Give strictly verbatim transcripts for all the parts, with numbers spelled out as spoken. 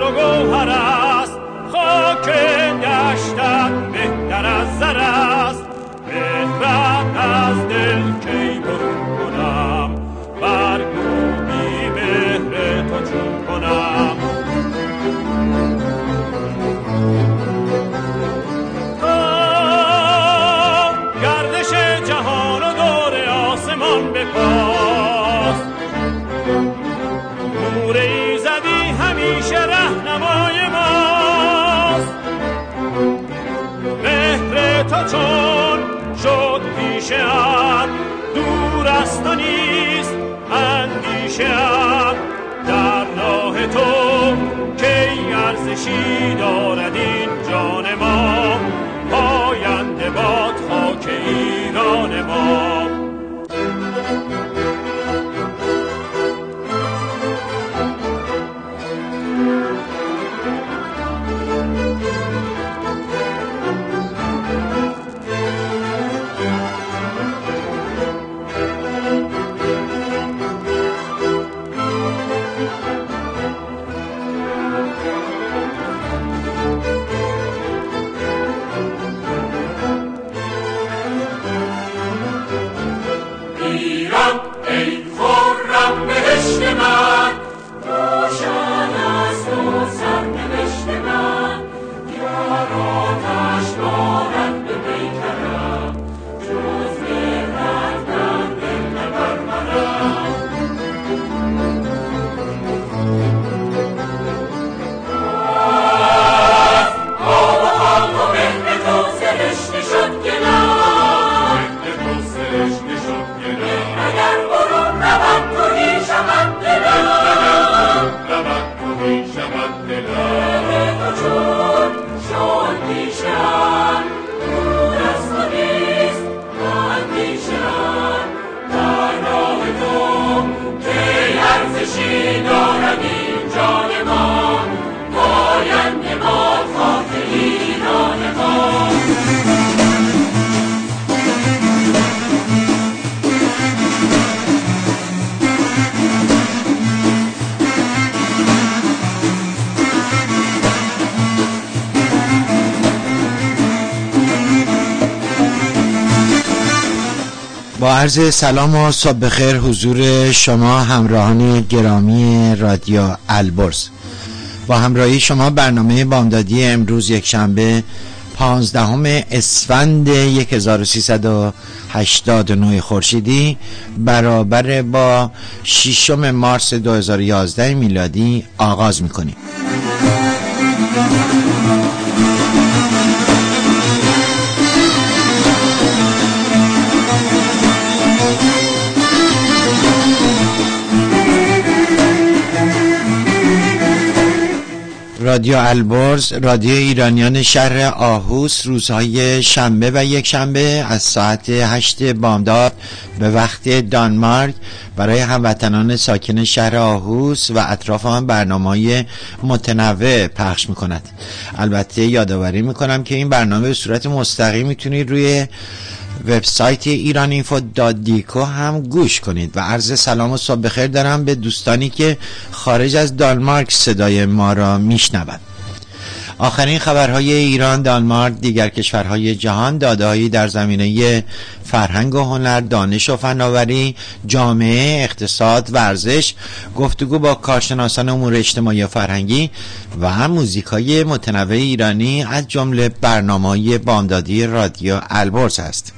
زر و گوهر است، خاک دشتت بهتر از زر است. مهرت از دل کی برون کنم، برگو بی مهر تو چون کنم. تا گردش جهان و دور آسمان بپاس، نور ایزدی همیشه رهنمای ماست. مهر تو چون شد پیشه ام، دور است و نیست اندیشه ام. در راه تو کی ارزشی دارد این جان ما، پاینده باد خاک ایران ما. با عرض سلام و صبح بخیر حضور شما همراهان گرامی رادیو البرز. با همراهی شما برنامه بامدادی امروز یک شنبه پانزدهم اسفند هزار و سیصد و هشتاد و نه خورشیدی برابر با ششم مارس دو هزار و یازده میلادی آغاز میکنیم. رادیو البرز، رادیو ایرانیان شهر آهوس، روزهای شنبه و یک شنبه از ساعت هشت بامداد به وقت دانمارک برای هموطنان ساکن شهر آهوس و اطراف آن برنامه‌های متنوع پخش می‌کند. البته یادآوری می‌کنم که این برنامه به صورت مستقیم میتونید روی وبسایت ایران اینفو دات دیکو هم گوش کنید. و عرض سلام و صبح بخیر دارم به دوستانی که خارج از دانمارک صدای ما را میشنوند. آخرین خبرهای ایران، دانمارک، دیگر کشورهای جهان، داده‌هایی در زمینه فرهنگ و هنر، دانش و فناوری، جامعه، اقتصاد، ورزش، گفتگو با کارشناسان امور اجتماعی و فرهنگی و هم موزیکای متنوع ایرانی از جمله برنامه‌های بامدادی رادیو البرز است.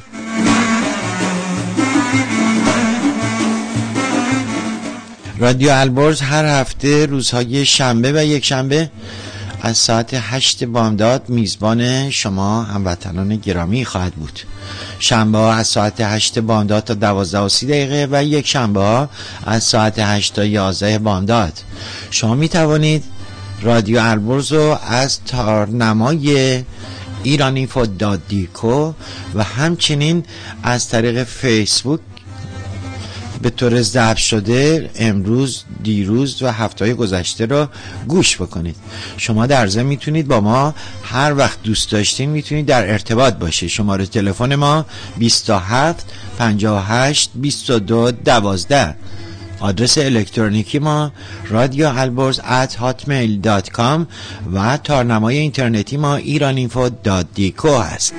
رادیو البرز هر هفته روزهای شنبه و یک شنبه از ساعت هشت بامداد میزبان شما هموطنان گرامی خواهد بود. شنبه ها از ساعت هشت بامداد تا دوازده و سی دقیقه و یک شنبه ها از ساعت هشت تا یازده بامداد. شما می توانید رادیو البرز رو از تارنمای ایران اینفو دات دیکو و همچنین از طریق فیسبوک به طور ضبط شده امروز، دیروز و هفته‌های گذشته را گوش بکنید. شما در ضمن میتونید با ما هر وقت دوست داشتین میتونید در ارتباط باشید. شماره تلفن ما بیست و هفت پنجاه و هشت بیست و دو دوازده. آدرس الکترونیکی ما رادیو البرز ات هاتمیل دات کام و تارنمای اینترنتی ما ایران اینفو دات دیکو هست.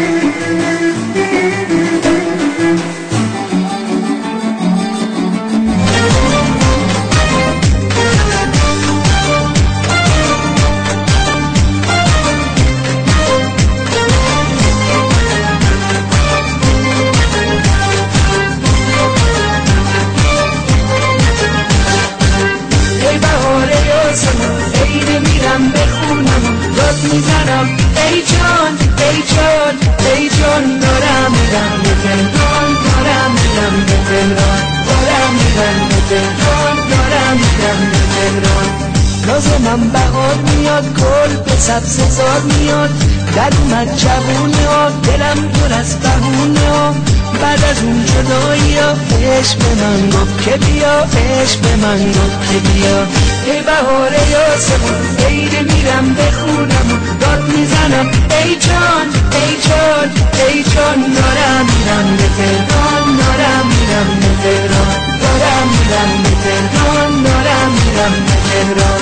میزنم ای جان ای جان ای جان دارم میرم به تهران دارم میرم به تهران دارم میرم به تهران دارم میرم به تهران ناز من بهار میاد گل به سبززار میاد در اومد جوونه ها دلم پر از بهونه ها بعد از اون جدایی ها عشق به من گفت که بیا عشق به من گفت که بیا ای بهار یاسمون عیده میرم به خونم داد میزنم ای جان ای جان ای جان دارم میرم به تهران دارم میرم به تهران دارم میرم به تهران دارم میرم به تهران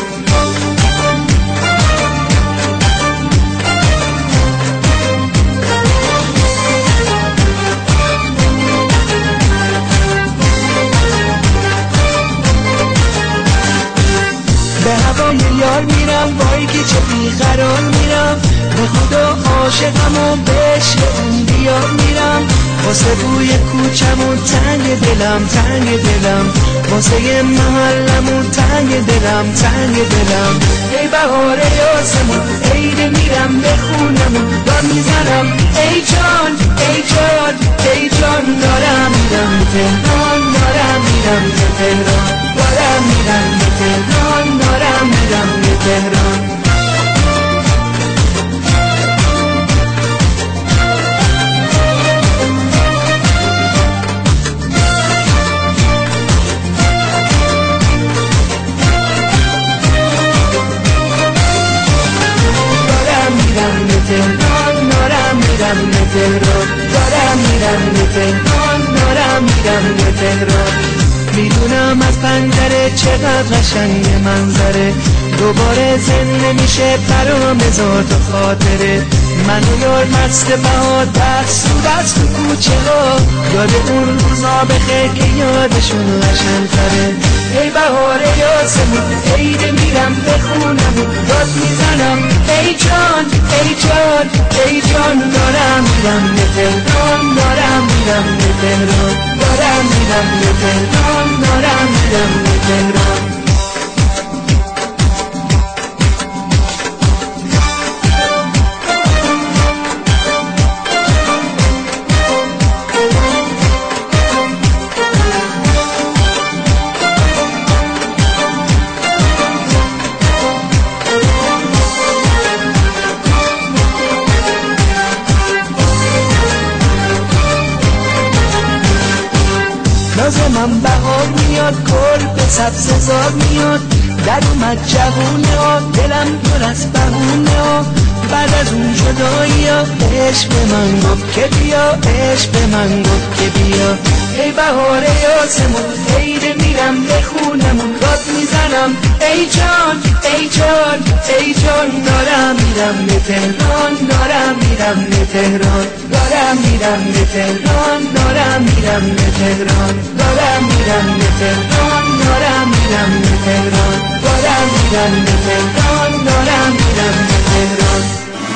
به هوای یار میرم وای که چه بیقرار میرم به خدا عاشقم و به عشق اون دیار میرم واسه بوی کوچمون تنگ دلم تنگ دلم واسه محلمون تنگ دلم تنگ دلم ای بهار یاسمون عیده میرم به خونمون دار میزنم ای جان ای جان ای جان دارم میرم به تهران دارم میرم به تهران دارم میرم به تهران دارم میرم به تهران میرم به تهران دارم میرم به تهران دارم میرم به تهران دارم میرم به تهران میدونم از پنجره چقدر قشنگ منظره دوباره زنده میشه برام هزار تا خاطره من و یار مست بهار دست رو دست تو کوچه ها یاد اون روزا بخیر که یادشون قشنگ‌تره ای بهار یاسمون عیده میرم به خونمون داد میزنم ای جان ای جان ای جان دارم میرم به تهران دارم میرم به تهران دارم میرم به تهران دارم میرم به تهران ناز من بهار میاد گل به سبززار میاد در اومد جوونه ها دلم پر از بهونه ها بعد از اون جدایی ها عشق به من گفت که بیا عشق به من گفت که بیا ای بهار یاسمون عیده میرم به خونمون داد میزنم ای جان ای جان ای جان دارم میرم به تهران دارم میرم به تهران دارم میرم به تهران دارم میرم به تهران دارم میرم به تهران دارم میرم به تهران دارم میرم به تهران دارم میرم به تهران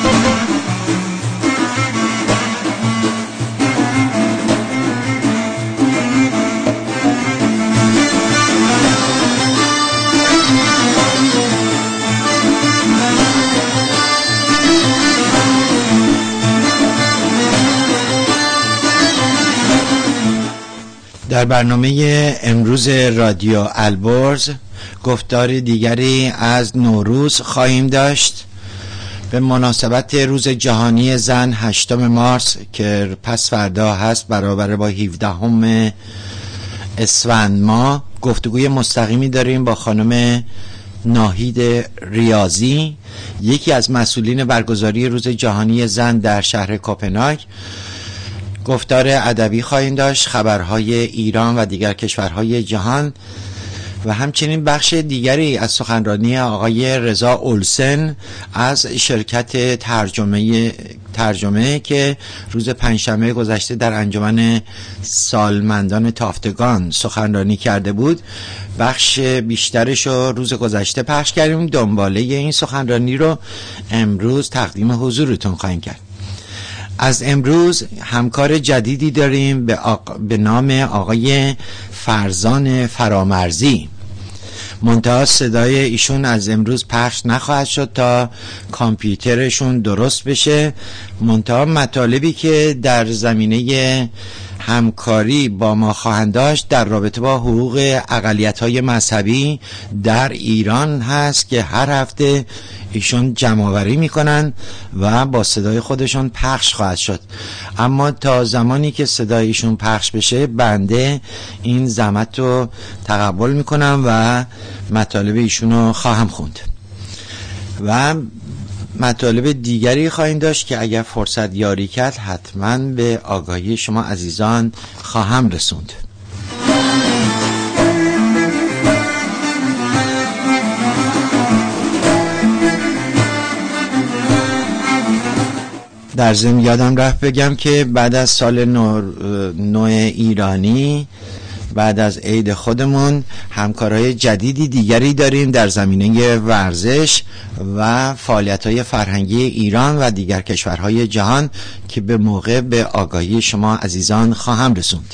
در برنامه امروز رادیو البرز گفتار دیگری از نوروز خواهیم داشت به مناسبت روز جهانی زن هشتم مارس که پس فردا هست برابر با هفدهم اسفند ماه. گفتگوی مستقیمی داریم با خانم ناهید ریاضی، یکی از مسئولین برگزاری روز جهانی زن در شهر کوپنهاگ. گفتار ادبی خواهیم داشت، خبرهای ایران و دیگر کشورهای جهان و همچنین بخش دیگری از سخنرانی آقای رضا اولسن از شرکت ترجمه ترجمه که روز پنجشنبه گذشته در انجمن سالمندان تافتگان سخنرانی کرده بود. بخش بیشترش رو روز گذشته پخش کردیم. دنباله این سخنرانی رو امروز تقدیم حضورتون خواهیم کرد. از امروز همکار جدیدی داریم به, آق... به نام آقای فرزان فرامرزی. منتها صدای ایشون از امروز پخش نخواهد شد تا کامپیوترشون درست بشه. منتها مطالبی که در زمینه همکاری با ما خواهند داشت در رابطه با حقوق اقلیت‌های مذهبی در ایران هست که هر هفته ایشون جمع‌آوری میکنن و با صدای خودشون پخش خواهد شد. اما تا زمانی که صدای ایشون پخش بشه بنده این زحمت رو تقبل میکنم و مطالب ایشون رو خواهم خوند و مطالب دیگری خواهیم داشت که اگر فرصت یاری کرد حتما به آگاهی شما عزیزان خواهم رسوند. در ضمن یادم رفت بگم که بعد از سال نو, نو ایرانی، بعد از عید خودمون، همکارای جدیدی دیگری داریم در زمینه ورزش و فعالیت‌های فرهنگی ایران و دیگر کشورهای جهان که به موقع به آگاهی شما عزیزان خواهم رسوند.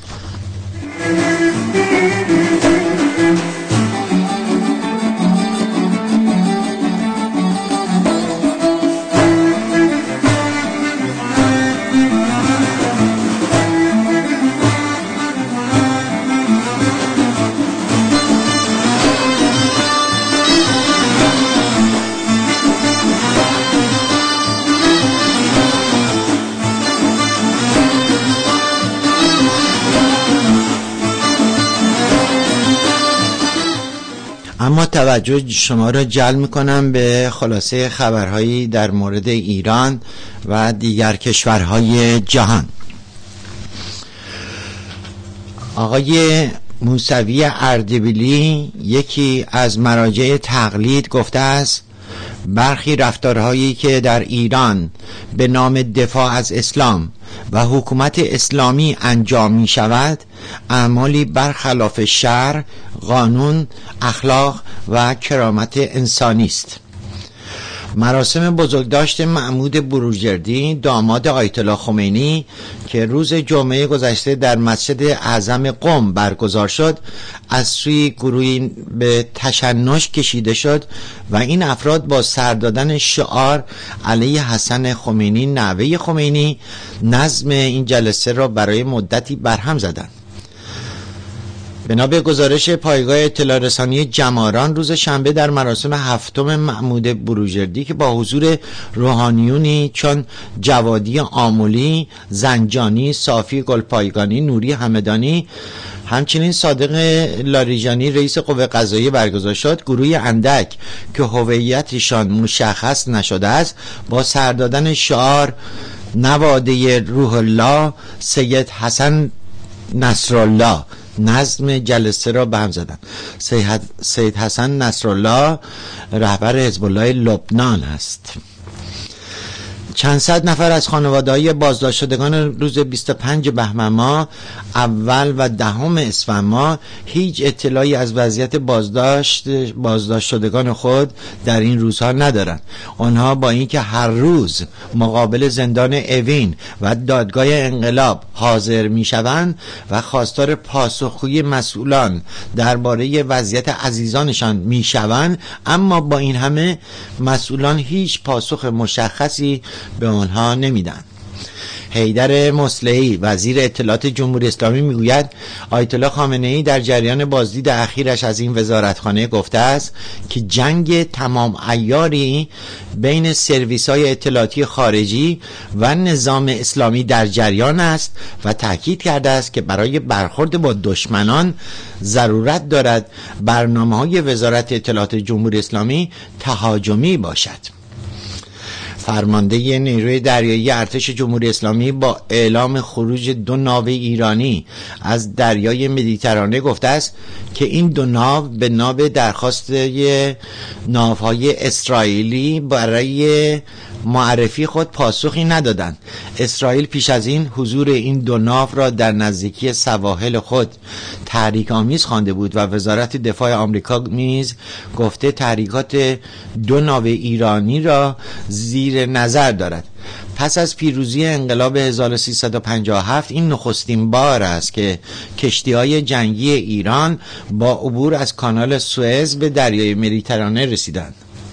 اما توجه شما را جلب میکنم به خلاصه خبرهایی در مورد ایران و دیگر کشورهای جهان. آقای موسوی اردبیلی، یکی از مراجع تقلید، گفته است برخی رفتارهایی که در ایران به نام دفاع از اسلام و حکومت اسلامی انجام می شود اعمالی برخلاف شرع، قانون، اخلاق و کرامت انسانی است. مراسم بزرگداشت محمود بروجردی، داماد آیت الله خمینی، که روز جمعه گذشته در مسجد اعظم قم برگزار شد، از سوی گروهی به تشنج کشیده شد و این افراد با سر دادن شعار علیه حسن خمینی نوه خمینی نظم این جلسه را برای مدتی برهم زدند. بنا به گزارش پایگاه اطلاع رسانی جماران، روز شنبه در مراسم هفتم محمود بروجردی که با حضور روحانیونی چون جوادی آمولی، زنجانی، صافی گلپایگانی، نوری همدانی، همچنین صادق لاریجانی رئیس قوه قضاییه برگزار شد، گروهی اندک که هویتشان مشخص نشده است با سر دادن شعار نواده روح الله سید حسن نصرالله نظم جلسه را به هم زدند. سید حسن نصرالله رهبر حزب الله لبنان است. چند صد نفر از خانواده‌های بازداشت شدگان روز بیست و پنج بهمن ماه اول و دهم اسفند ماه هیچ اطلاعی از وضعیت بازداشت بازداشت شدگان خود در این روزها ندارند. آنها با اینکه هر روز مقابل زندان اوین و دادگاه انقلاب حاضر میشوند و خواستار پاسخگویی مسئولان درباره وضعیت عزیزانشان میشوند، اما با این همه مسئولان هیچ پاسخ مشخصی به آنها نمیدن. حیدر مصلحی وزیر اطلاعات جمهوری اسلامی میگوید آیت الله خامنه‌ای در جریان بازدید اخیرش از این وزارتخانه گفته است که جنگ تمام عیاری بین سرویس‌های اطلاعاتی خارجی و نظام اسلامی در جریان است و تاکید کرده است که برای برخورد با دشمنان ضرورت دارد برنامه‌های وزارت اطلاعات جمهوری اسلامی تهاجمی باشد. فرمانده نیروی دریایی ارتش جمهوری اسلامی با اعلام خروج دو ناو ایرانی از دریای مدیترانه گفته است که این دو ناو به ناو درخواست ناوهای اسرائیلی برای معرفی خود پاسخی ندادند. اسرائیل پیش از این حضور این دو ناو را در نزدیکی سواحل خود تحریک آمیز خوانده بود و وزارت دفاع آمریکا نیز گفته تحریکات دو ناو ایرانی را زیر نظر دارد. پس از پیروزی انقلاب هزار و سیصد و پنجاه و هفت این نخستین بار است که کشتی‌های جنگی ایران با عبور از کانال سوئز به دریای مدیترانه رسیدند.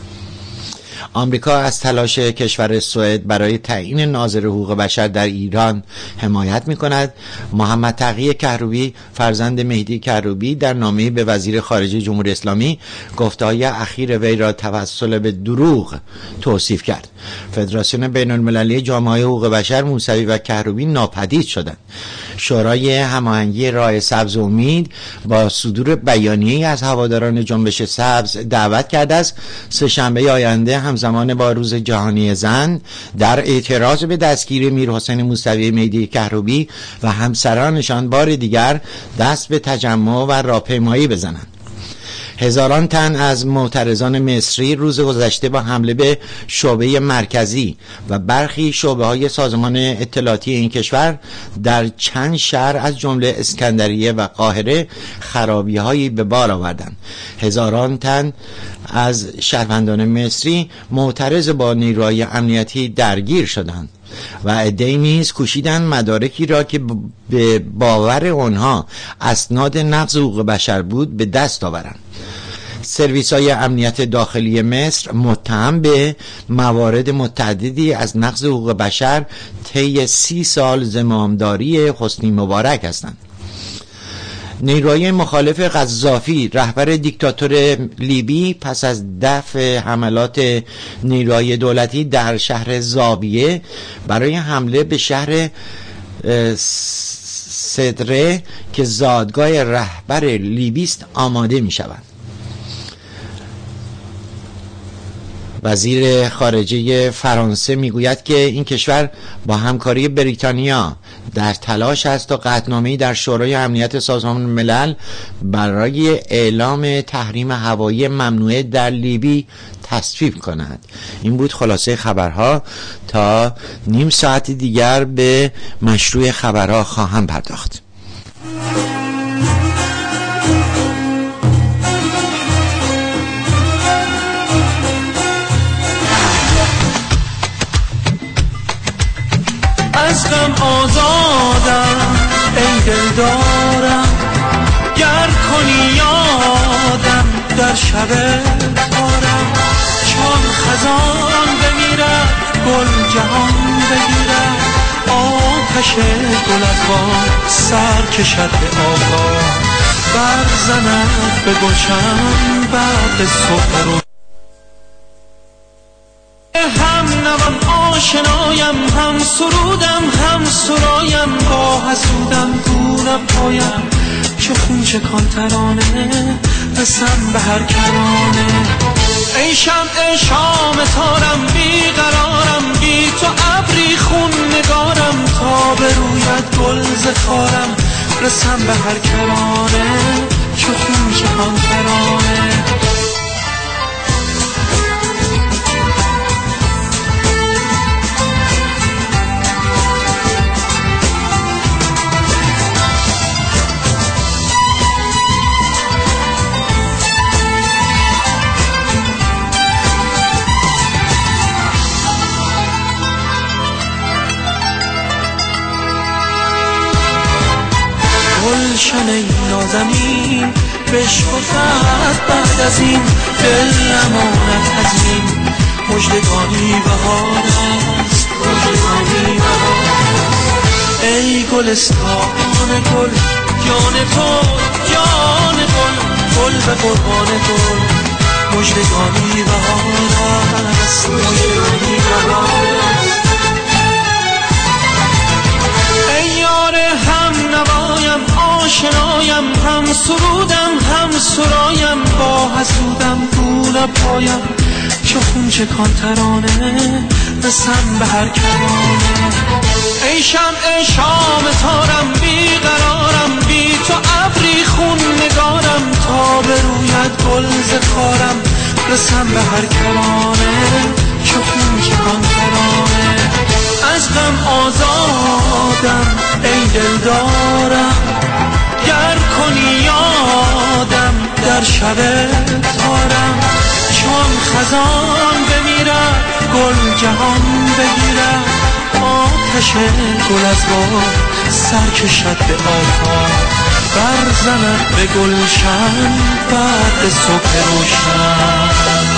آمریکا از تلاش کشور سوئد برای تعیین ناظر حقوق بشر در ایران حمایت می‌کند. محمد تقی کروبی فرزند مهدی کروبی در نامه‌ای به وزیر خارجه جمهوری اسلامی گفته‌های اخیر وی را توسل به دروغ توصیف کرد. فدراسیون بین‌المللی جامعه حقوق بشر موسوی و کروبی ناپدید شدند. شورای هماهنگی راه سبز امید با صدور بیانیه‌ای از هواداران جنبش سبز دعوت کرده است سه‌شنبه آینده همزمان با روز جهانی زن در اعتراض به دستگیری میرحسین موسوی مهدی کروبی و همسرانشان بار دیگر دست به تجمع و راهپیمایی بزنند. هزاران تن از معترضان مصری روز گذشته با حمله به شعبه مرکزی و برخی شعبه های سازمان اطلاعاتی این کشور در چند شهر از جمله اسکندریه و قاهره خرابی هایی به بار آوردند. هزاران تن از شهروندان مصری معترض با نیروهای امنیتی درگیر شدند و عده‌ای نیز کوشیدند مدارکی را که به باور آنها اسناد نقض حقوق بشر بود به دست آورند. سرویس های امنیت داخلی مصر متهم به موارد متعددی از نقض حقوق بشر طی سی سال زمامداری حسنی مبارک هستند. نیروهای مخالف قذافی رهبر دیکتاتور لیبی پس از دفع حملات نیروهای دولتی در شهر زاویه برای حمله به شهر سدره که زادگاه رهبر لیبی است آماده می شوند. وزیر خارجه فرانسه میگوید که این کشور با همکاری بریتانیا در تلاش است تا قطعنامه‌ای در شورای امنیت سازمان ملل برای اعلام تحریم هوایی ممنوعه در لیبی تصویب کند. این بود خلاصه خبرها. تا نیم ساعت دیگر به مشروع خبرها خواهم پرداخت. از غم آزادم ای دلدارم، گر کنی یادم در شب تارم. چون خزان بمیرد گل جهان بگیرد، آتش گل افغان سر کشد به آفاق. برزند به گلشن برق صبح رو هم نوام آشنایم، هم سرودم هم سرایم، با حسودم دورم پایم، چه خون چکان ترانه رسم به هر کرانه. ای شمع شام تارم بیقرارم، بی تو ابری خون نگارم، تا بروید گل ز خارم رسم به هر کرانه، چه خون چکان ترانه. گلشن ای نازنین بشکفد بعد از این، دل نماند حزین، مژدگانی بهار است، مژدگانی بهار است. ای گلستان گل جان تو جان گل، گل به قربان گل، مژدگانی بهار است، مژدگانی بهار است. ای یار هم نوایم آشنایم، هم سرودم هم سرایم، با حسودم دور پایم، چه چو خون چکان ترانه رسم به هر کرانه. ای شمع شام تارم بیقرارم، بی تو ابری خون نگارم، تا به رویت گل ز خارم رسم به هر کرانه. چو خون چکان ترانه از غم آزادم ای دلدارم، گر کنی یادم در شب تارم. چون خزان بمیرد گل جهان بگیرد، آتش گل از باد سر کشد به آفاق، برزند به گلشن بعد صبح روشن.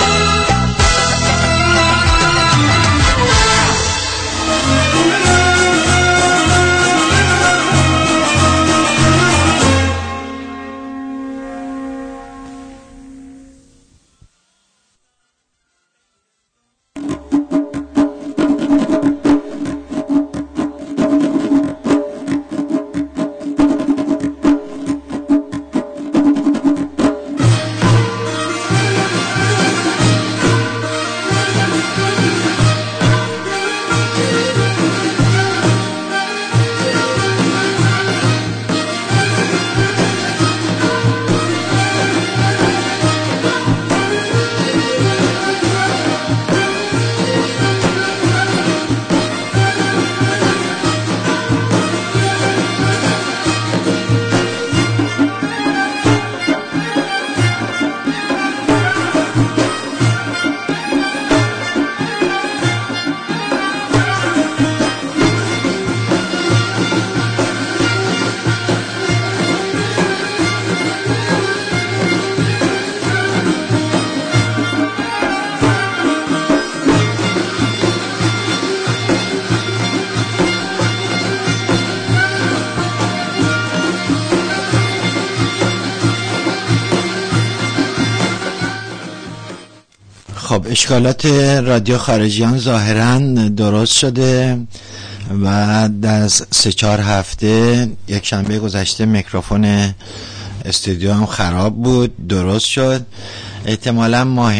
خب اشکالات رادیو خارجیان ظاهراً درست شده و در سه چهار هفته یک شنبه گذشته میکروفون استودیو هم خراب بود، درست شد. احتمالاً ماه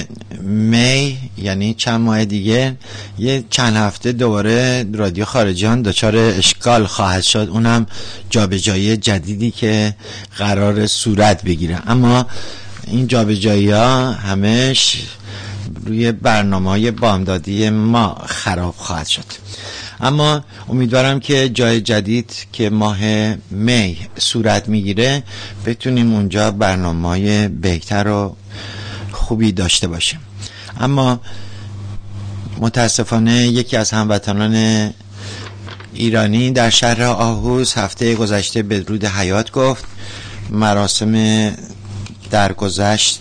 می یعنی چند ماه دیگه یه چند هفته دوباره رادیو خارجیان دچار اشکال خواهد شد، اونم جابجایی جدیدی که قرار صورت بگیره. اما این جابجایی ها همش روی برنامه‌های بامدادی ما خراب خواهد شد. اما امیدوارم که جای جدید که ماه می صورت میگیره بتونیم اونجا برنامه‌های بهتر و خوبی داشته باشیم. اما متاسفانه یکی از هموطنان ایرانی در شهر آهوز هفته گذشته بدرود حیات گفت. مراسم درگذشت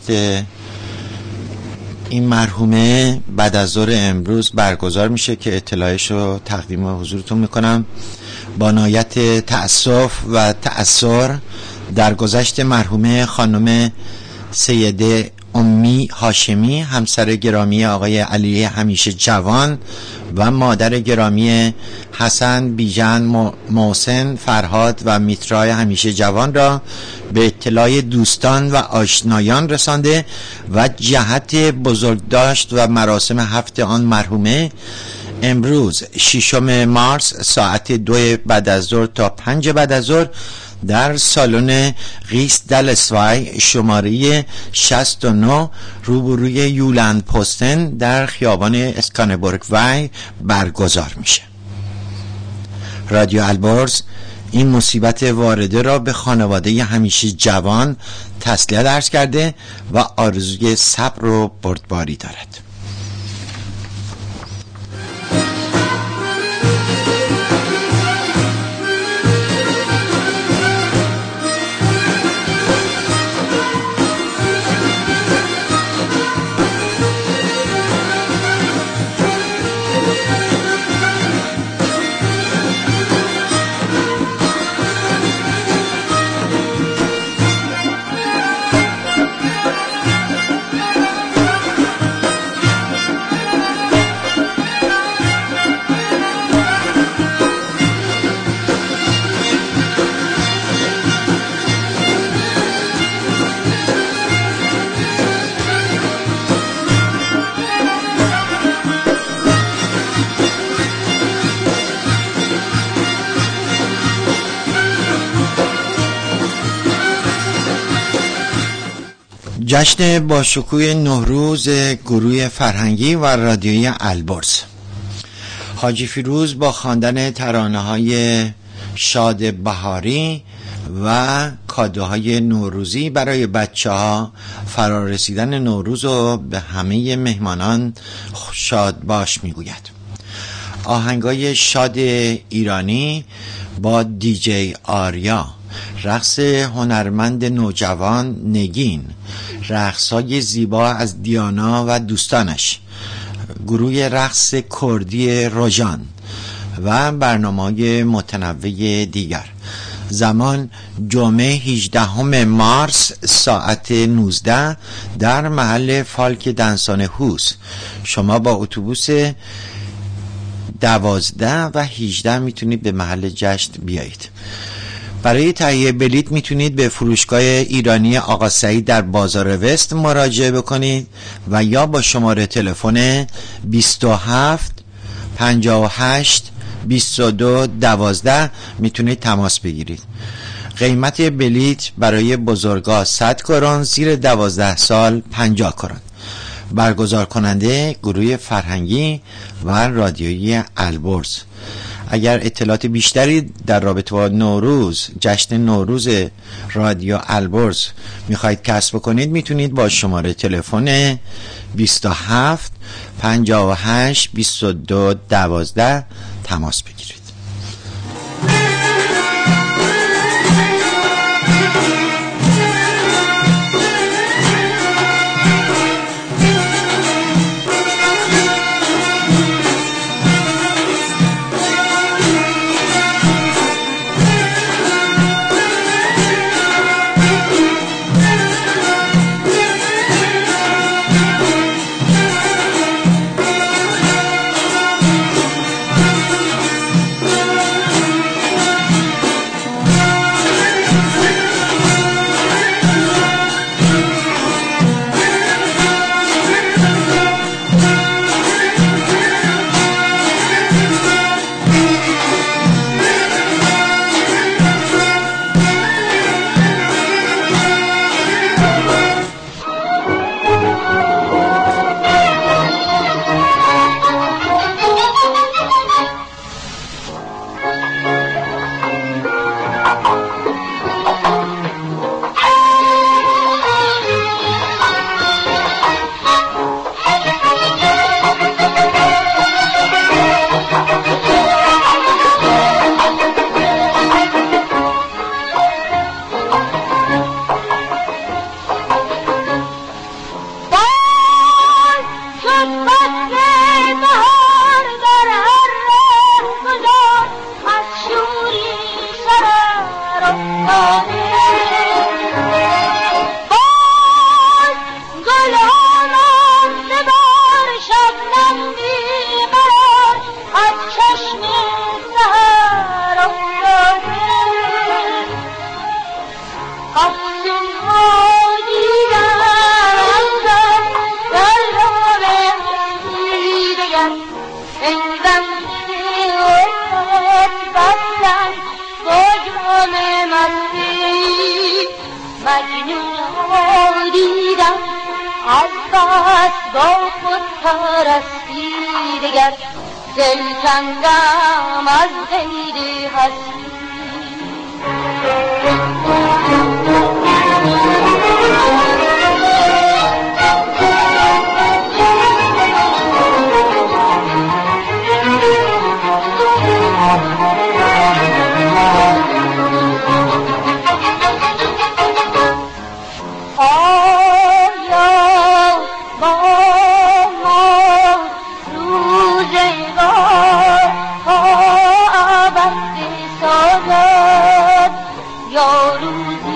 این مرحومه بعد از ظهر امروز برگزار میشه که اطلاعش رو تقدیم حضورتون میکنم. با نهایت تأسف و تأثر درگذشت مرحومه خانم سیده امی هاشمی، همسر گرامی آقای علی همیشه جوان و مادر گرامی حسن بیژن محسن فرهاد و میترای همیشه جوان را به اطلاع دوستان و آشنایان رسانده و جهت بزرگداشت و مراسم هفت آن مرحومه امروز ششم مارس ساعت دو بعد از ظهر تا پنج بعد از ظهر در سالن قیس دلسوای شماره شصت و نه روبروی یولند پستن در خیابان اسکانبورگ وای برگزار میشه. رادیو البرز این مصیبت وارده را به خانواده همیشه جوان تسلیت عرض کرده و آرزوی صبر و بردباری دارد. جشن با شکوه نوروز گروه فرهنگی و رادیویی البرز. حاجی فیروز با خواندن ترانه‌های شاد بهاری و کادوهای نوروزی برای بچه‌ها فرارسیدن نوروز رو به همه مهمانان شاد باش میگوید. آهنگای شاد ایرانی با دیجی آریا، رقص هنرمند نوجوان نگین، رقص‌های زیبا از دیانا و دوستانش، گروه رقص کردی روژان و برنامه‌های متنوع دیگر. زمان جمعه هجدهم مارس ساعت نوزده در محل فالک دنسان هوس. شما با اتوبوس دوازده و هجده میتونید به محل جشن بیایید. برای تهیه بلیط میتونید به فروشگاه ایرانی آقا سعید در بازار وست مراجعه بکنید و یا با شماره تلفن بیست و هفت پنجاه و هشت بیست و دو دوازده میتونید تماس بگیرید. قیمت بلیط برای بزرگا صد کرون، زیر دوازده سال پنجاه کرون. برگزار کننده گروه فرهنگی و رادیویی البرز. اگر اطلاعات بیشتری در رابطه با نوروز، جشن نوروز رادیو البرز میخواید کسب کنید، میتونید با شماره تلفن بیست و هفت پنجاه و هشت بیست و دو دوازده تماس بگیرید. یا روزی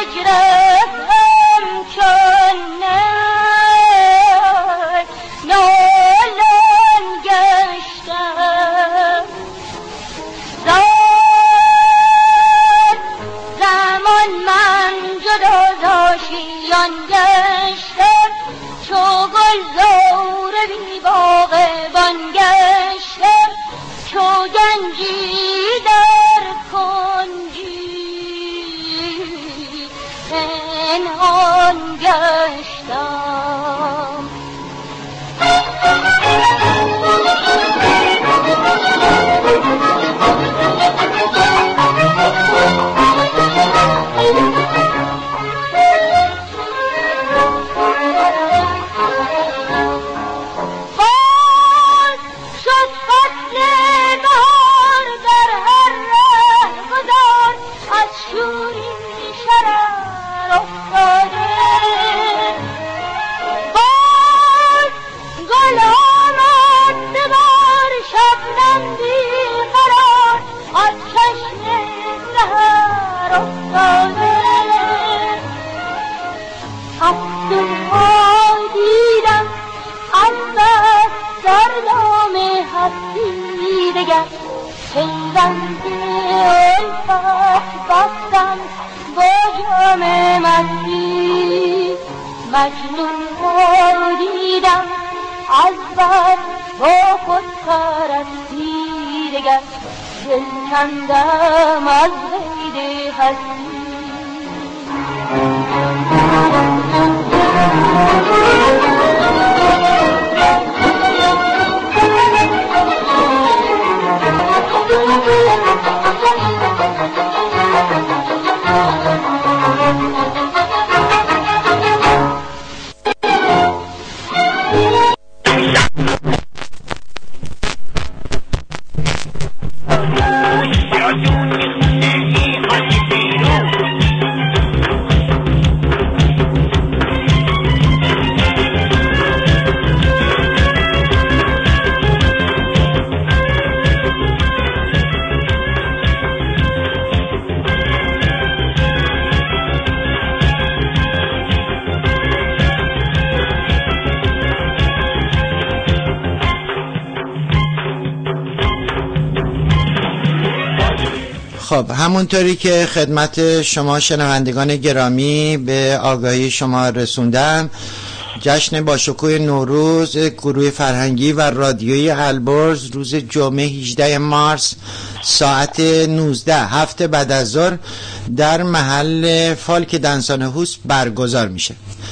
خب همونطوری که خدمت شما شنوندگان گرامی به آگاهی شما رسوندم، جشن باشکوه نوروز گروه فرهنگی و رادیویی البرز روز جمعه هجدهم مارس ساعت نوزده هفته بعد از ظهر در محل فالک دنسان هوس برگزار میشه.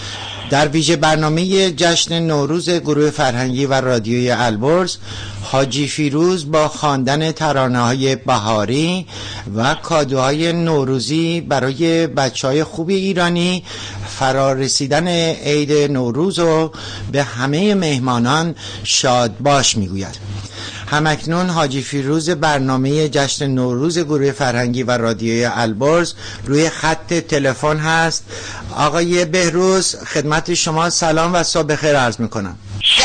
در ویژه برنامه جشن نوروز گروه فرهنگی و رادیویی البرز، حاجی فیروز با خواندن ترانه‌های بهاری و کادوهای نوروزی برای بچه‌های خوب ایرانی فرارسیدن عید نوروز رو به همه مهمانان شاد باش میگوید. همکنون حاجی فیروز برنامه جشن نوروز گروه فرهنگی و رادیویی البرز روی خط تلفن هست. آقای بهروز، خدمت شما سلام و صبح بخیر عرض میکنم.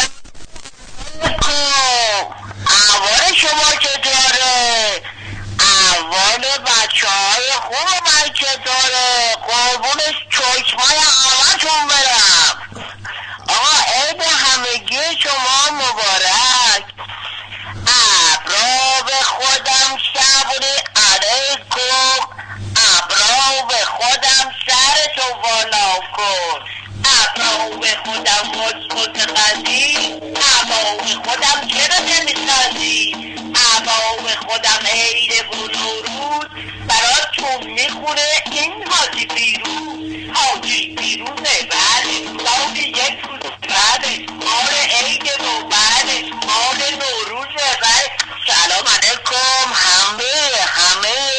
احوال شما چطوره؟ احوال بچه های خوب من چطوره؟ قربون چشمای همتون برم. آقا عید همگی شما مبارک. ابرا به خودم شبونی علیکم، ابرا به خودم سرتو بالا کن، ابرا به خودم مسکوت قدی، ابرا به خودم چرا نمیسازی، ابرا به خودم عید نوروز براتون میخونه این حاجی فیروز. حاجی فیروزه بعدش سالی یک روز بعدش مال عید رو بعدش مال نوروزه بعد. سلام علیکم همه همه.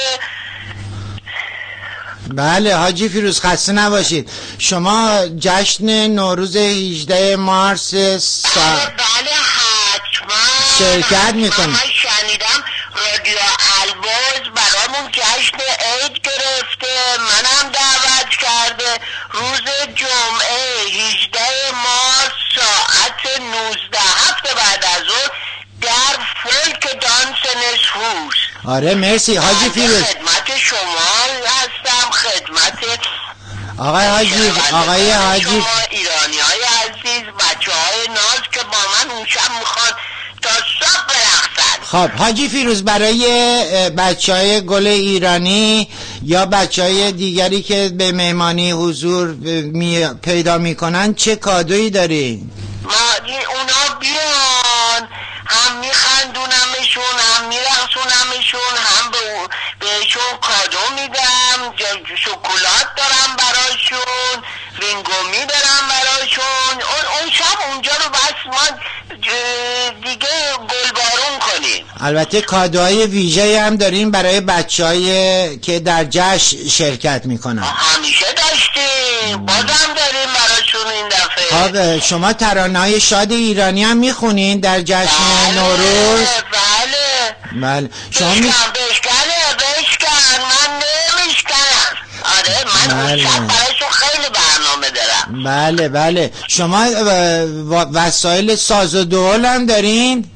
بله حاجی فیروز خسته نباشید. شما جشن نوروز هجدهم مارس سا... بله حتما شرکت میکنید. من شنیدم رادیو البرز برامون جشن عید گرفته، منم دعوت کرده روز جمعه هجدهم مارس ساعت نوزده هفته بعد از ظهر در فولک دانسن هوس. آره مرسی حاجی فیروز. خدمت شما هستم، خدمت آقای حاجی آقای حاجی شما ایرانی های عزیز، بچه های ناز که با من اون شب میخوان تا صبح برقصن. خب حاجی فیروز، برای بچه های گل ایرانی یا بچه های دیگری که به مهمانی حضور می پیدا میکنن چه کادویی داری؟ ما اونا بیان، هم میخندونمشون، هم میرقصونمشون، هم به بهشون کادو میدم، شکلات دارم براشون، رینگو میدارم براشون. اون, اون شب اونجا رو بس ما دیگه گلبارون کنیم. البته کادوهای ویژه هم داریم برای بچه‌هایی که در جشن شرکت میکنن. همیشه داشتیم، بازم داریم براشون این دفعه. خب شما ترانه‌های شاد ایرانی هم میخونین در جشن بله، نوروز؟ بله بله. شما می... بشکن بشکنه بشکن، من نمیشکنم. آره من بله. اون شب براشون خیلی برنامه دارم. بله بله. شما وسایل ساز و دهل هم دارین؟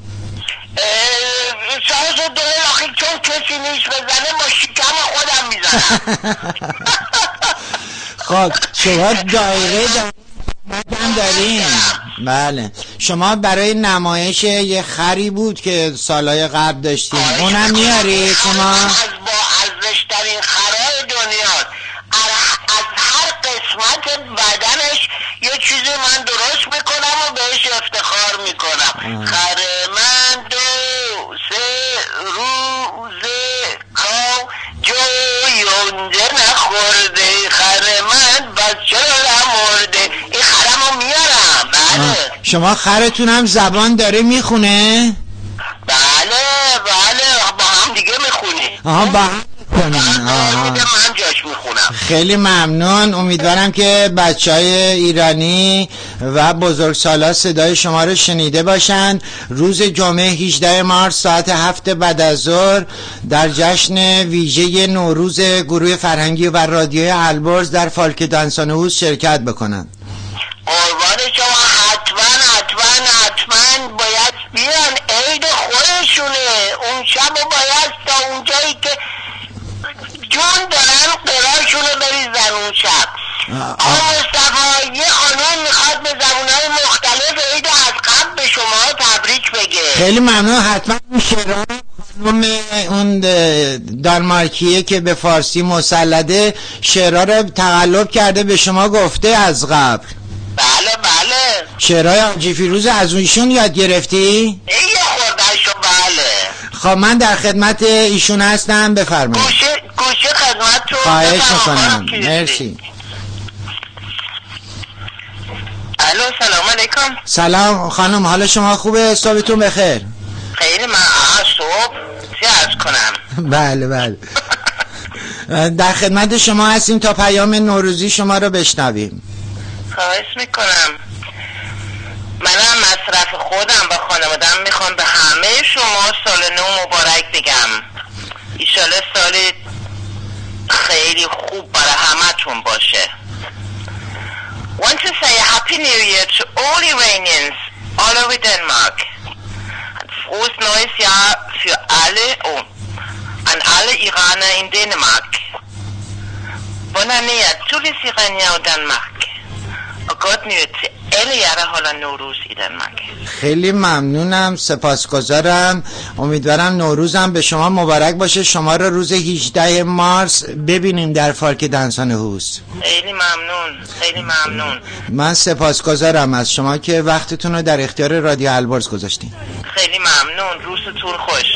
ساز و دهل آخی چون کسی نیست بزنه با شکم خودم میزنم. خب شما دایره دارین؟ بله. شما برای نمایش یه خری بود که سالهای قبل داشتیم، اونم میاری شما؟ از با ارزشترین خرای دنیا، از هر قسمت بدنش یه چیزی من درست میکنم و بهش افتخار میکنم. خر من دو سه روزه کام جویونده نخورده، خر من بچه رو نمورده. این خرمو میارم. بله. شما خرتون هم زبان داره میخونه؟ بله بله با هم دیگه میخونیم. آها با هم میخونیم. آها من جاش میخونم. خیلی ممنون. امیدوارم که بچهای ایرانی و بزرگسالا صدای شما رو شنیده باشن. روز جمعه هجدهم مارس ساعت هفت بعد از ظهر در جشن ویژه نوروز گروه فرهنگی و رادیوی البرز در فالک دانسانهوس شرکت بکنن. قربان شما، حتما حتما حتما باید بیان، عید خودشونه. اون شب باید تا اونجایی که جون دارن قرارشونو بریزن اون شب. آقا مصطفی یه قانون میخواد به زبونهای مختلف عید از قبل به شما تبریک بگه. خیلی ممنون. حتما اون شعرها خانم اون دانمارکیه که به فارسی مسلده شعرها رو تقلب کرده به شما گفته از قبل. بله بله. شعرهای حاجی فیروز از ایشون یاد گرفتی؟ یه خوردهشو. بله. خب من در خدمت ایشون هستم، بفرمایید. گوشه گوشه خدمتتون. خواهش میکنم. مرسی. الو سلام علیکم. سلام خانم، حال شما خوبه؟ صبحتون بخیر. خیلی من صبح چی عرض کنم. بله بله. در خدمت شما هستیم تا پیام نوروزی شما رو بشنویم. خواهش میکنم. منم مصرف خودم و خانوادم میخوام به همه شما سال نو مبارک بگم. ایشاله سال خیلی خوب برای همتون باشه. Want to say a happy new year to all Iranians all over Denmark. Ein frohes neues Jahr für alle oh, an alle Iraner in Dänemark. Bonne année à tous les Iraniens au Danemark. Og godt nyt til alle jer, der holder Nowruz i Danmark. خیلی ممنونم، سپاسگزارم. امیدوارم نوروزم به شما مبارک باشه. شما رو روز هجدهم مارس ببینیم در فالک دانسانهوس. خیلی ممنون، خیلی ممنون. من سپاسگزارم از شما که وقتتون رو در اختیار رادیو البرز گذاشتین. خیلی ممنون. روزتون خوش.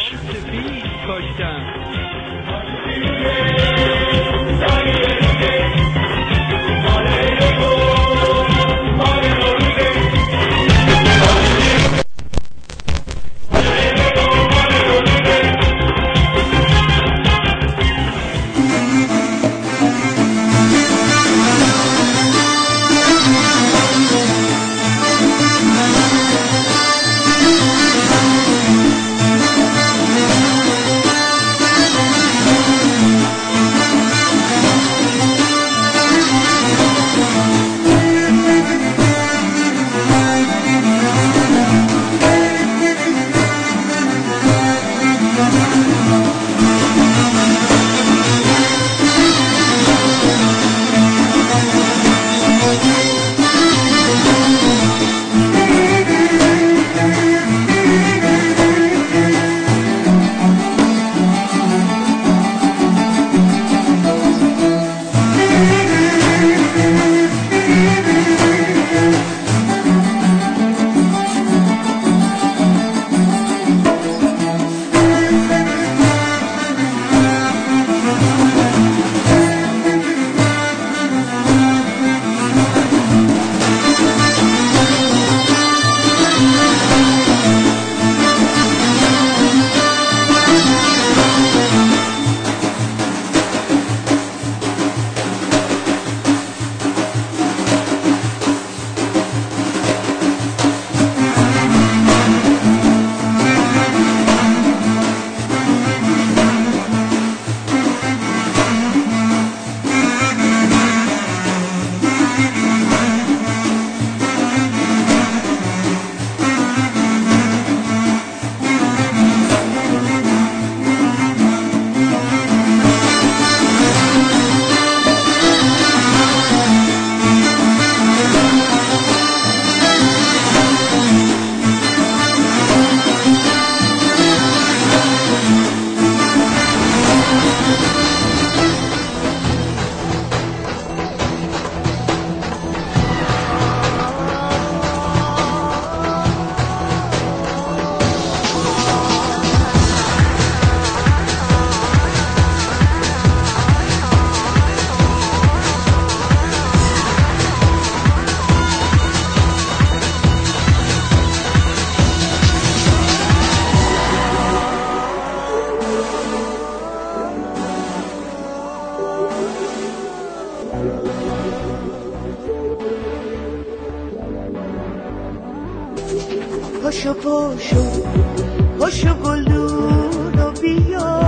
پاشو پاشو پاشو گلدونو بیا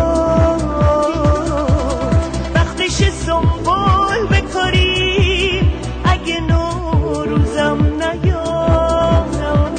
وقتش سنبول بکاریم اگه نوروزم نیاد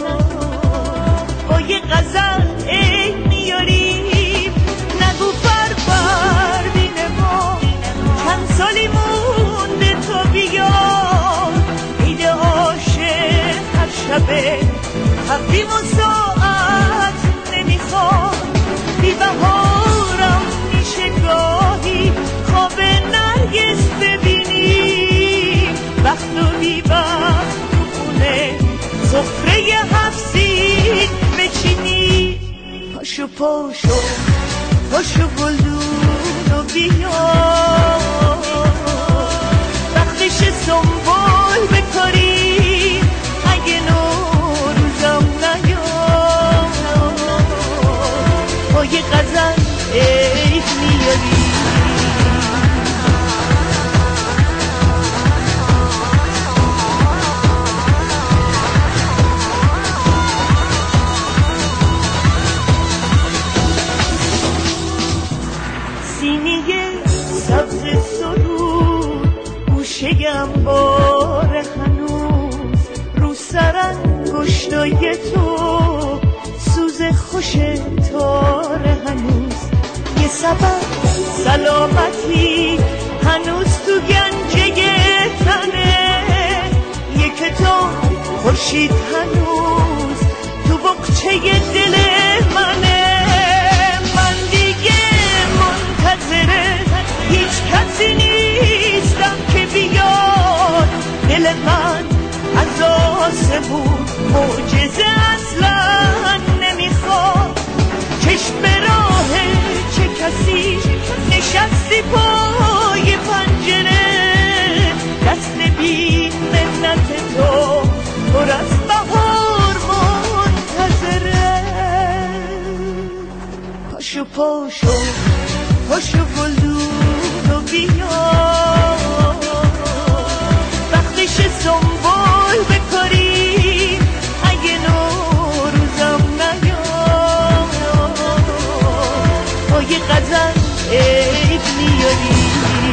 با یه غزل عید میاریم نگو فروردین ما چند سالی مونده تا بیاد عید عاشق هر شبه تقویم و ساعت نمیخواد بی بهارم میشه گاهی خواب نرگس ببینی وقت و بی وقت تو خونه سفره هفسین بچینی پاشو پاشو پاشو گلدونو بیا وقتش سنبول بکاری اگه نوروزم نیاد با یه غزل عید میاری سبز سرود گوشه‌ام باره هنوز رو سرانگشتای تو سوز خوش تاره هنوز یه سبب سلامتی هنوز تو گنجه تنه یه کتاب خورشید هنوز تو بقچه دل منه من دیگه منتظره هیچ کسی نیستم که بیاد دل من از آسمون معجزه اصلا نمیخواد چشم به راه چه کسی نشستی پای پنجره دست بی منت تو پر از بهار منتظره پاشو پاشو پاشو گلدونو بیا وقتش سنبول بکاری اگه نوروزم نیاد با یه غزل عید میاری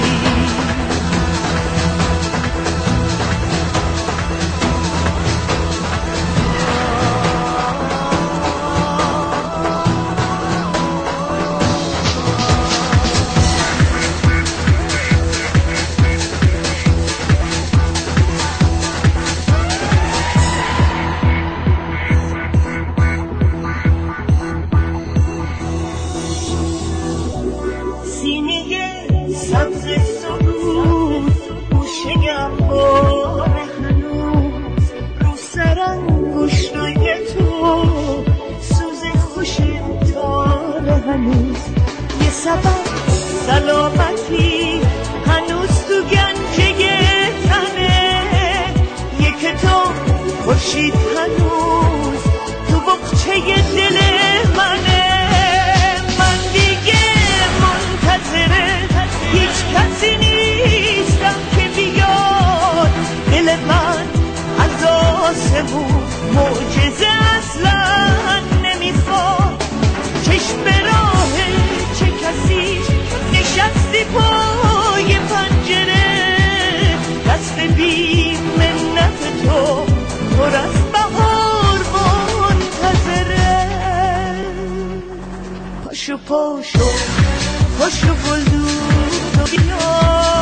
سبز سرود گوشه‌ام باره هنوز رو سرانگشتای تو سوز خوش تاره هنوز یه سبب سلامتی هنوز تو گنجه تنه یه کتاب خورشید هنوز تو بقچه دل منه من دیگه منتظره هیچ کسی نیستم که بیاد دل من از آسمون معجزه اصلا نمیخواد چشم به راه چه کسی نشستی پای پنجره دست بی منت تو پر از بهار منتظره پاشو پاشو پاشو گلدونو بیا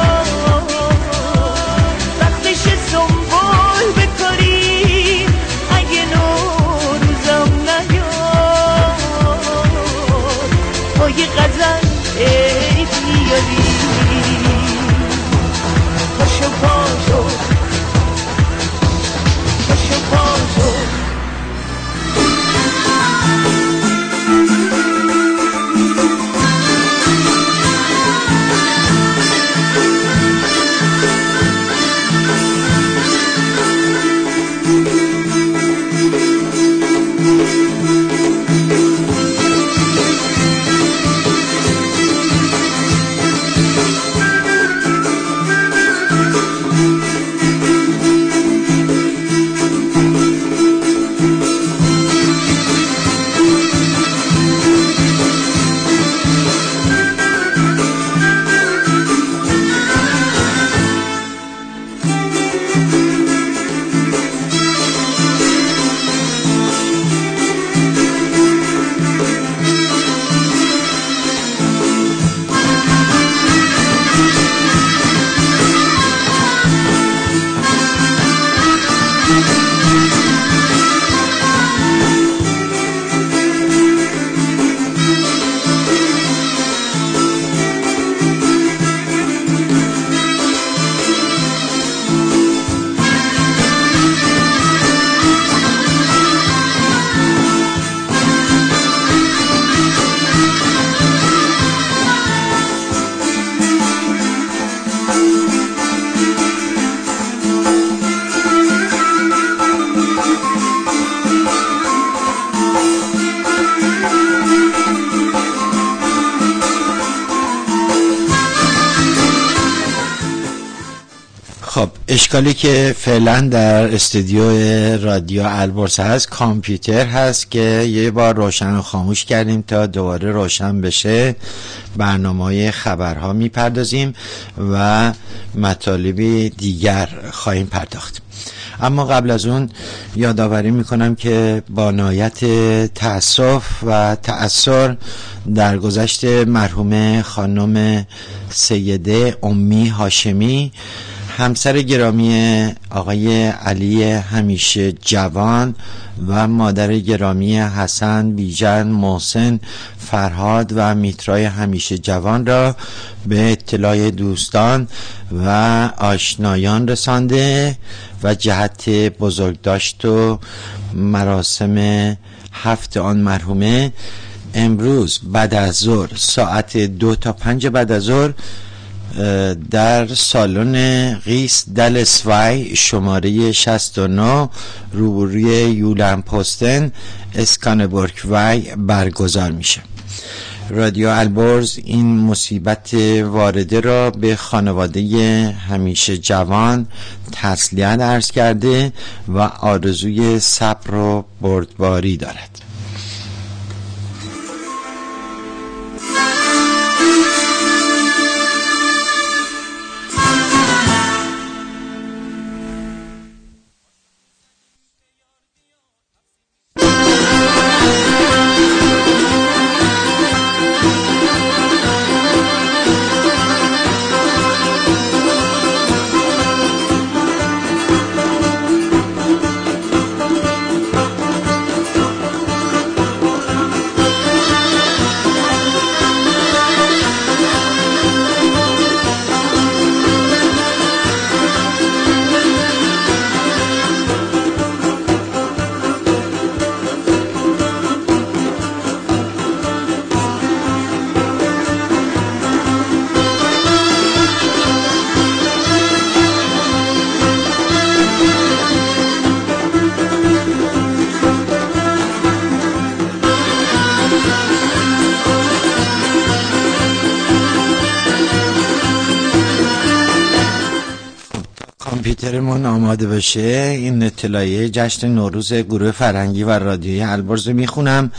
وقتش سنبول بکاری اگه نوروزم نیاد با یه غزل عید میاری پاشو پاشو پاشو پاشو خب اشکالی که فعلا در استودیو رادیو البرز هست کامپیوتر هست که یه بار روشن و خاموش کردیم تا دوباره روشن بشه. برنامه خبرها میپردازیم و مطالبی دیگر خواهیم پرداخت. اما قبل از اون یادآوری میکنم که با نهایت تأسف و تأثر در گذشت مرحوم خانم سیده امی هاشمی، همسر گرامی آقای علی همیشه جوان و مادر گرامی حسن، بیژن، محسن، فرهاد و میترای همیشه جوان را به اطلاع دوستان و آشنایان رسانده و جهت بزرگداشت و مراسم هفت آن مرحومه امروز بعد از ظهر ساعت دو تا پنج بعد از ظهر در سالن قیس دلسوی شماره شصت و نه روبروی یولن پستن اسکانبورگ وی برگزار میشه. رادیو البرز این مصیبت وارده را به خانواده همیشه جوان تسلیت عرض کرده و آرزوی صبر و بردباری دارد. کامپیوترمون آماده بشه این اطلاعیه جشن نوروز گروه فرهنگی و رادیوی البرز میخونم.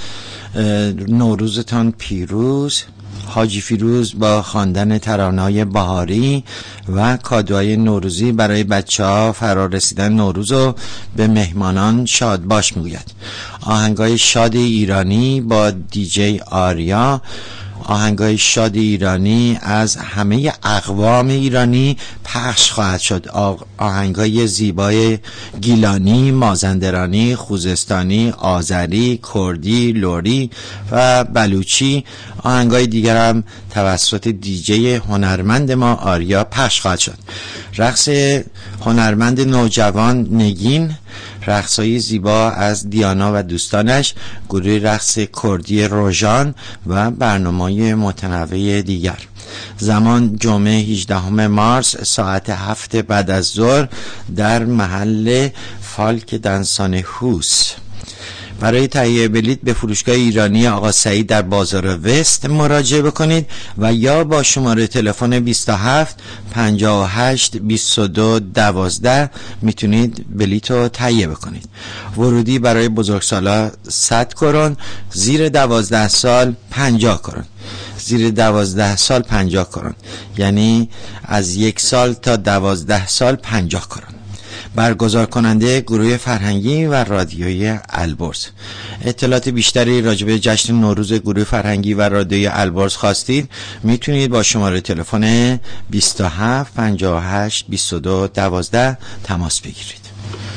نوروزتان پیروز. حاجی فیروز با خواندن ترانه‌های بهاری و کادوهای نوروزی برای بچه‌ها فرا رسیدن نوروز رو به مهمانان شاد باش میگوید. آهنگای شاد ایرانی با دیجی آریا. آهنگای شاد ایرانی از همه اقوام ایرانی پخش خواهد شد. آهنگای زیبای گیلانی، مازندرانی، خوزستانی، آذری، کردی، لوری و بلوچی. آهنگای دیگر هم توسط دیجی هنرمند ما آریا پخش خواهد شد. رقص هنرمند نوجوان نگین، رقصای زیبا از دیانا و دوستانش، گروه رقص کردی روژان و برنامه‌های متنوع دیگر. زمان جمعه هجدهم مارس ساعت هفت بعد از ظهر در محل فالک دنسان هوس. برای تهیه بلیط به فروشگاه ایرانی آقا سعید در بازار وست مراجعه بکنید و یا با شماره تلفن بیست و هفت پنجاه و هشت بیست و دو دوازده میتونید بلیط رو تهیه بکنید. ورودی برای بزرگسالا صد کرون، زیر دوازده سال پنجاه کرون. زیر دوازده سال پنجاه کرون، یعنی از یک سال تا دوازده سال پنجاه کرون. برگزار کننده گروه فرهنگی و رادیوی البرز. اطلاعات بیشتری راجع به جشن نوروز گروه فرهنگی و رادیوی البرز خواستید میتونید با شماره تلفن بیست و هفت پنجاه و هشت بیست و دو دوازده تماس بگیرید.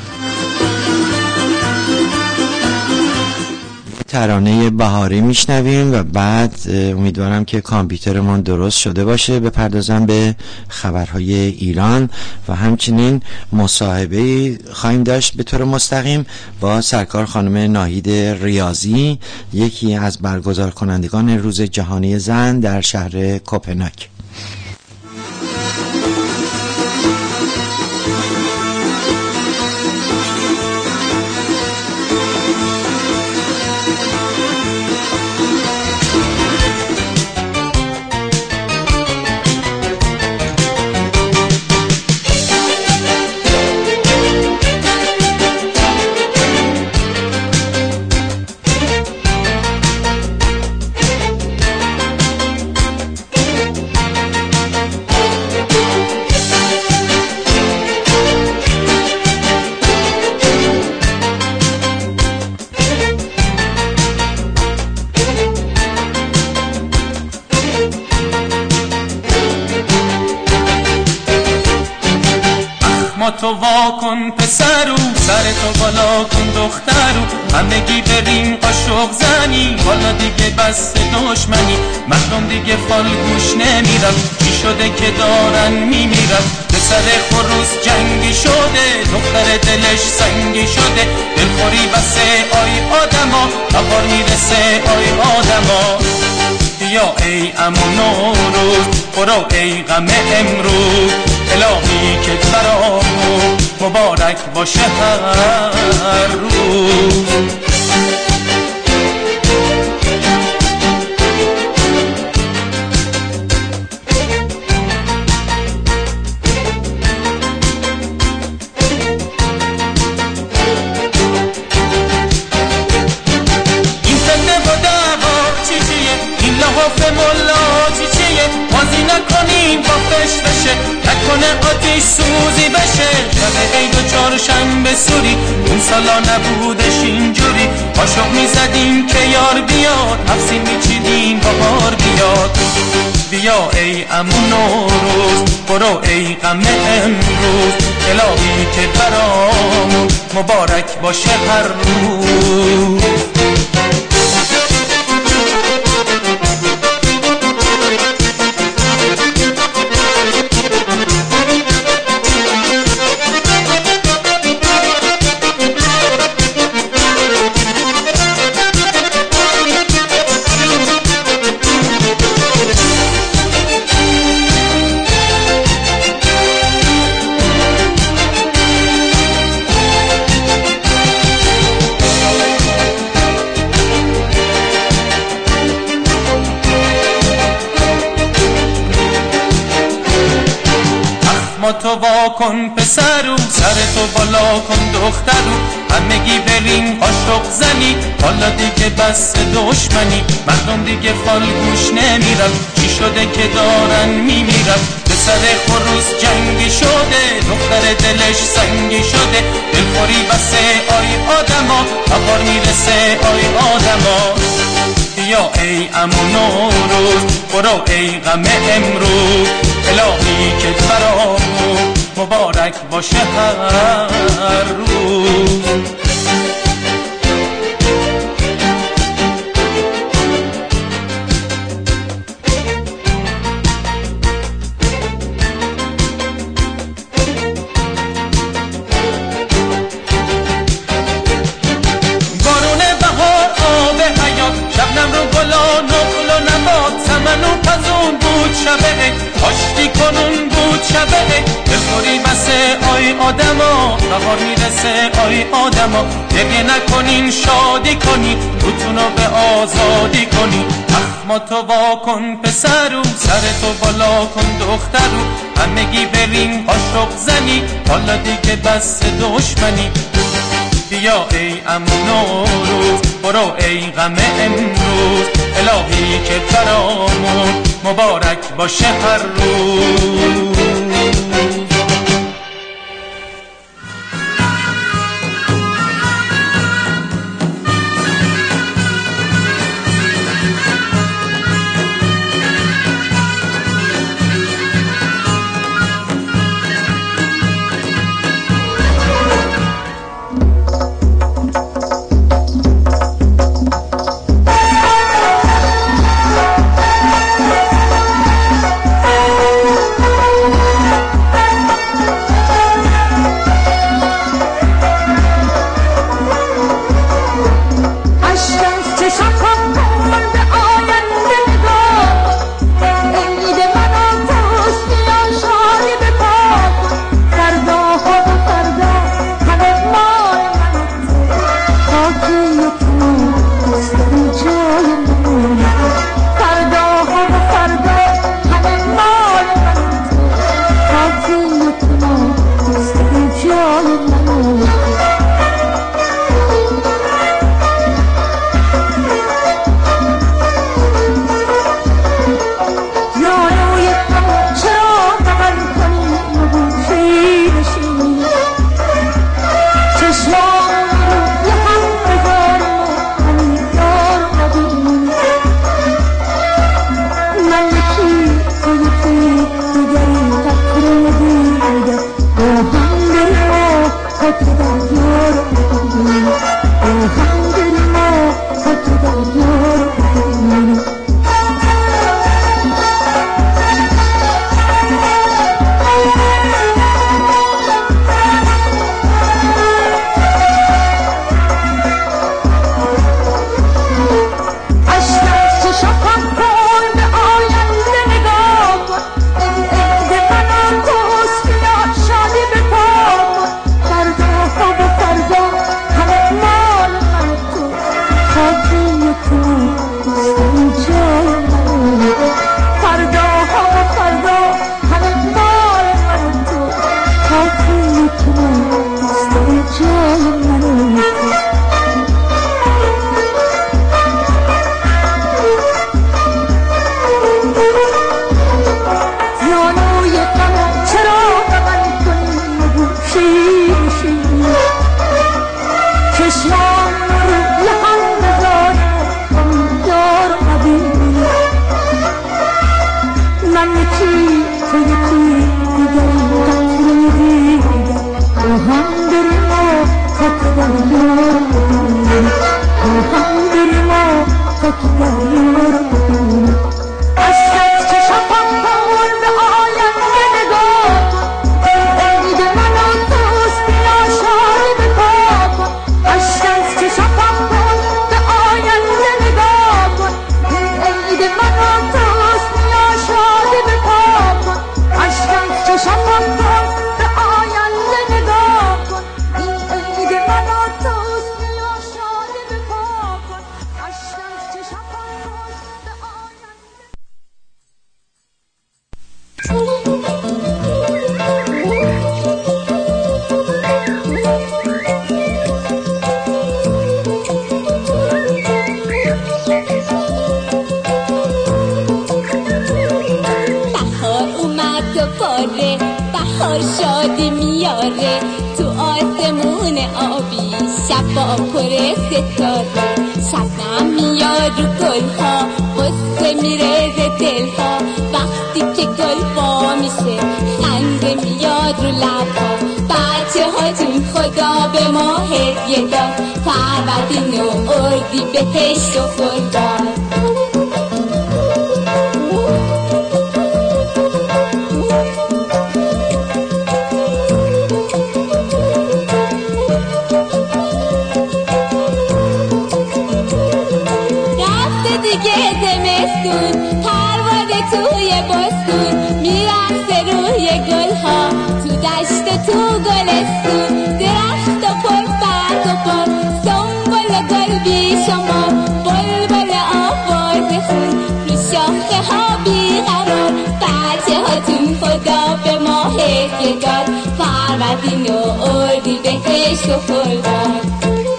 ترانه بهاری میشنویم و بعد امیدوارم که کامپیوترمون درست شده باشه بپردازم به خبرهای ایران و همچنین مصاحبه خواهیم داشت به طور مستقیم با سرکار خانم ناهید ریاضی، یکی از برگزار کنندگان روز جهانی زن در شهر کوپنهاگ. اخماتو وا کن پسرو، سرتو بالا کن دخترو، همگی بریم قاشق زنی، حالا دیگه بس دشمنی، مردم دیگه فال گوش نمیرن، چی شده که دارن میمیرن، پسر خروس جنگی شده، دختر دلش سنگی شده، دلخوری بسه آی آدما، بهار میرسه آی آدما. بیا ای عمو نوروز، برو ای غم امروز، الهی که برامون مبارک باشه هر روز. نکنیم با فش بشه، نکنه آتیش سوزی بشه، شب عید و چهارشنبه سوری، اون سالا نبودش اینجوری، قاشق میزدیم که یار بیاد، حفظی میچیدیم بهار بیاد. بیا ای عمو نوروز، برو ای غم امروز، الهی که برامون مبارک باشه هر روز. تو وا کن پسرو، سرتو بالا کن دخترو، همگی بریم قاشق زنی، حالا دیگه بس دشمنی، مردم دیگه فال گوش نمیرن، چی شده که دارن میمیرن، پسر خروس جنگی شده، دختر دلش سنگی شده، دلخوری بسه آی آدما، بهار میرسه آی آدما. بیا ای عمو نوروز، برو ای غم امروز، الهی که برامون مبارک باشه هر روز. شبنم رو گلا نقل و نبات، سمن و پزون بود شبه، آشتی کنون بود شبه، دلخوری بسه آی آدما، بهار میرسه آی آدما، گریه نکنین شادی کنی، روتونو به آزادی کنی. اخماتو وا کن پسرو، سرتو بالا کن دخترو، همگی بریم قاشق زنی، حالا دیگه بس دشمنی. بیا ای عمو نوروز، برو ای غم امروز، الهی که برامون مبارک باشه هر روز. میاره تو آسمون آبی شب با پر ستاره شبنم میاد رو گلها قصه میرزه دلها وقتی که گل با میشه خنده میاد رو لبها بچه ها جون خدا به ما هدیه داد فروردین و اردی بهشت و خرداد توی بستون میرقصه روی گلها تو دشت و تو گلستون درخت و پر برگ و بار سنبل و گل بی شما بلبل آواز خون رو شاخه ها بیقرار بچه هاتون خدا به ما هدیه داد فروردین و اردی بهشت و خرداد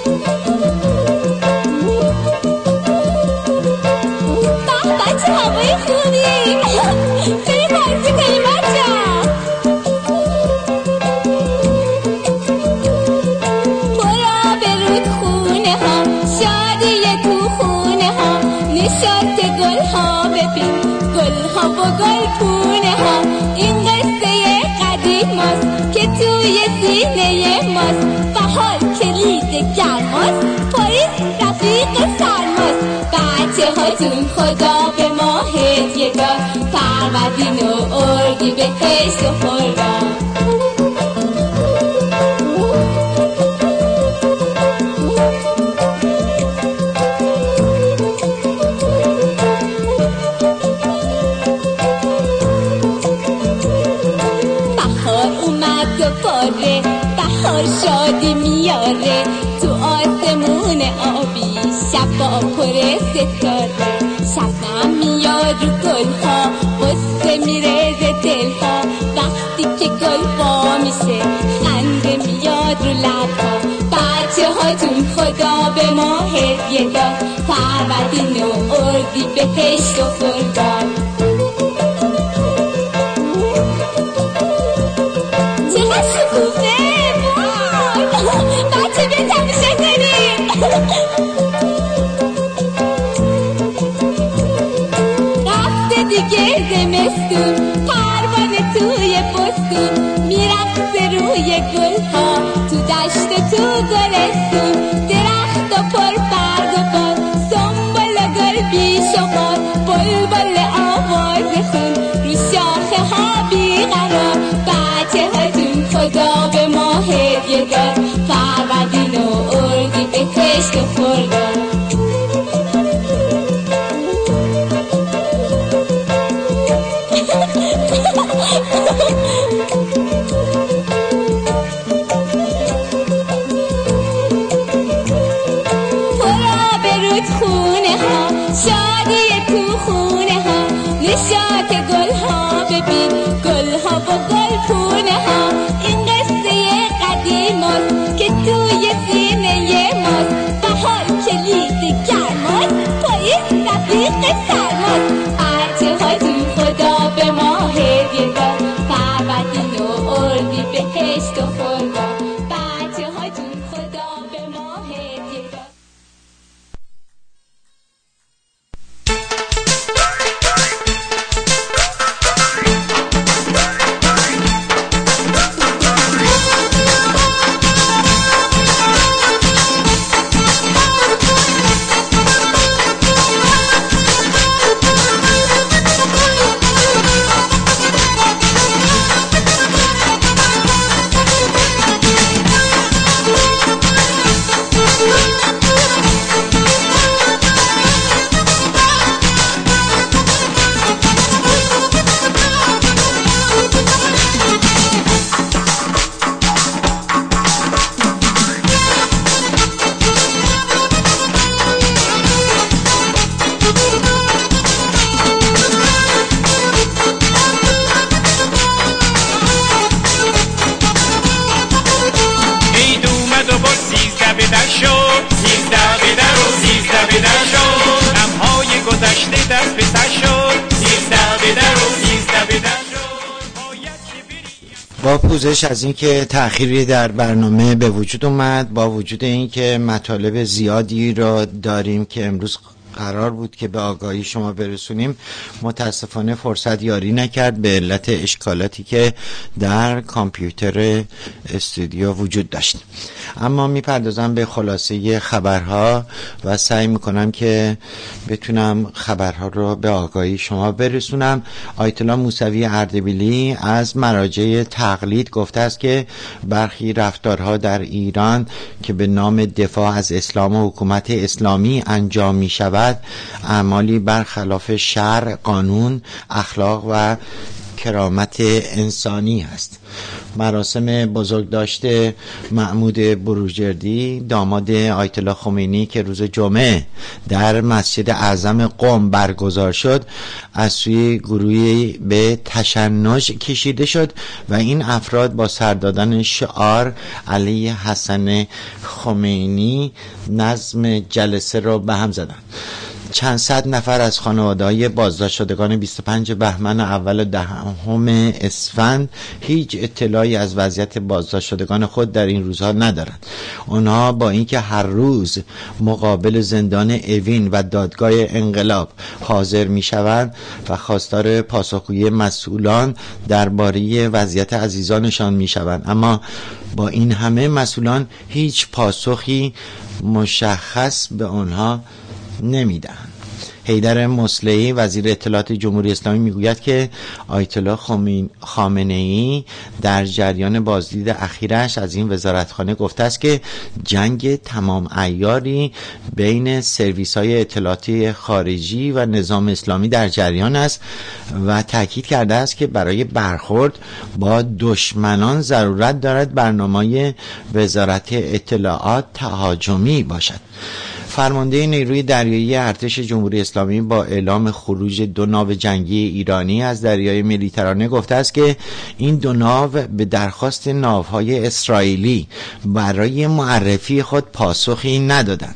بچه هوای خوبی بریم بازی کنیم بچه برا برود خونه ها شادی تو خونه ها نشاط گل ها ببین گل ها و گل پونه ها این قصه قدیم است که توی سینه ماست بهار کلید گرماست پاییز رفیق سرماست بچه هاتون خدا به ما هدیه داد فروردین و اردی بهشت و خرداد بهار اومد و باره بهار شادی میاره تو آسمون آبی شب با پر ستاره شبنم میاد رو گلها قصه میرزه دلها وقتی که گل با میشه خنده میاد رو لبها بچه هاتون خدا به ما هدیه داد فروردین و اردی بهشت و خرداد چقدر شکوفه وای بچه بیا تماشا کنیم دیگه زمستون پروانه توی بستون میرقصه روی گلها تو دشت تو گلستون درخت و پر برگ و باد سنبل و گل بی شمار بلبل آواز خون رو شاخه ها بیقرار بچه هاتون خدا به ما هدیه داد فروردین و اردی بهشت و خرداد خونه ها شادی تو خونه ها نشاط گل ها ببین گل ها و گل پونه ها این قصه قدیم است که توی سینه ماست بهار کلید گرماست پاییز رفیق سرماست بچه هاتون خدا به ما هدیه داد فروردین و اردی بهشت و خرداد بچه هاتون خدا به ما هدیه داد با پوزش از اینکه تأخیری در برنامه به وجود اومد، با وجود اینکه مطالب زیادی را داریم که امروز قرار بود که به آگاهی شما برسونیم، متاسفانه فرصت یاری نکرد به علت اشکالاتی که در کامپیوتر استودیو وجود داشت. اما میپردازم به خلاصه خبرها و سعی میکنم که بتونم خبرها رو به آگاهی شما برسونم. آیت الله موسوی اردبیلی از مراجع تقلید گفته است که برخی رفتارها در ایران که به نام دفاع از اسلام و حکومت اسلامی انجام می شود اعمالی برخلاف شرع، قانون، اخلاق و کرامت انسانی است. مراسم بزرگداشت محمود بروجردی داماد آیت الله خمینی که روز جمعه در مسجد اعظم قم برگزار شد از سوی گروهی به تشنج کشیده شد و این افراد با سر دادن شعار علیه حسن خمینی نظم جلسه را به هم زدند. چند صد نفر از خانواده‌های بازداشت شدگان بیست و پنج بهمن اول و دهم اسفند هیچ اطلاعی از وضعیت بازداشت شدگان خود در این روزها ندارند. آنها با اینکه هر روز مقابل زندان اوین و دادگاه انقلاب حاضر می‌شوند و خواستار پاسخگویی مسئولان درباره وضعیت عزیزانشان می‌شوند، اما با این همه مسئولان هیچ پاسخی مشخص به آنها نمیدن. حیدر مصلحی وزیر اطلاعات جمهوری اسلامی میگوید که آیت الله خامنه‌ای در جریان بازدید اخیرش از این وزارتخانه گفته است که جنگ تمام عیاری بین سرویس‌های اطلاعاتی خارجی و نظام اسلامی در جریان است و تاکید کرده است که برای برخورد با دشمنان ضرورت دارد برنامه وزارت اطلاعات تهاجمی باشد. فرمانده نیروی دریایی ارتش جمهوری اسلامی با اعلام خروج دو ناو جنگی ایرانی از دریای مدیترانه گفته است که این دو ناو به درخواست ناوهای اسرائیلی برای معرفی خود پاسخی ندادند.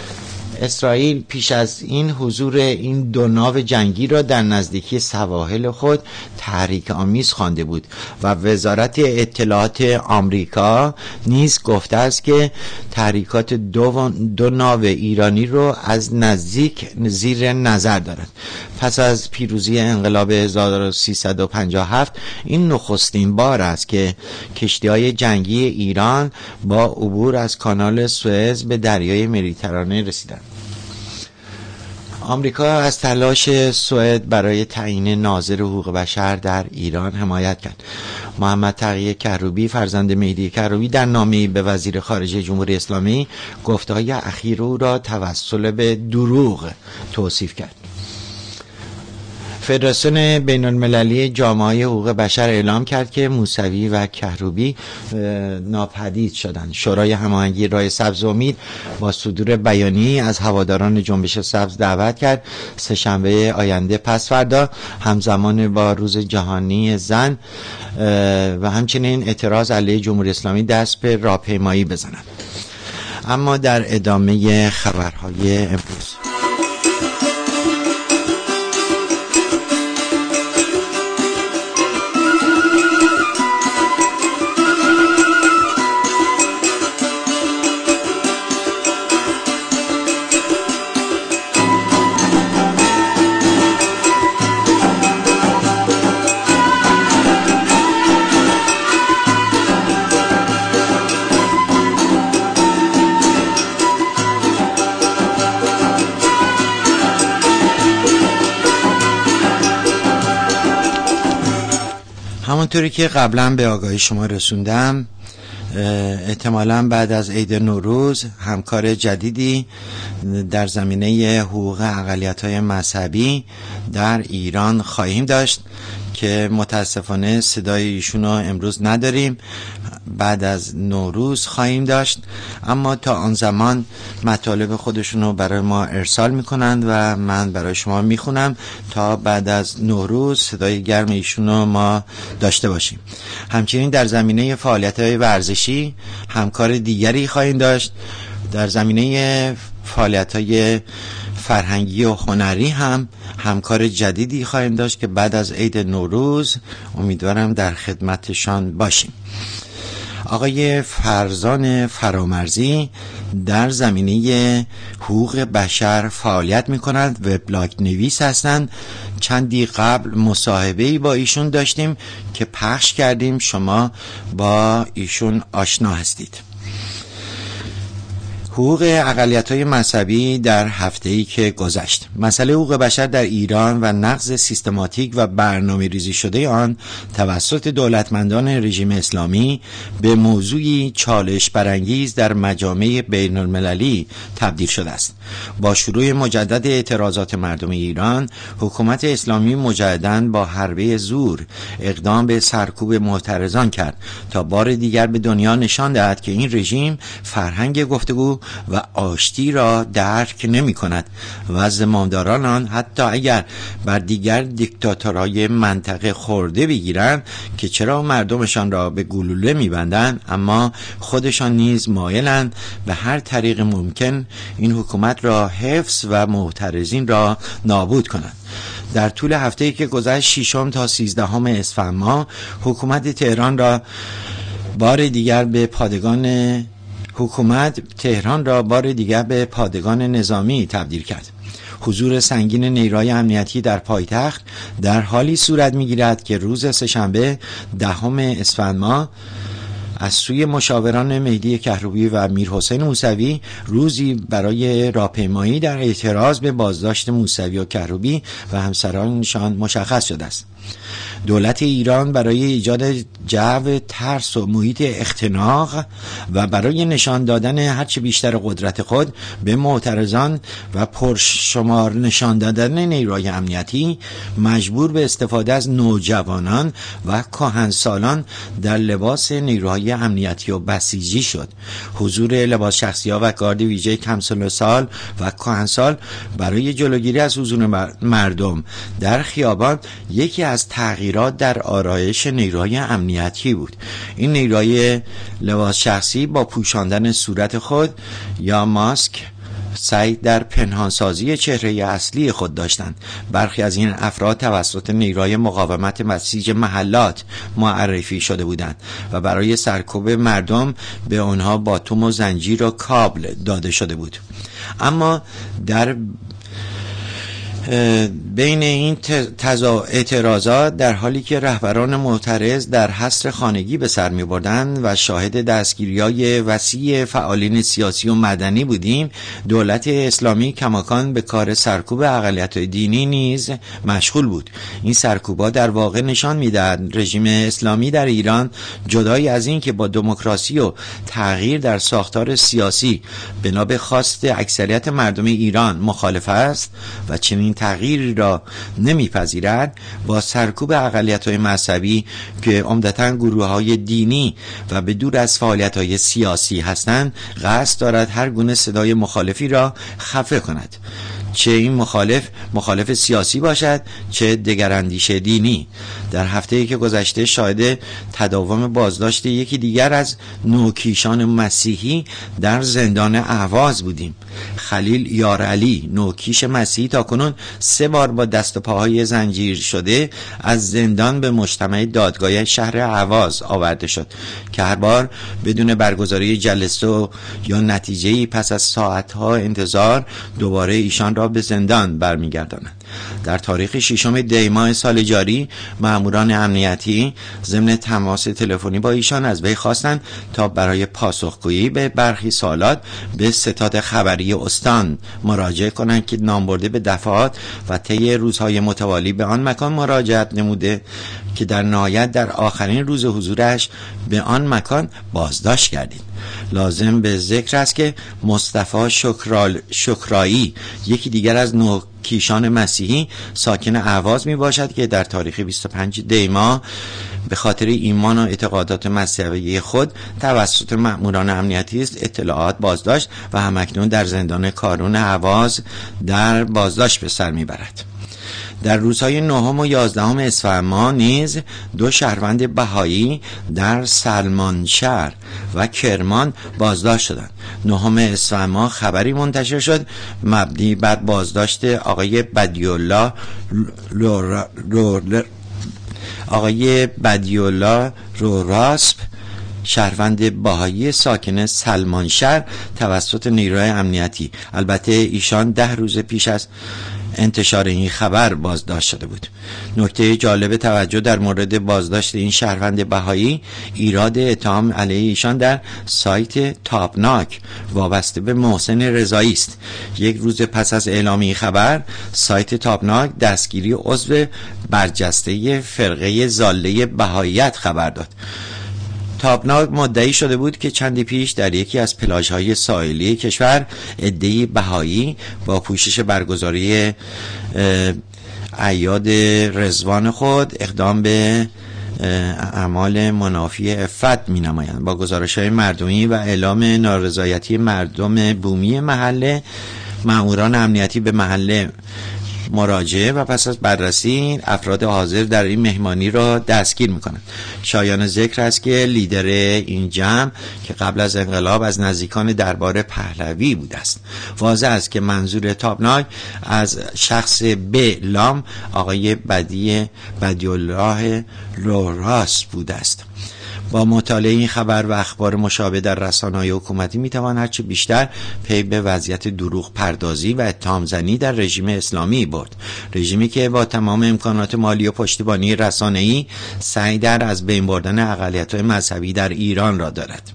اسرائیل پیش از این حضور این دو ناو جنگی را در نزدیکی سواحل خود تحریک آمیز خوانده بود و وزارت اطلاعات آمریکا نیز گفته است که تحریکات دو, دو ناو ایرانی را از نزدیک زیر نظر دارد. پس از پیروزی انقلاب هزار و سیصد و پنجاه و هفت این نخستین بار است که کشتی‌های جنگی ایران با عبور از کانال سوئز به دریای مدیترانه رسیدند. آمریکا از تلاش سوئد برای تعیین ناظر حقوق بشر در ایران حمایت کرد. محمد تقی کروبی فرزند مهدی کروبی در نامه‌ای به وزیر خارجه جمهوری اسلامی گفته‌های اخیر او را توسل به دروغ توصیف کرد. فدراسیون بین المللی جامعه حقوق بشر اعلام کرد که موسوی و کروبی ناپدید شدند. شورای هماهنگی راه سبز امید با صدور بیانیه‌ای از هواداران جنبش سبز دعوت کرد سه‌شنبه آینده پس فردا همزمان با روز جهانی زن و همچنین اعتراض علیه جمهوری اسلامی دست به راهپیمایی بزنند. اما در ادامه خبرهای امروز همونطوری که قبلا به آگاهی شما رسوندم، احتمالاً بعد از عید نوروز همکار جدیدی در زمینه حقوق اقلیت‌های مذهبی در ایران خواهیم داشت که متاسفانه صدای ایشون رو امروز نداریم. بعد از نوروز خواهیم داشت، اما تا آن زمان مطالب خودشون رو برای ما ارسال میکنند و من برای شما میخونم تا بعد از نوروز صدای گرم ایشون رو ما داشته باشیم. همچنین در زمینه فعالیت‌های ورزشی همکار دیگری خواهیم داشت. در زمینه فعالیت‌های فرهنگی و هنری هم همکار جدیدی خواهیم داشت که بعد از عید نوروز امیدوارم در خدمتشان باشیم. آقای فرزان فرامرزی در زمینه حقوق بشر فعالیت می کند، وبلاگ نویس هستند. چندی قبل مصاحبه‌ای با ایشون داشتیم که پخش کردیم، شما با ایشون آشنا هستید. حقوق اقلیت‌های مذهبی در هفته‌ای که گذشت. مسئله حقوق بشر در ایران و نقض سیستماتیک و برنامه‌ریزی شده آن توسط دولتمندان رژیم اسلامی به موضوعی چالش برانگیز در مجامع بین‌المللی تبدیل شده است. با شروع مجدد اعتراضات مردم ایران، حکومت اسلامی مجدداً با حربه زور اقدام به سرکوب معترضان کرد تا بار دیگر به دنیا نشان دهد که این رژیم فرهنگ گفتگو و آشتی را درک نمی کند و زمامداران آن حتی اگر بر دیگر دیکتاتورهای منطقه خورده بگیرند که چرا مردمشان را به گلوله می بندند، اما خودشان نیز مایلند به هر طریق ممکن این حکومت را حفظ و معترضین را نابود کنند. در طول هفته‌ای که گذشت ششم تا سیزدهم اسفند ماه حکومت تهران را بار دیگر به پادگان حکومت تهران را بار دیگر به پادگان نظامی تبدیل کرد. حضور سنگین نیروهای امنیتی در پایتخت در حالی صورت می‌گیرد که روز سه‌شنبه دهم اسفند ماه از سوی مشاوران مهدی کهروی و میرحسین موسوی روزی برای راهپیمایی در اعتراض به بازداشت موسوی و کهروی و همسرانشان مشخص شده است. دولت ایران برای ایجاد جو ترس و محیط اختناق و برای نشان دادن هرچه بیشتر قدرت خود به معترضان و پرشمار نشان دادن نیروهای امنیتی مجبور به استفاده از نوجوانان و کهنسالان در لباس نیروهای امنیتی و بسیجی شد. حضور لباس شخصی‌ها و گارد ویژه کم سن و سال و کهنسال برای جلوگیری از حضور مردم در خیابان یکی از تغییرات در آرایش نیروهای امنیتی بود. این نیروهای لباس شخصی با پوشاندن صورت خود یا ماسک سعی در پنهانسازی چهره اصلی خود داشتند. برخی از این افراد توسط نیروهای مقاومت بسیج محلات معرفی شده بودند و برای سرکوب مردم به آنها باتوم و زنجیر و کابل داده شده بود. اما در بین این اعتراضات در حالی که رهبران معترض در حصر خانگی به سر می بردند و شاهد دستگیری‌های وسیع فعالین سیاسی و مدنی بودیم، دولت اسلامی کماکان به کار سرکوب اقلیت‌های دینی نیز مشغول بود. این سرکوب‌ها در واقع نشان می‌دهد رژیم اسلامی در ایران جدای از این که با دموکراسی و تغییر در ساختار سیاسی بنا به خواست اکثریت مردم ایران مخالف است و چنین تغییری را نمیپذیرد، با سرکوب اقلیت‌های مذهبی که عمدتاً گروه‌های دینی و به دور از فعالیت‌های سیاسی هستند قصد دارد هر گونه صدای مخالفی را خفه کند، چه این مخالف مخالف سیاسی باشد چه دگراندیش دینی. در هفته‌ای که گذشته شاهد تداوم بازداشت یکی دیگر از نوکیشان مسیحی در زندان اهواز بودیم. خلیل یارعلی، نوکیش مسیحی، تاکنون سه بار با دست و پاهای زنجیر شده از زندان به مجتمع دادگاه شهر اهواز آورده شد که هر بار بدون برگزاری جلسه یا نتیجه‌ای پس از ساعت‌ها انتظار دوباره ایشان را به زندان برمیگردانند. در تاریخ ششم دی ماه سال جاری ماموران امنیتی ضمن تماس تلفنی با ایشان از وی خواستند تا برای پاسخگویی به برخی سوالات به ستاد خبری استان مراجعه کنند که نامبرده به دفعات و طی روزهای متوالی به آن مکان مراجعت نموده که در نهایت در آخرین روز حضورش به آن مکان بازداشت گردید. لازم به ذکر است که مصطفی شکرال شکرایی، یکی دیگر از نوکیشان مسیحی ساکن اهواز می باشد که در تاریخ بیست و پنج دی ماه به خاطر ایمان و اعتقادات مذهبی خود توسط مأموران امنیتی است اطلاعات بازداشت و همکنون در زندان کارون اهواز در بازداشت به سر میبرد. در روزهای نهم و یازدهم اسفند ماه نیز دو شهروند بهایی در سلمانشهر و کرمان بازداشت شدند. نهم اسفند ماه خبری منتشر شد مبنی بر بازداشت آقای بدیعالله آقای بدیعالله روراسپ، شهروند بهایی ساکن سلمانشهر توسط نیروهای امنیتی. البته ایشان ده روز پیش از انتشار این خبر بازداشت شده بود. نکته جالب توجه در مورد بازداشت این شهروند بهایی ایراد اتهام علیه ایشان در سایت تابناک وابسته به محسن رضایی است. یک روز پس از اعلام این خبر سایت تابناک دستگیری عضو برجسته فرقه ضاله بهاییت خبر داد. تابناک مدعی شده بود که چندی پیش در یکی از پلاژهای ساحلی کشور عده‌ای بهایی با پوشش برگزاری اعیاد رضوان خود اقدام به اعمال منافی عفت می نمایند. با گزارش‌های مردمی و اعلام نارضایتی مردم بومی محله، ماموران امنیتی به محله مراجعه و پس از بررسی افراد حاضر در این مهمانی را دستگیر میکنند. شایان ذکر است که لیدر این جمع که قبل از انقلاب از نزدیکان دربار پهلوی بوده است. واضح است که منظور تابناک از شخص ب لام آقای بدی بدیعالله روراسپ بوده است. با مطالعه این خبر و اخبار مشابه در رسانه‌های حکومتی میتوان هرچه بیشتر پی به وضعیت دروغ پردازی و اتهام زنی در رژیم اسلامی برد. رژیمی که با تمام امکانات مالی و پشتیبانی رسانه‌ای سعی در از بین بردن اقلیت‌های مذهبی در ایران را دارد.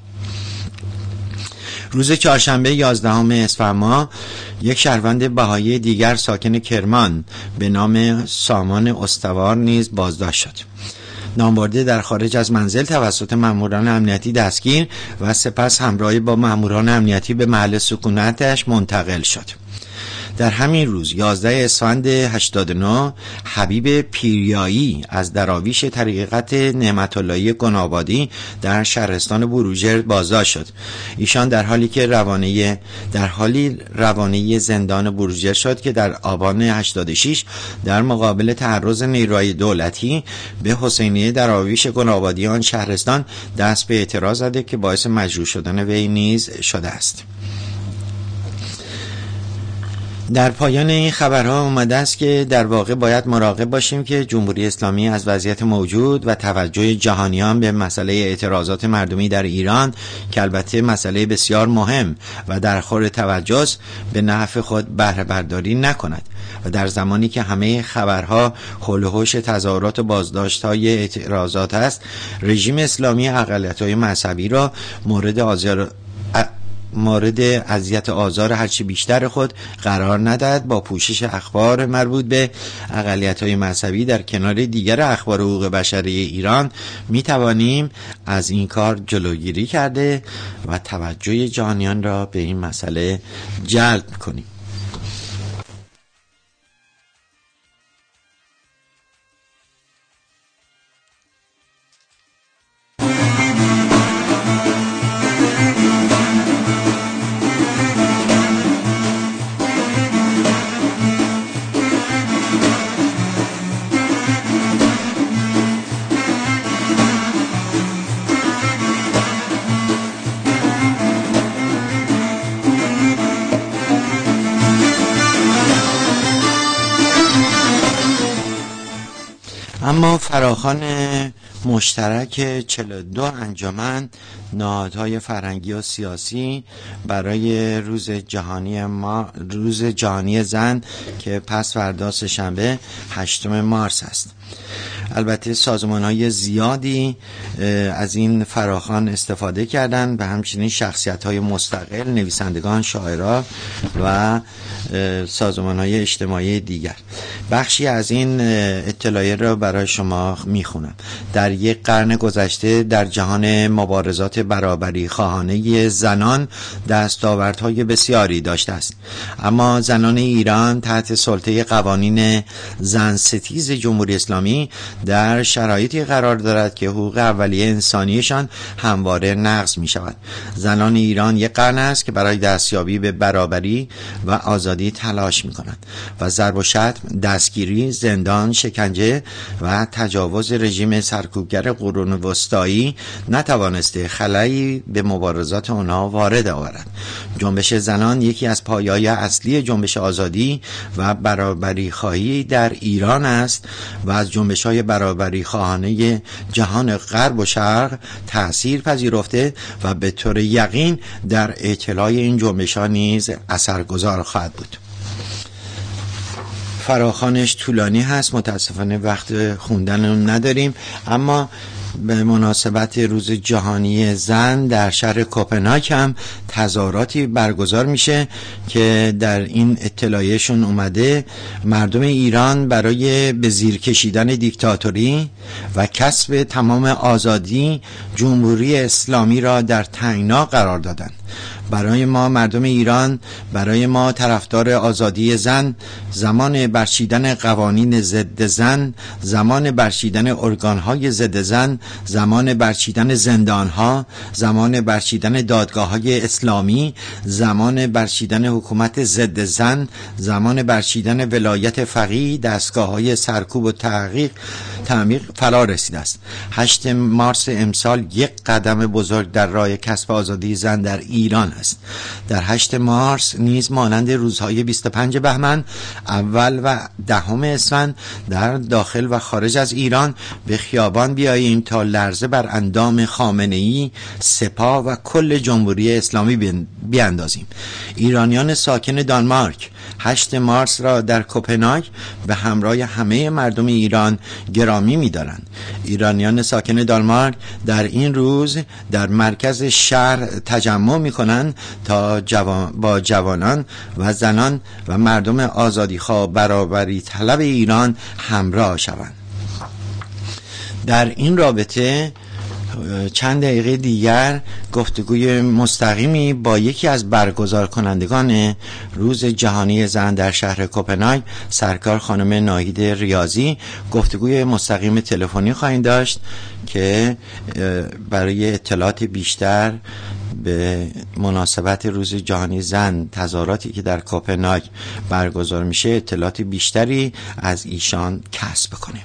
روز چهارشنبه یازدهم اسفند ماه یک شهروند بهایی دیگر ساکن کرمان به نام سامان استوار نیز بازداشت شد. نامبرده در خارج از منزل توسط ماموران امنیتی دستگیر و سپس همراه با ماموران امنیتی به محل سکونتش منتقل شد. در همین روز یازده اسفند هشتاد و نه حبیب پیریایی از دراویش طریقت نعمت اللهی گنابادی در شهرستان بروجرد بازداشت شد. ایشان در حالی که روانه در حالی روانه زندان بروجرد شد که در آبان هشتاد و شش در مقابل تعرض نیروهای دولتی به حسینیه دراویش گنابادی آن شهرستان دست به اعتراض زده که باعث مجروح شدن وی نیز شده است. در پایان این خبرها اومده است که در واقع باید مراقب باشیم که جمهوری اسلامی از وضعیت موجود و توجه جهانیان به مسئله اعتراضات مردمی در ایران که البته مسئله بسیار مهم و در خور توجه است به نفع خود بهره برداری نکند و در زمانی که همه خبرها حول و حوش تظاهرات و بازداشت‌های اعتراضات است، رژیم اسلامی اقلیت‌های مذهبی را مورد آزار مورد اذیت آزار هرچی بیشتر خود قرار ندهد. با پوشش اخبار مربوط به اقلیت‌های مذهبی در کنار دیگر اخبار حقوق بشری ایران می توانیم از این کار جلوگیری کرده و توجه جهانیان را به این مسئله جلب کنیم. اما فراخوان مشترک چهل و دو انجمن نهادهای فرهنگی و سیاسی برای روز جهانی ما روز جهانی زن که پس فردا سه‌شنبه هشتم مارس است. البته سازمان‌های زیادی از این فراخوان استفاده کردند و همچنین شخصیت‌های مستقل، نویسندگان، شاعران و سازمان‌های اجتماعی دیگر. بخشی از این اطلاعیه را برای شما می‌خونم. در یک قرن گذشته در جهان مبارزات برابری خواهانه زنان دستاوردهای بسیاری داشته است، اما زنان ایران تحت سلطه قوانین زن ستیز جمهوری اسلامی در شرایطی قرار دارد که حقوق اولیه انسانیشان همواره نقض می شود. زنان ایران یک قرن است که برای دستیابی به برابری و آزادی تلاش می کنند و ضرب و شتم، دستگیری، زندان، شکنجه و تجاوز رژیم سرکوبگر قرون وسطایی نتوانسته خلایی به مبارزات آنها وارد آورد. جنبش زنان یکی از پایه‌های اصلی جنبش آزادی و برابری خواهی در ایران است و از جنبش‌های برابری خواهانه جهان غرب و شرق تأثیر پذیرفته و به طور یقین در اطلاع این جنبش‌ها نیز اثرگذار خواهد بود. فراخوانش طولانی هست، متاسفانه وقت خوندن اون نداریم، اما به مناسبت روز جهانی زن در شهر کوپنهاگ هم تظاهراتی برگزار میشه که در این اطلاعیهشون اومده مردم ایران برای به زیر کشیدن دیکتاتوری و کسب تمام آزادی جمهوری اسلامی را در تنگنا قرار دادند. برای ما مردم ایران، برای ما طرفدار آزادی زن، زمان برچیدن قوانین ضد زن، زمان برچیدن ارگانهای ضد زن، زمان برچیدن زندانها، زمان برچیدن دادگاه‌های اسلامی، زمان برچیدن حکومت ضد زن، زمان برچیدن ولایت فقیه، دستگاه‌های سرکوب و تحقیق تعمیق فرا رسیده است. هشت مارس امسال یک قدم بزرگ در راه کسب آزادی زن در ایران است. در هشت مارس نیز مانند روزهای بیست و پنج بهمن، اول و دهم اسفند در داخل و خارج از ایران به خیابان بیاییم تا لرزه بر اندام خامنه‌ای، سپاه و کل جمهوری اسلامی بیاندازیم. ایرانیان ساکن دانمارک هشت مارس را در کوپنهاگ به همراه همه مردم ایران گرامی می‌دارند. ایرانیان ساکن دانمارک در این روز در مرکز شهر تجمع می‌کنند تا جوان با جوانان و زنان و مردم آزادیخواه برابری طلب ایران همراه شوند. در این رابطه چند دقیقه دیگر گفتگوی مستقیمی با یکی از برگزار کنندگان روز جهانی زن در شهر کوپنهاگ، سرکار خانم ناهید ریاضی، گفتگوی مستقیم تلفنی خواهیم داشت که برای اطلاعات بیشتر به مناسبت روز جهانی زن، تظاهراتی که در کوپنهاگ برگزار میشه، اطلاعات بیشتری از ایشان کسب کنیم.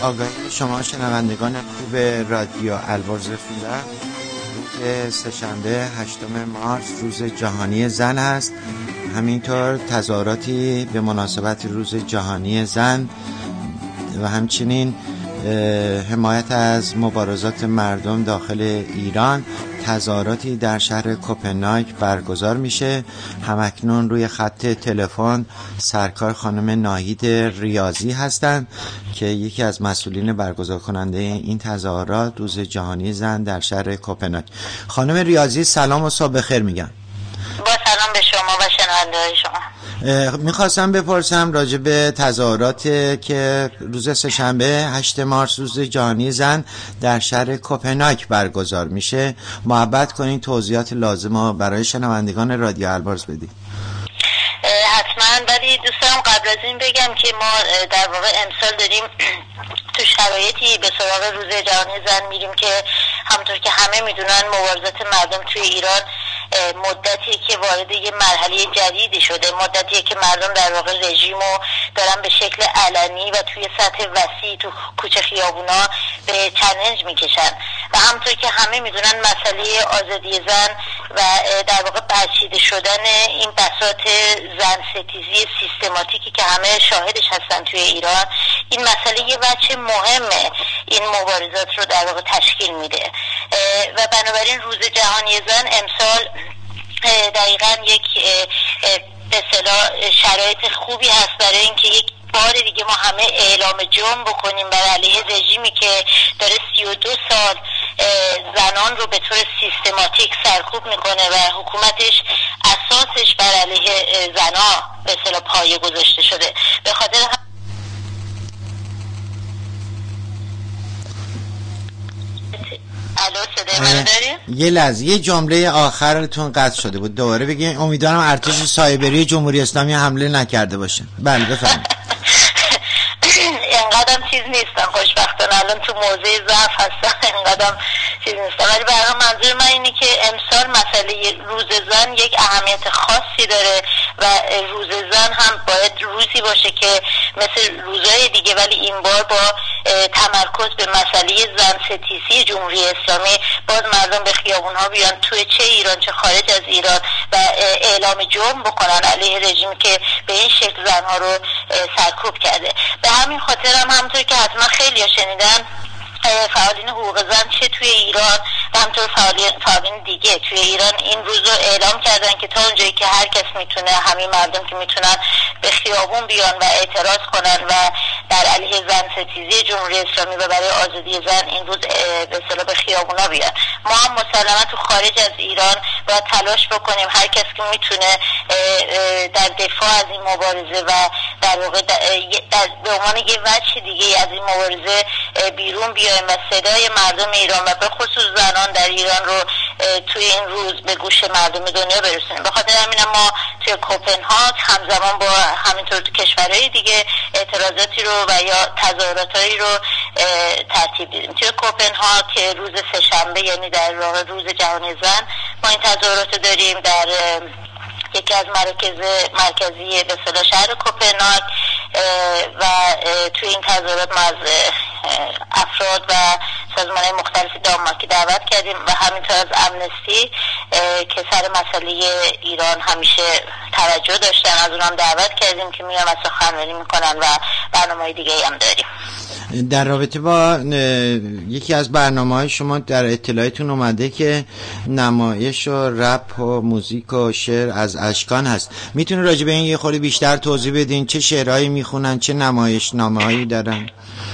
آگاهی شما شنوندگان خوب رادیو البرز رسوندن، روز سه‌شنبه هشتم مارس روز جهانی زن است. همینطور تظاهراتی به مناسبت روز جهانی زن و همچنین حمایت از مبارزات مردم داخل ایران، تظاهراتی در شهر کوپنهاگ برگزار میشه. همکنون روی خط تلفن سرکار خانم ناهید ریاضی هستند که یکی از مسئولین برگزار کننده این تظاهرات روز جهانی زن در شهر کوپنهاگ. خانم ریاضی سلام و صبح بخیر میگم. با سلام به شما و شنونده‌های شما. میخواستم بپرسم راجع به تظاهرات که روز سه‌شنبه هشتم مارس روز جهانی زن در شهر کوپنهاگ برگزار میشه. محبت کنین توضیحات لازم رو برای شنوندگان رادیو البرز بدید. حتما، ولی دوستان قبل از این بگم که ما در واقع امسال داریم تو شرایطی به سراغ روز جهانی زن میریم که همونطور که همه میدونن مبارزات مردم توی ایران مدتی که وارد یه مرحله جدیدی شده، مدتی که مردم در واقع رژیمو دارن به شکل علنی و توی سطح وسیع تو کوچه خیابونا به چالش میکشن و همونطور که همه میدونن مسئله آزادی زن و در واقع برچیده شدن این بساط زن ستیزی سیستماتیکی که همه شاهدش هستن توی ایران، این مسئله یه بچه مهمه این مبارزات رو در واقع تشکیل میده و بنابراین روز جهانی زن امسال دقیقاً یک به اصطلاح شرایط خوبی هست برای اینکه یک بار دیگه ما همه اعلام جرم بکنیم بر علیه رژیمی که داره سی و دو سال زنان رو به طور سیستماتیک سرکوب میکنه و حکومتش اساسش بر علیه زنها به اصطلاح پایه گذاشته شده. به خاطر هم الو صدای منو داریم؟ یه لحظه یه جمله آخرتون قطع شده بود، دوباره بگین. امیدوارم ارتش سایبری جمهوری اسلامی حمله نکرده باشه. بله بفرمایید. اینقدرم چیز نیستن خوشبختانه، الان تو موضع ضعف هستن، اینقدرم چیز نیستن، ولی برای منظور من اینه که امسال مسئله روز زن یک اهمیت خاصی داره و روز زن هم باید روزی باشه که مثل روزهای دیگه ولی این بار با تمرکز به مسئله زن ستیزی جمهوری اسلامی باز مردم به خیابون ها بیان توی چه ایران چه خارج از ایران و اعلام جرم بکنن علیه رژیمی که به این شکل زنها رو سرکوب کرده. به همین خاطر هم همونطور که حتما خیلی ها شنیدن فعالین حقوق زن چه توی ایران و همطور فعالین دیگه توی ایران این روز رو اعلام کردن که تا اونجایی که هر کس میتونه، همین مردم که میتونن به خیابون بیان و اعتراض کنن و در علیه زن ستیزی جمهوری اسلامی و برای آزادی زن این روز به اصطلاح به خیابونا بیان. ما هم مسلما تو خارج از ایران باید تلاش بکنیم هر کس که میتونه در دفاع از این مبارزه و در واقع به عنوان یه وجه دیگه از این مبارزه بیرون بیایم و صدای مردم ایران و به خصوص زنان در ایران رو توی این روز به گوش مردم دنیا برسونیم. به خاطر همین ما توی کوپنهاگ همزمان با همینطور تو کشورهای دیگه اعتراضاتی رو و یا تظاهراتایی رو ترتیب دیدیم. توی کوپنهاگ که روز سه‌شنبه یعنی در واقع روز جهانی زن ما این تظاهرات داریم در یکی از مراکز مرکزی به اصطلاح شهر کوپنهاگ و توی این تظاهرات ما از افراد و سازمان‌های مختلفی دانمارکی دعوت کردیم و همینطور از امنستی که سر مسئله ایران همیشه توجه داشتن از اونم دعوت کردیم که میان و سخنرانی میکنن و برنامه‌های دیگه هم داریم. در رابطه با یکی از برنامه‌های شما در اطلاعاتون اومده که نمایش و رپ و موزیک و شعر از اشکان هست. میتونه راجع به این یه خورده بیشتر توضیح بدین؟ چه شعرهایی میخونن، چه نمایش نامه‌هایی دارن؟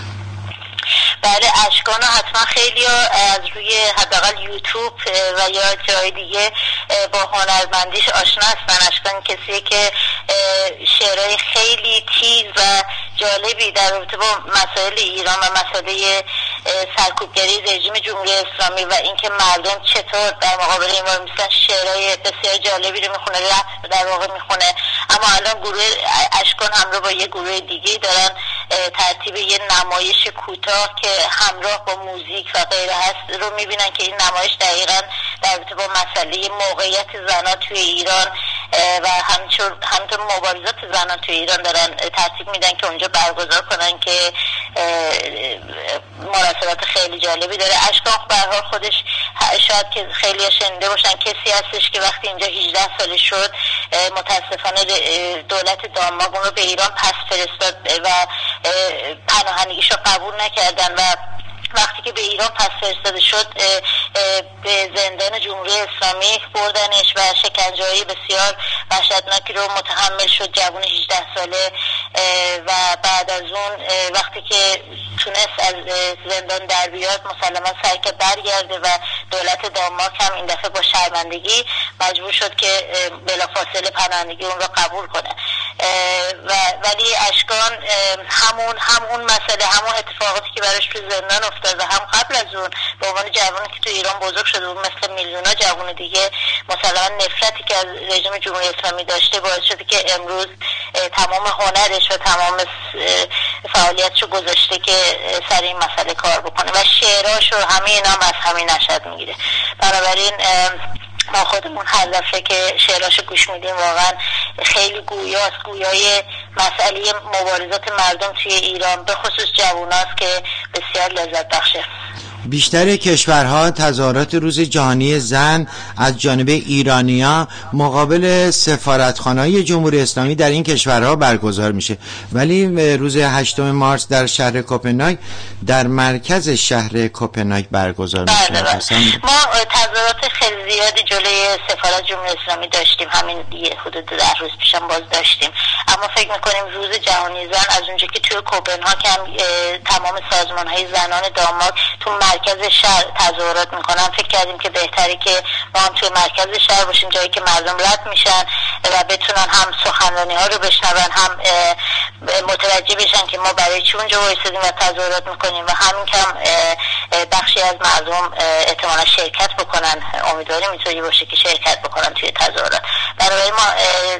بله، اشکان حتما خیلی از روی حداقل یوتیوب و یا جای دیگه با هنرمندیش آشنا هستن. اشکان کسیه که شعرهای خیلی تیز و جالبی در رابطه با مسائل ایران و مسئله سرکوبگری رژیم جمهوری اسلامی و اینکه مردم چطور در مقابل این مورد مثلا شعرهای بسیار جالبی رو میخونه، رپ در واقع میخونه. اما الان گروه اشکان همراه با یه گروه دیگه دارن ترتیب یه نمایش کوتاه که همراه با موزیک و غیره هست رو میبینن که این نمایش دقیقاً در رابطه با مسئله موقعیت زنان توی ایران و همچنین همینطور مبارزات زنان توی ایران دارن ترتیب میدن که اونجا برگزار کنن که مناسبات خیلی جالبی داره. اشکان به هر حال خودش شاید که خیلی شنیده باشن کسی هستش که وقتی اینجا هجده ساله شد متاسفانه دولت دانمارک اون رو به ایران پس فرستاد و پناهندگیش رو قبول نکردن و وقتی که به ایران پس فرستاده شد به زندان جمهوری اسلامی بردنش و شکنجه‌های بسیار وحشتناکی رو متحمل شد. جوان هجده ساله و بعد از اون وقتی که تونست از زندان در بیاد مسلما سعی کرد برگرده و دولت دانمارک هم این دفعه با شرمندگی مجبور شد که بلافاصله پناهندگی اون رو قبول کنه. و ولی اشکان همون همون مسئله همون اتفاقاتی که براش تو زندان افتاد و هم قبل از اون به عنوان جوانی که تو ایران بزرگ شده بود مثل میلیونا جوان دیگه مسلما نفرتی که از رژیم جمهوری اسلامی داشته باعث شده که امروز تمام هنرش و تمام فعالیتشو گذاشته که سر این مسئله کار بکنه و شعراش و همه اینا هم از همین نشد میگیره. بنابراین ما خودمون هر دفعه که شعراشو گوش میدیم واقعا خیلی گویاست، گویای مسئله مبارزات مردم توی ایران به خصوص جواناست که بسیار لذت بخشه. بیشتر کشورها تظاهرات روز جهانی زن از جانب ایرانیا مقابل سفارتخانه‌های جمهوری اسلامی در این کشورها برگزار میشه، ولی روز هشتم مارس در شهر کوپنهاگ در مرکز شهر کوپنهاگ برگزار میشه. ما تظاهرات خیلی زیادی جلوی سفارت جمهوری اسلامی داشتیم، همین یه حدود ده روز پیشم باز داشتیم، اما فکر میکنیم روز جهانی زن از اونجا که توی کوپنهاگ هم تمام سازمان‌های زنان دانمارک تو مرکز شهر تظاهرات میکنن، فکر کردیم که بهتره که ما هم توی مرکز شهر باشیم، جایی که مردم رد میشن و بتونن هم سخنرانی ها رو بشنون هم متوجه بشن که ما برای چی اونجا وایسادیم و تظاهرات میکنیم و همین کم بخشی از مردم احتمالا شرکت بکنن. امیدواریم اینطوری باشه که شرکت بکنن توی تظاهرات. بنابراین ما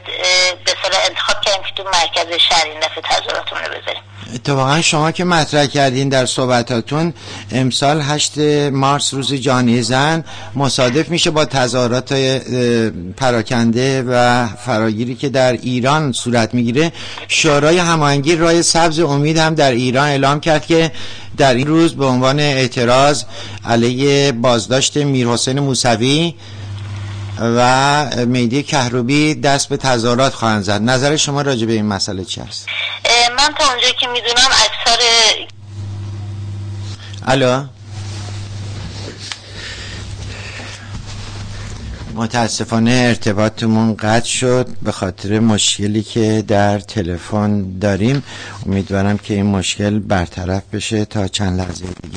به اصطلاح انتخاب کردیم که تو مرکز شهر این دفعه تظاهراتمون رو بذاریم. اتفاقا شما که مطرح کردین در صحبتاتون امسال هشت مارس روز جهانی زن مصادف میشه با تظاهرات پراکنده و فراگیری که در ایران صورت میگیره. شورای هماهنگی راه سبز امید هم در ایران اعلام کرد که در این روز به عنوان اعتراض علیه بازداشت میرحسین موسوی و مهدی کهروبی دست به تظاهرات خواهند زد. نظر شما راجع به این مسئله چی است؟ من تا اونجایی که میدونم اکثر الو متاسفانه ارتباطمون قطع شد به خاطر مشکلی که در تلفن داریم. امیدوارم که این مشکل برطرف بشه تا چند لحظه دیگه.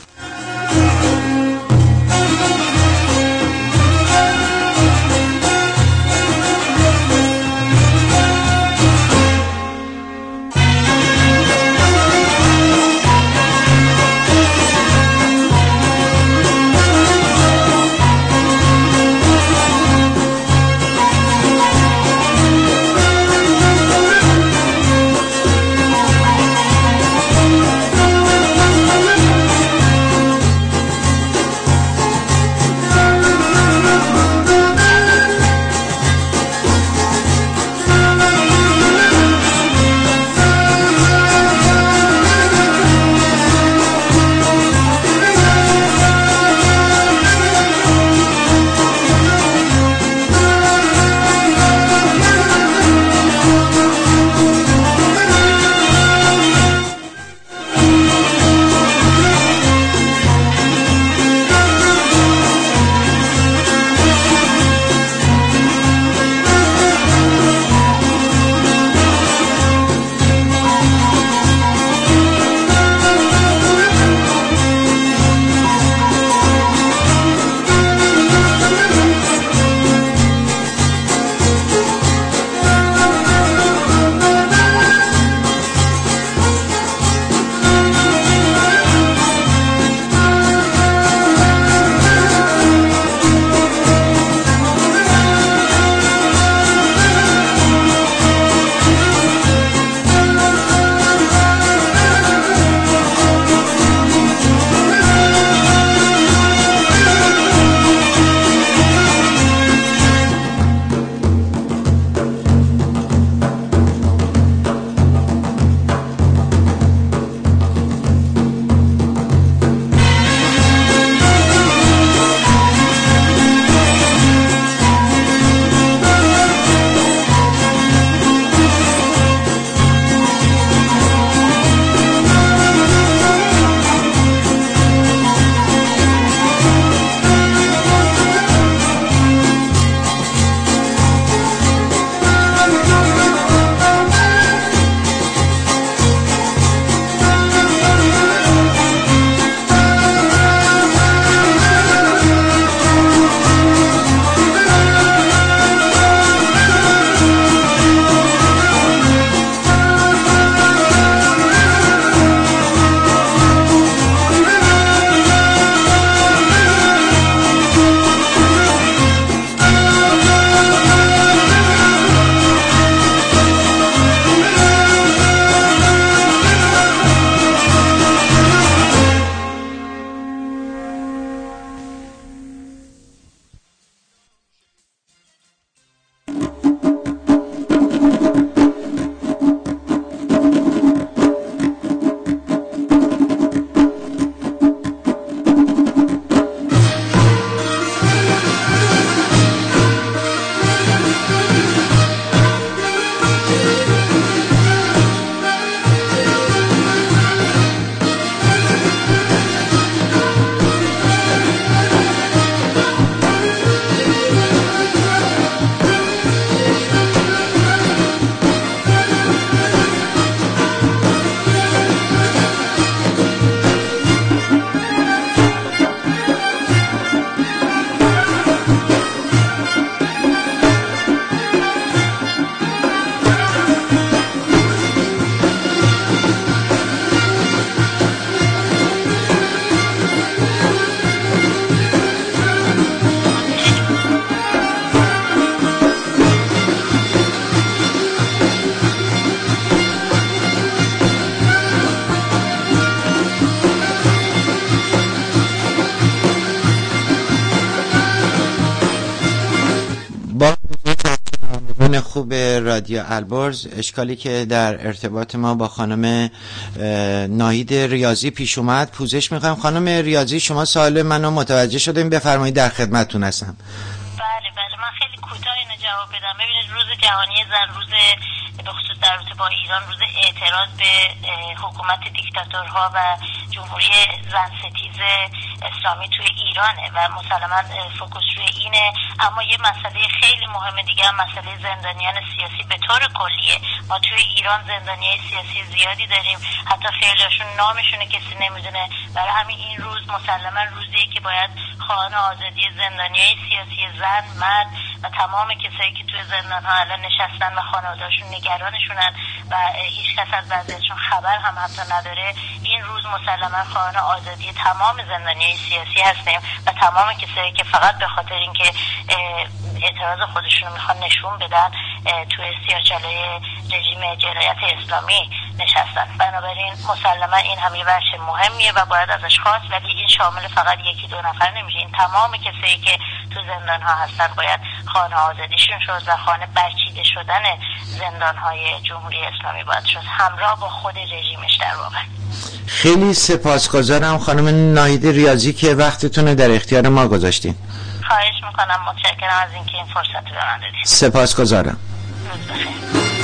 خوب رادیو البرز، اشکالی که در ارتباط ما با خانم ناهید ریاضی پیش اومد پوزش میخوایم. خانم ریاضی شما سوال منو متوجه شدیم، بفرمایید، در خدمتتون هستم. بله بله من خیلی کوتاه اینو جواب بدم. ببینید روز جهانی زن، روز به خصوص در رابطه با ایران روز اعتراض به حکومت دیکتاتورها و جمهوری زن ستیز اسلامی توی ایرانه و مسلما فوکوس روی اینه. اما یه مسئله خیلی مهم دیگه هم مسئله زندانیان سیاسی به طور کلیه. ما توی ایران زندانیای سیاسی زیادی داریم، حتی خیلیشون نامشونه کسی نمیدونه. برای همین این روز مسلما روزیه که باید خواهان آزادی زندانیای سیاسی زن، مرد و تمام کسایی که توی زندان ها الان نشستن و خانواده‌هاشون نگرانشونن و هیچ کس از وضعیتشون خبر هم حتی نداره، این روز مسلما خواهان آزادی تمام زندانیای سیاسی هستیم و تمام کسایی که فقط به خاطر اینکه اعتراض خودشون رو میخوان نشون بدن توی سیاه‌چاله‌ی رژیم جنایت اسلامی نشستن. بنابراین مسلما این هم یه بخش مهمیه و باید ازش خواست، ولی این شامل فقط یکی دو نفر نمیشه. این تمام کسایی که تو زندان ها هستن باید خانه آزادیشون شد و خانه برچیده شدن زندان های جمهوری اسلامی باید شد، همراه با خود رژیمش در واقع. خیلی سپاسگزارم خانم ناهید ریاضی که وقتتون در اختیار ما گذاشتین. خواهش میکنم، متشکرم از اینکه این فرصت رو به من دادید. سپاسگزارم. روز بخیر.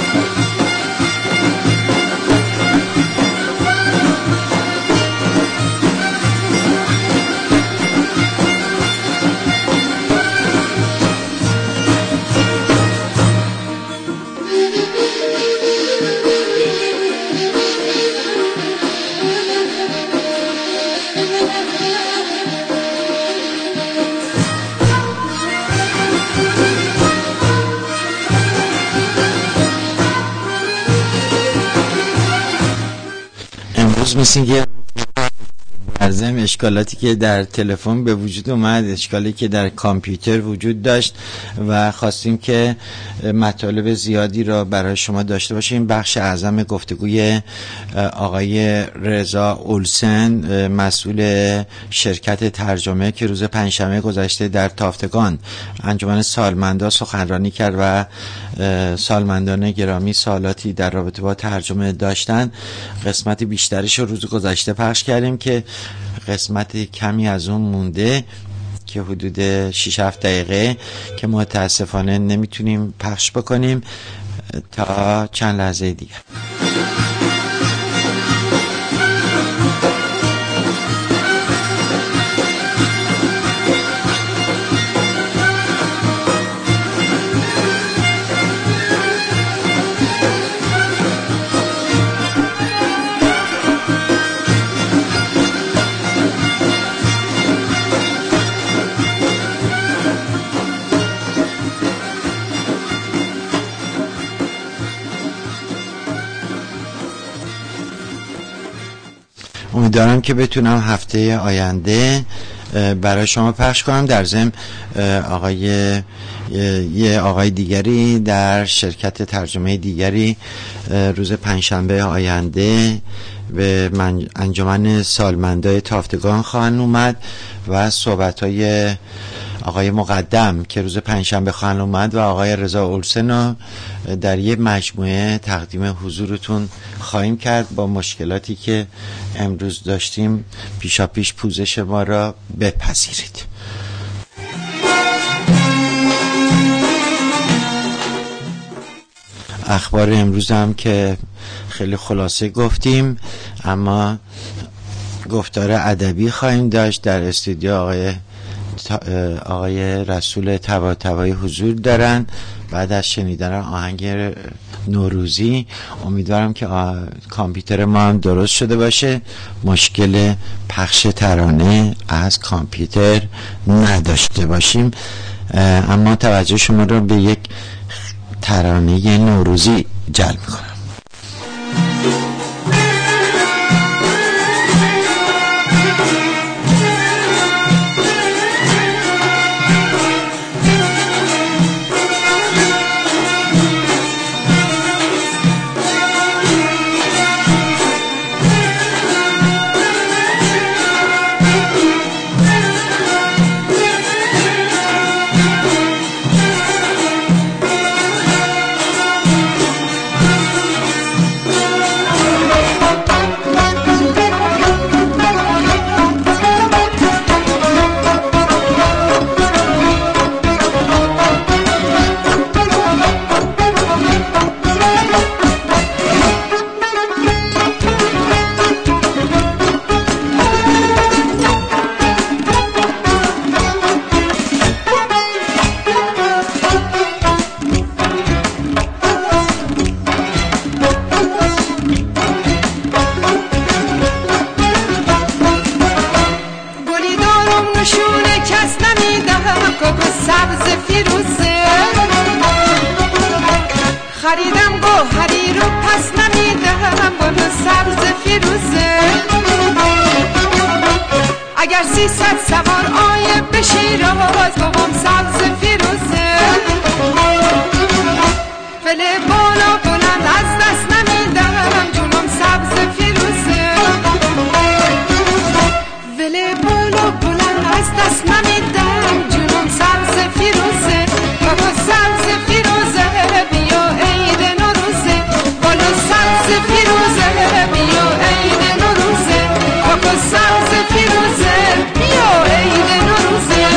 مثل که در ضمن اشکالاتی که در تلفن به وجود اومد، اشکالی که در کامپیوتر وجود داشت و خواستیم که مطالب زیادی را برای شما داشته باشیم. بخش اعظم گفتگوی آقای رضا اولسن، مسئول شرکت ترجمه، که روز پنجشنبه گذشته در تافتگان انجمن سالمندا سخنرانی کرد و سالمندان گرامی سوالاتی در رابطه با ترجمه داشتن. قسمت بیشترش رو روز گذشته پخش کردیم که قسمت کمی از اون مونده که حدود شش هفت دقیقه که متاسفانه نمیتونیم پخش بکنیم تا چند لحظه دیگه. امیدوارم که بتونم هفته آینده برای شما پخش کنم. در ضمن آقای یه آقای دیگری در شرکت ترجمه دیگری روز پنجشنبه آینده به انجمن سالمندای تافتگان خواهند اومد و صحبت‌های آقای مقدم که روز پنجشنبه خواهند اومد و آقای رضا اولسن رو در یه مجموعه تقدیم حضورتون خواهیم کرد. با مشکلاتی که امروز داشتیم پیشا پیش پوزش ما را بپذیرید. اخبار امروز هم که خیلی خلاصه گفتیم، اما گفتار ادبی خواهیم داشت. در استودیو آقای آقای رسول طباطبایی حضور دارن بعد از شنیدن آهنگ نوروزی. امیدوارم که کامپیوتر ما هم درست شده باشه، مشکل پخش ترانه از کامپیوتر نداشته باشیم. اما توجه شما رو به یک ترانه نوروزی جلب می‌کنم. خریدم گوهری رو پس نمیدم گل سبز فیروزه اگر سیصد سوار آیه به شیراز بابام سبز فیروزه فله بالا بلند از دست نمیدم جونم سبز فیروزه وله بالا بلند از دست نمیدم جونم سبز فیروزه بابا سبز فیروزه بیا عید نوروزه بالا سبز فیروزه بیا عید نوروزه بابا سبز فیروزه بیا عید نوروزه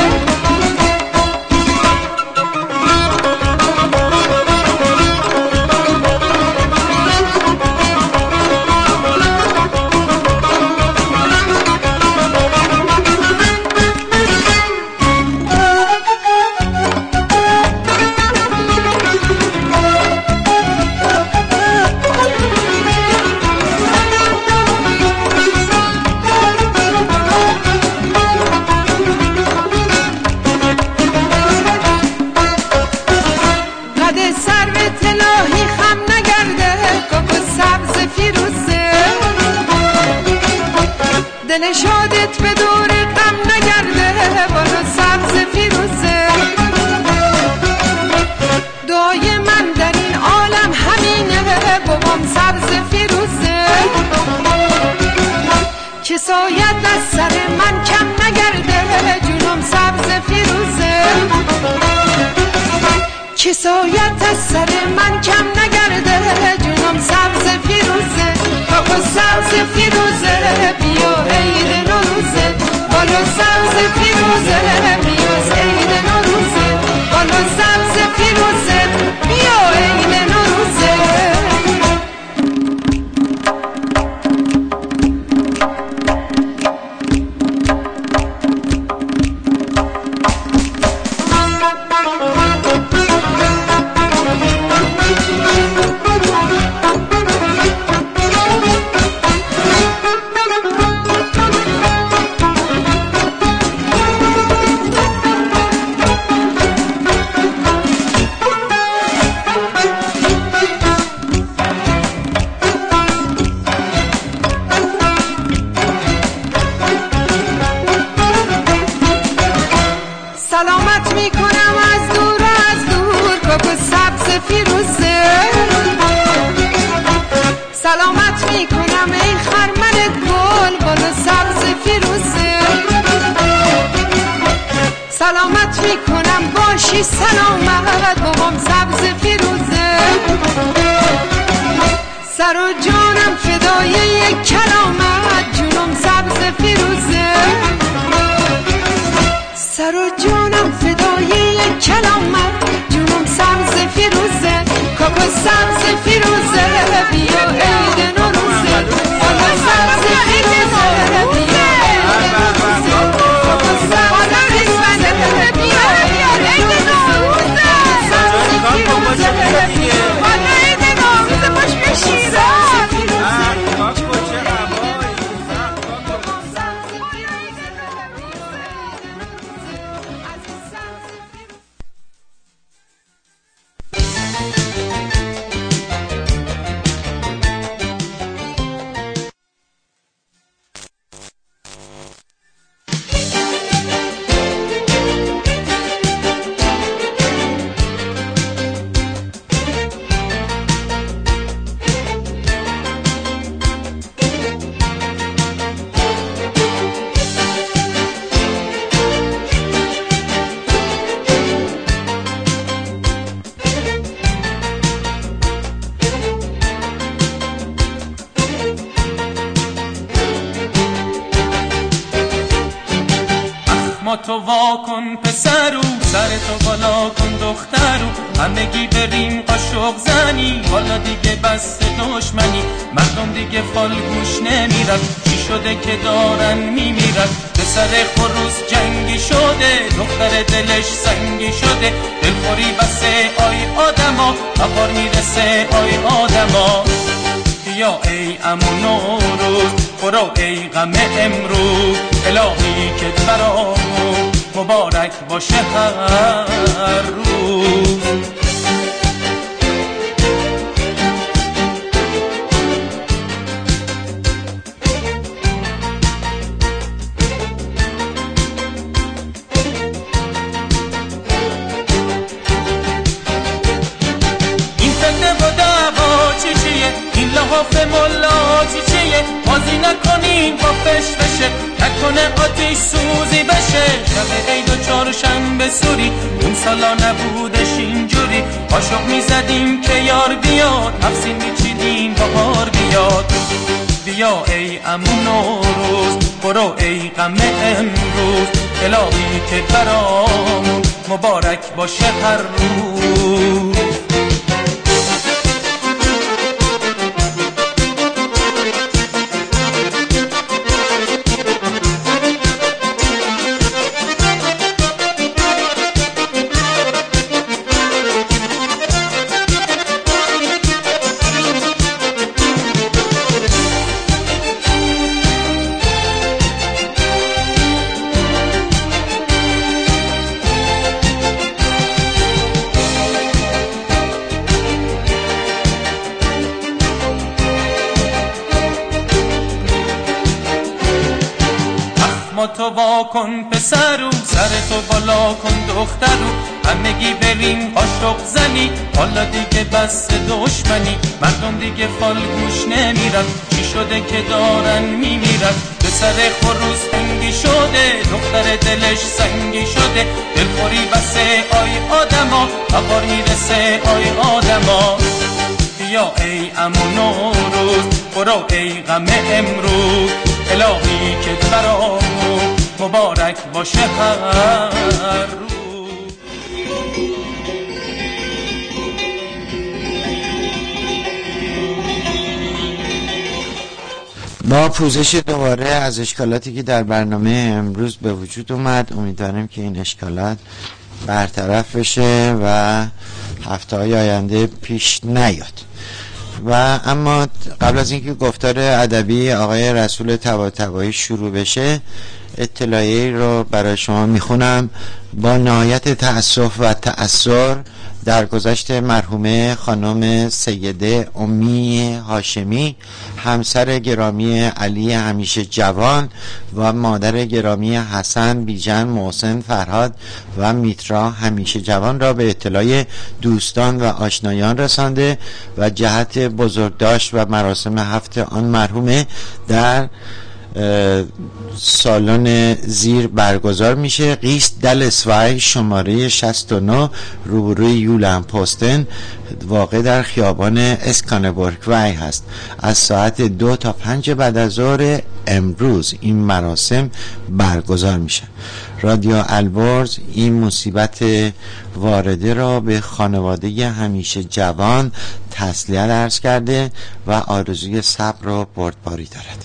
دل شادت به دور غم نگرده بالا سبز فیروزه دعای من در این عالم همینه بابام سبز فیروزه کسایت از سر من کم نگرده جونم سبز فیروزه کسایت از سر من کم نگرده جونم سبز فیروزه بابا سبز فیروزه بیا عید نوروزه بالا سبز فیروزه بیا عید نوروزه بالا سبز فیروزه بیا عید نوروزه سلامت میکنم از دور از دور بابا سبز فیروزه سلامت میکنم ای خرمن گل بالا سبز فیروزه سلامت میکنم باشی سلامت بابام سبز فیروزه سر و جانم فدای یک کلامت جونم سبز فیروزه سر و جانم فدای یک کلامت جونم سبز فیروزه کاکا سبز فیروزه بیا عید نوروزه کاکا سبز فیروزه بیا عید نوروزه کاکا سبز فیروزه بیا عید نوروزه سبز فیروزه بالا عید نوروزه باش بشیره تو وا کن پسرو سر تو بالا کن دخترو همگی بریم قاشق زنی حالا دیگه بس دشمنی مردم دیگه فالگوش نمیرد چی شده که دارن میمیرد به سر خروس جنگی شده دختر دلش سنگی شده دلخوری بسه آی آدما بهار میرسه آی آدما بیا ای عمو نوروز برو ای غم امروز الهی که برامون مبارک باشه هر روز لحاف ملا چیچه بازی نکنین با فش بشه نکنه آتیش سوزی بشه شب عید و چهارشنبه سوری اون سالا نبودش اینجوری عاشق میزدیم که یار بیاد حفظی میچیدیم بهار بیاد بیا ای عمو نوروز برو ای غم امروز الهی که برامون مبارک باشه هر روز تو وا کن پسرو سر تو بالا کن دخترو همگی بریم قاشق زنی حالا دیگه بس دشمنی مردم دیگه فال گوش نمیرن چی شده که دارن میمیرن به سر خروس تنگی شده دختر دلش سنگی شده دلخوری بسه آی آدما خبر میرسه آی آدما بیا ای عمو نوروز برو ای غم امروز الهی که برامون مبارک باشه هر روز با پوزش دوباره از اشکالاتی که در برنامه امروز به وجود اومد امیدواریم که این اشکالات برطرف بشه و هفته های آینده پیش نیاد. و اما قبل از اینکه گفتار ادبی آقای رسول طباطبایی شروع بشه اطلاعیه‌ای رو برای شما میخونم. با نهایت تأسف و تأثر درگذشت مرحومه خانم سیده امی هاشمی همسر گرامی علی همیشه جوان و مادر گرامی حسن بیژن محسن فرهاد و میترا همیشه جوان را به اطلاع دوستان و آشنایان رسانده و جهت بزرگداشت و مراسم هفت آن مرحومه در سالن زیر برگزار میشه. قیست دل اسوای شماره شصت و نه روبروی یولن پوستن واقع در خیابان اسکانبورگ وی هست. از ساعت دو تا پنج بعد از ظهر امروز این مراسم برگزار میشه. رادیو البرز این مصیبت وارده را به خانواده همیشه جوان تسلیت عرض کرده و آرزوی صبر و بردباری دارد.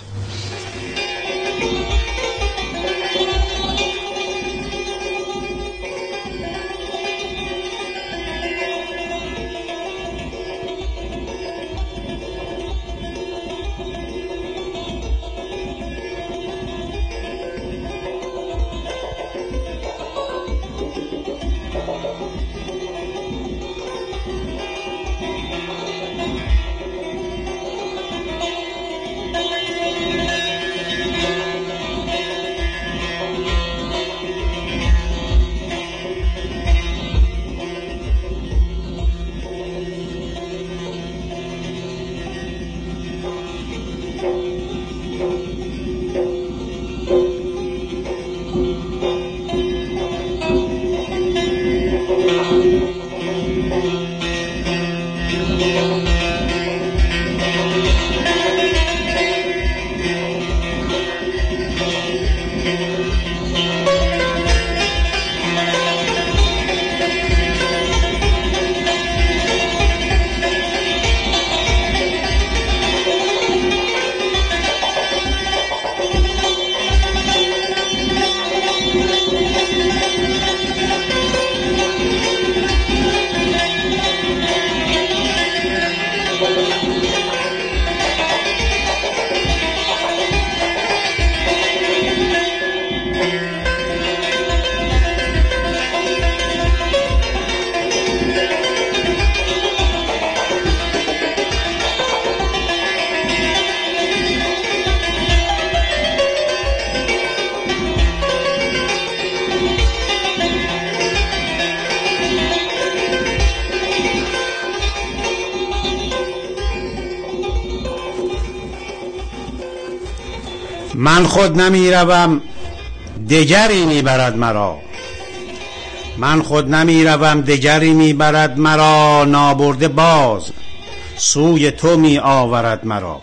من خود نمی روم دگری می برد مرا، من خود نمی روم دگری می برد مرا، نابرده باز سوی تو می آورد مرا.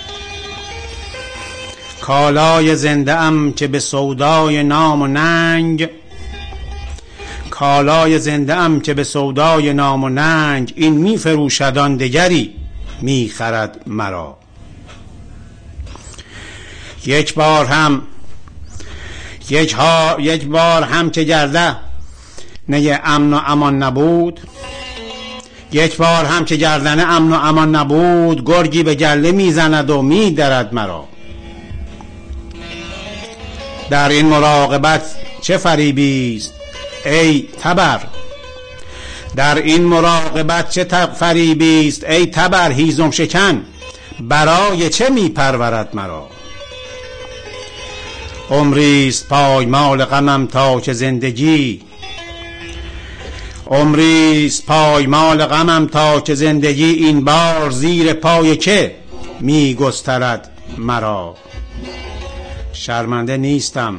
کالای زنده ام که به سودای نام و ننگ، کالای زنده ام که به سودای نام و ننگ، این می فروشد آن دگری می خرد مرا. یک بار هم یک, ها یک بار هم که گرده نه امن و امان نبود، یک بار هم که گردنه امن و امان نبود، گرگی به گله میزند و میدرد مرا. در این مراقبت چه فریبی است ای تبر، در این مراقبت چه فریبی است ای تبر، هیزم شکن برای چه میپرورد مرا. عمریست پایمال غمم تا که زندگی، عمریست پایمال غمم تا که زندگی، این بار زیر پای که می گسترد مرا. شرمنده نیستم،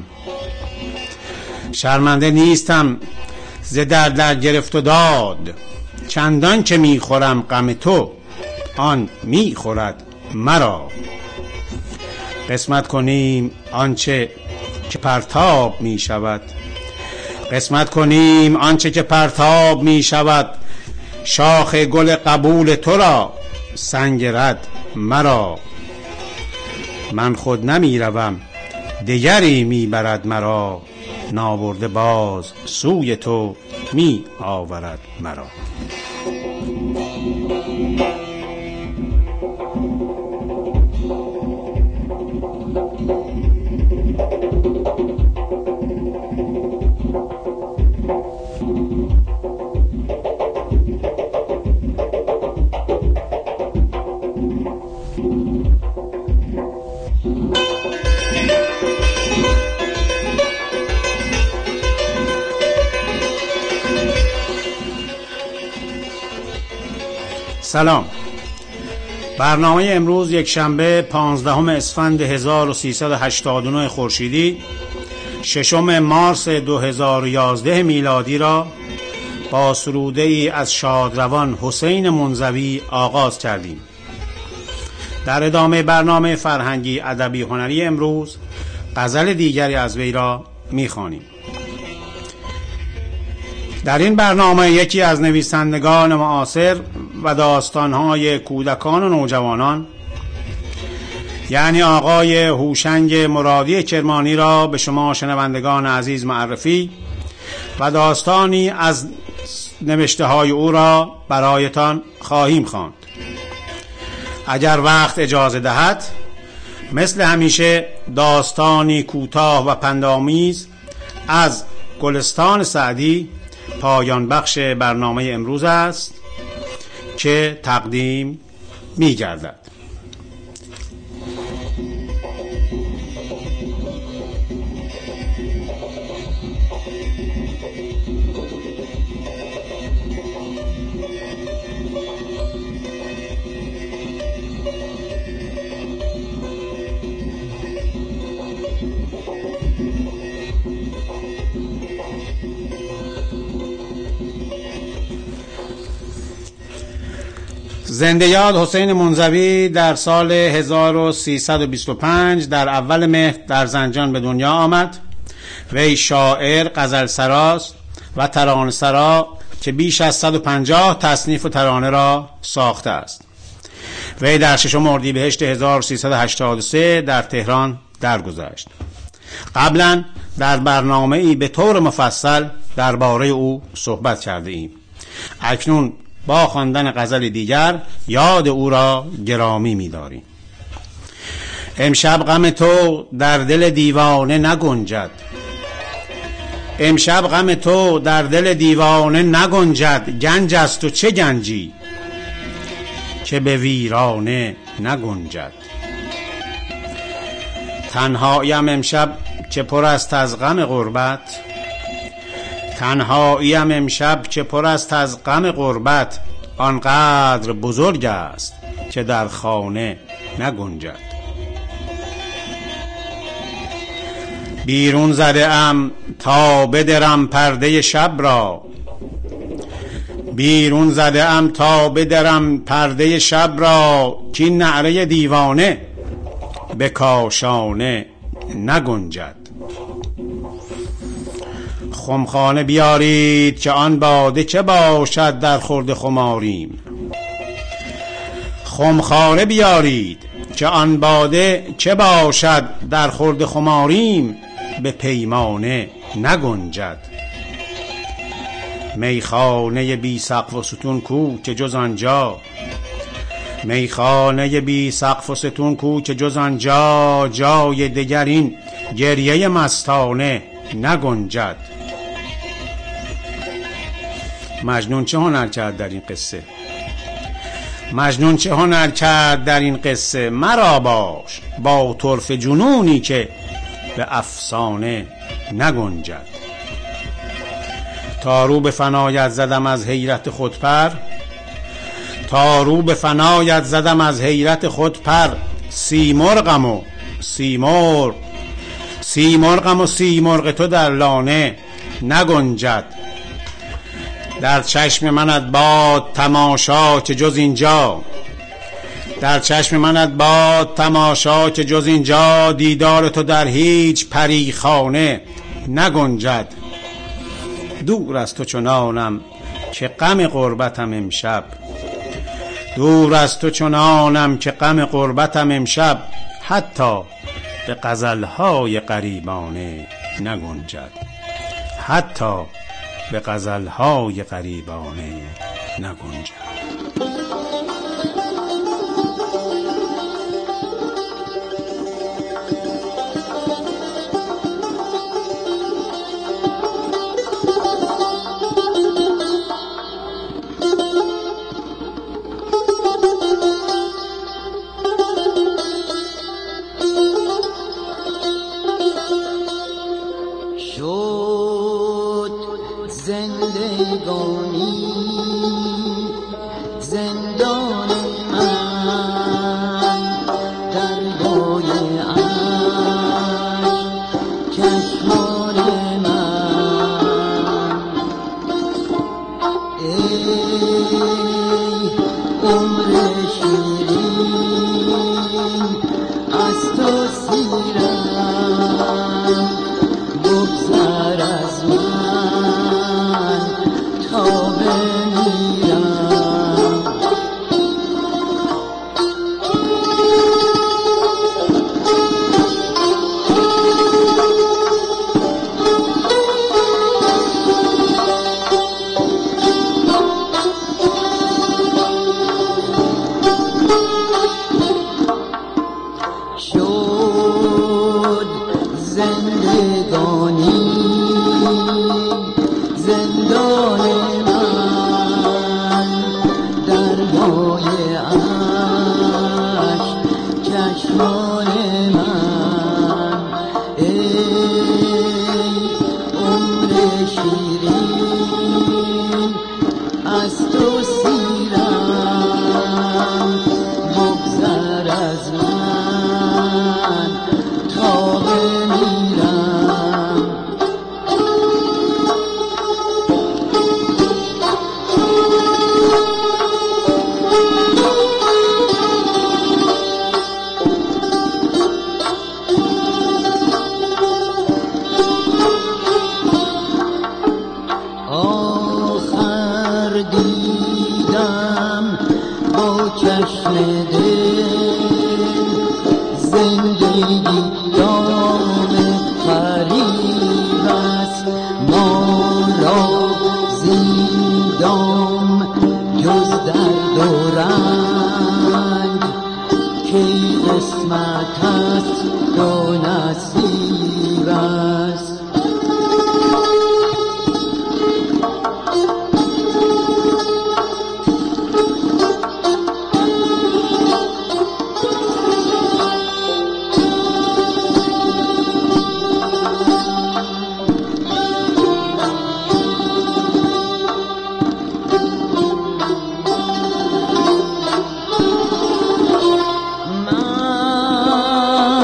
شرمنده نیستم ز درد در گرفت و داد، چندان که می خورم غم تو آن می خورد مرا. قسمت کنیم آنچه که پرتاب می شود، قسمت کنیم آنچه که پرتاب می شود، شاخ گل قبول تو را سنگ رد مرا. من خود نمی روم دیگری می برد مرا، نابرده باز سوی تو می آورد مرا. سلام. برنامه امروز یک شنبه پانزدهم اسفند هزار و سیصد و هشتاد و نه خورشیدی، ششم مارس دو هزار و یازده میلادی را با سروده ای از شادروان حسین منزوی آغاز کردیم. در ادامه برنامه فرهنگی ادبی هنری امروز غزل دیگری از وی را می‌خوانیم. در این برنامه یکی از نویسندگان معاصر و داستانهای کودکان و نوجوانان، یعنی آقای هوشنگ مرادی کرمانی را به شما شنوندگان عزیز معرفی و داستانی از نوشته های او را برایتان خواهیم خواند. اگر وقت اجازه دهد مثل همیشه داستانی کوتاه و پندآمیز از گلستان سعدی پایان بخش برنامه امروز است که تقدیم می گردد. زنده یاد حسین منزوی در سال هزار و سیصد و بیست و پنج در اول مهر در زنجان به دنیا آمد. وی شاعر، غزلسراست و ترانه‌سرا که بیش از صد و پنجاه تصنیف و ترانه را ساخته است. وی در ششم اردیبهشت هزار و سیصد و هشتاد و سه در تهران درگذشت. قبلا در برنامه‌ای به طور مفصل درباره او صحبت کرده ایم. اکنون با خواندن غزل دیگر یاد او را گرامی می‌داریم. امشب غم تو در دل دیوانه نگنجد، امشب غم تو در دل دیوانه نگنجد، گنج است و چه گنجی که به ویرانه نگنجد. تنهاییم امشب که پر است از غم غربت، تنهاییم امشب که پر است از غم غربت، آنقدر بزرگ است که در خانه نگنجد. بیرون زده ام تا بدرم پرده شب را، بیرون زده ام تا بدرم پرده شب را، که این نعره دیوانه به کاشانه نگنجد. خمخانه بیارید که آن باده چه باشد در خورد خماریم، خمخانه بیارید که آن باده چه باشد در خورد خماریم، به پیمانه نگنجد. میخانه بی سقف و ستون کو که جز آنجا، میخانه بی سقف و ستون کو که جز آنجا، جای دگر این گریه مستانه نگنجد. مجنون چه هنر کرد در این قصه؟ مجنون چه هنر کرد در این قصه؟ مرا باش با طرف جنونی که به افسانه نگنجد. تا رو به فنایت زدم از حیرت خود پر، تا رو به فنایت زدم از حیرت خود پر، سیمرغم و سیمرغ، سیمرغم و سیمرغ تو در لانه نگنجد. در چشم منت باد تماشا که جز اینجا، در چشم منت باد تماشا که جز اینجا، دیدار تو در هیچ پریخانه نگنجد. دور از تو چنانم که غم غربتم امشب، دور از تو چنانم که غم غربتم امشب، حتی به غزلهای غریبانه نگنجد، حتی به غزلهای غریبانه نگنجد. من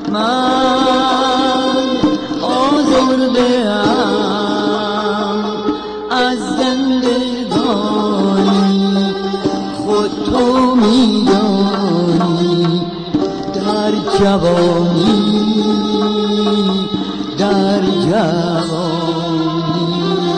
من آزرده‌ام از زندگانی، خود تو می‌دانی در جوانی، در جوانی.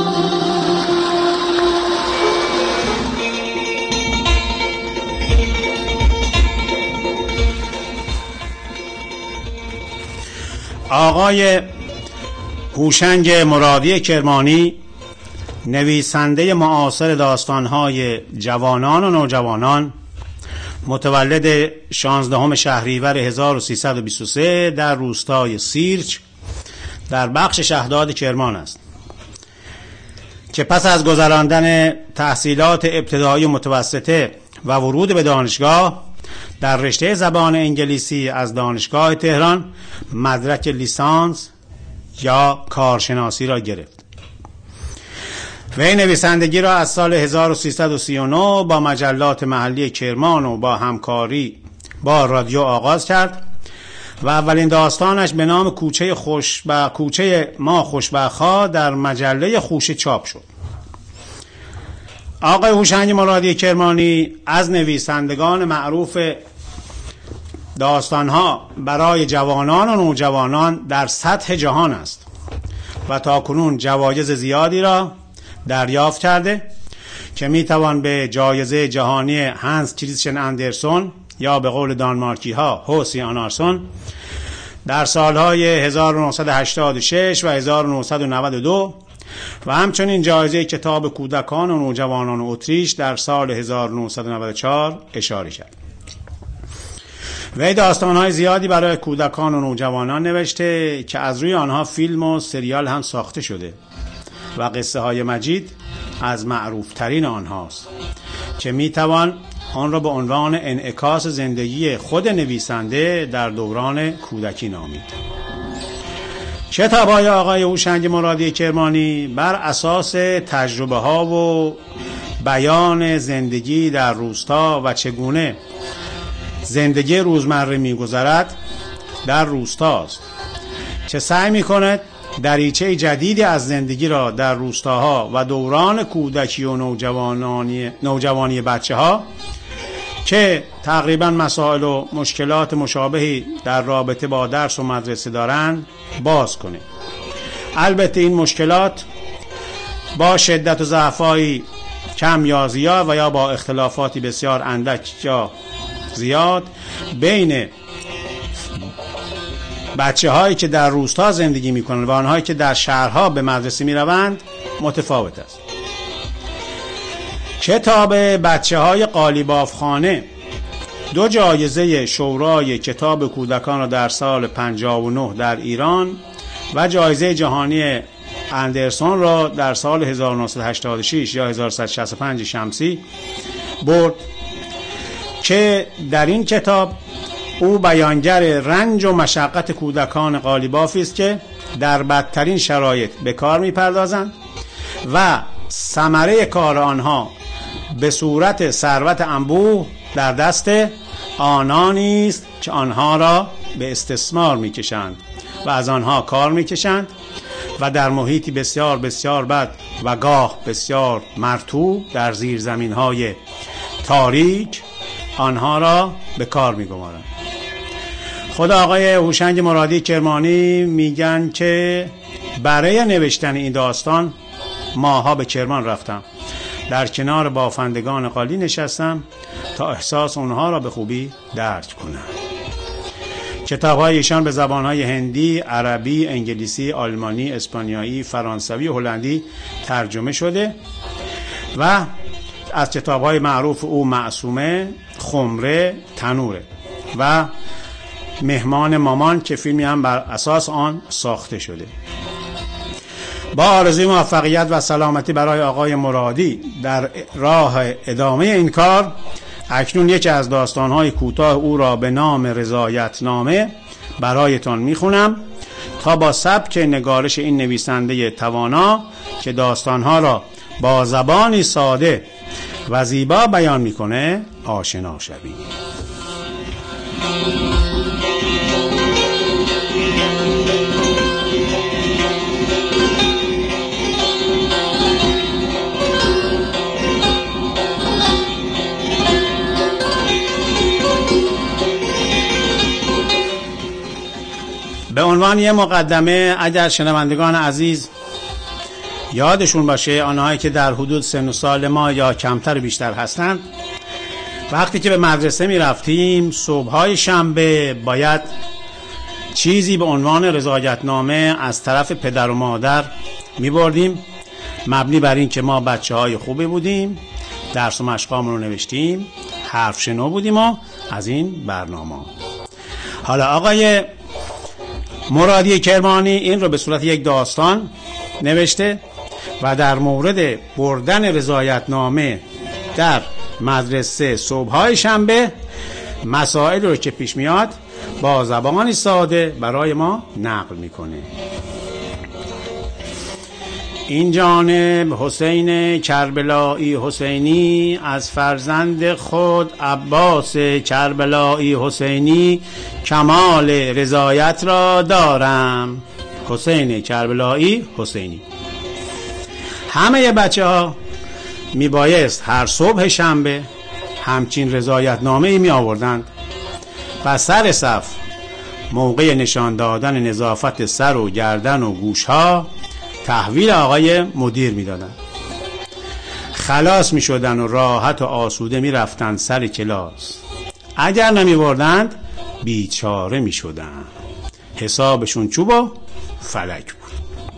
آقای هوشنگ مرادی کرمانی، نویسنده معاصر داستان‌های جوانان و نوجوانان، متولد شانزدهم شهریور هزار و سیصد و بیست و سه در روستای سیرج در بخش شهداد کرمان است که پس از گذراندن تحصیلات ابتدایی و متوسطه و ورود به دانشگاه در رشته زبان انگلیسی از دانشگاه تهران مدرک لیسانس یا کارشناسی را گرفت. وی نویسندگی را از سال هزار و سیصد و سی و نه با مجلات محلی کرمان و با همکاری با رادیو آغاز کرد و اولین داستانش به نام کوچه خوش و کوچه ما خوشبخت‌ها در مجله خوشه چاپ شد. آقای هوشنگ مرادی کرمانی از نویسندگان معروف داستانها برای جوانان و نوجوانان در سطح جهان است و تاکنون جوایز زیادی را دریافت کرده که میتوان به جایزه جهانی هانس کریستین اندرسون یا به قول دانمارکی ها هوسی آنارسون در سالهای هزار و نهصد و هشتاد و شش و هزار و نهصد و نود و دو و همچنین جایزه کتاب کودکان و نوجوانان اتریش در سال هزار و نهصد و نود و چهار اشاره کرد. وی داستان‌های زیادی برای کودکان و نوجوانان نوشته که از روی آنها فیلم و سریال هم ساخته شده و قصه های مجید از معروف ترین آنهاست که میتوان آن را به عنوان انعکاس زندگی خود نویسنده در دوران کودکی نامید. کتاب‌های آقای هوشنگ مرادی کرمانی بر اساس تجربه ها و بیان زندگی در روستا و چگونه زندگی روزمره می‌گذرد در روستاست که سعی می‌کند دریچه جدیدی از زندگی را در روستاها و دوران کودکی و نوجوانی نوجوانی بچه‌ها که تقریبا مسائل و مشکلات مشابهی در رابطه با درس و مدرسه دارند باز کنه. البته این مشکلات با شدت و ضعف‌های کم یا زیاد و یا با اختلافاتی بسیار اندک یا زیاد بین بچه هایی که در روستا زندگی می کنند و آنهایی که در شهرها به مدرسه می روند متفاوت است. کتاب بچه های قالیبافخانه دو جایزه شورای کتاب کودکان را در سال پنجاه و نه در ایران و جایزه جهانی اندرسون را در سال هزار و نهصد و هشتاد و شش یا هزار و سیصد و شصت و پنج شمسی برد که در این کتاب او بیانگر رنج و مشقت کودکان قالیبافی است که در بدترین شرایط به کار می‌پردازند و ثمره کار آنها به صورت ثروت انبوه در دست آنانی است که آنها را به استثمار می‌کشند و از آنها کار می‌کشند و در محیطی بسیار بسیار بد و گاه بسیار مرطوب در زیرزمین‌های تاریک آنها را به کار می‌گمارند. خود آقای هوشنگ مرادی کرمانی میگن که برای نوشتن این داستان ماها به کرمان رفتم، در کنار بافندگان قالی نشستم تا احساس اونها را به خوبی درک کنم. کتاب‌های ایشان به زبان‌های هندی، عربی، انگلیسی، آلمانی، اسپانیایی، فرانسوی و هلندی ترجمه شده و از کتاب‌های معروف او معصومه، خمره، تنوره و مهمان مامان که فیلمی هم بر اساس آن ساخته شده. با آرزوی موفقیت و سلامتی برای آقای مرادی در راه ادامه این کار، اکنون یکی از داستان‌های کوتاه او را به نام رضایتنامه برایتان میخونم تا با سبک نگارش این نویسنده توانا که داستان‌ها را با زبانی ساده و زیبا بیان میکنه آشنا شوید. به عنوان یه مقدمه، اگر شنوندگان عزیز یادشون باشه، آنهایی که در حدود سن و سال ما یا کمتر بیشتر هستند، وقتی که به مدرسه می رفتیم صبحهای شنبه باید چیزی به عنوان رضایتنامه از طرف پدر و مادر می بردیم، مبنی بر این که ما بچه های خوبی بودیم، درس و مشقامون رو نوشتیم، حرف شنو بودیم و از این برنامه. حالا آقای مرادی کرمانی این رو به صورت یک داستان نوشته و در مورد بردن رضایتنامه در مدرسه صبحهای شنبه مسائل رو که پیش میاد با زبانی ساده برای ما نقل میکنه. این جانب حسین کربلایی حسینی از فرزند خود عباس کربلایی حسینی کمال رضایت را دارم. حسین کربلایی حسینی. همه بچه ها می بایست هر صبح شنبه همچین رضایت نامه می آوردند و سر صف موقع نشان دادن نظافت سر و گردن و گوش ها تحویل آقای مدیر می دادن. خلاص می شدن و راحت و آسوده می رفتن سر کلاس. اگر نمی بردند بیچاره می شدن. حسابشون چوب و فلک بود.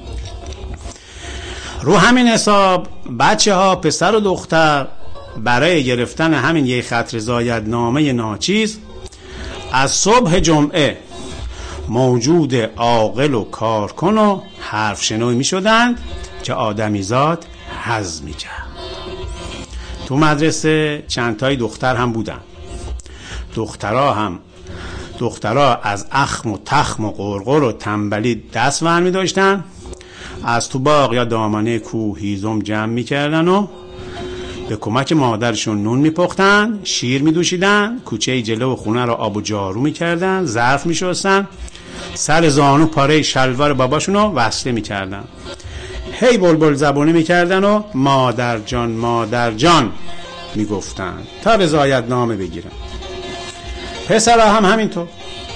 رو همین حساب بچه ها پسر و دختر برای گرفتن همین یک خط رضایت نامه ناچیز از صبح جمعه موجود عاقل و کارکن و حرف شنوی می شدند که آدمیزاد حظ می کرد. تو مدرسه چند تای دختر هم بودن. دخترها هم دخترها از اخم و تخم و قرقر و تنبلی دست ور می داشتن، از تو باغ یا دامنه کوه هیزم جمع می کردن و به کمک مادرشون نون می پختن، شیر می دوشیدن، کوچه جلو و خونه را آب و جارو می کردن، ظرف می شستن، سر زانو پاره شلوار باباشون رو وصله می کردن. هی بلبل زبونی می کردن و مادر جان مادر جان می گفتن تا رضایت نامه بگیرن. پسرها هم همینطور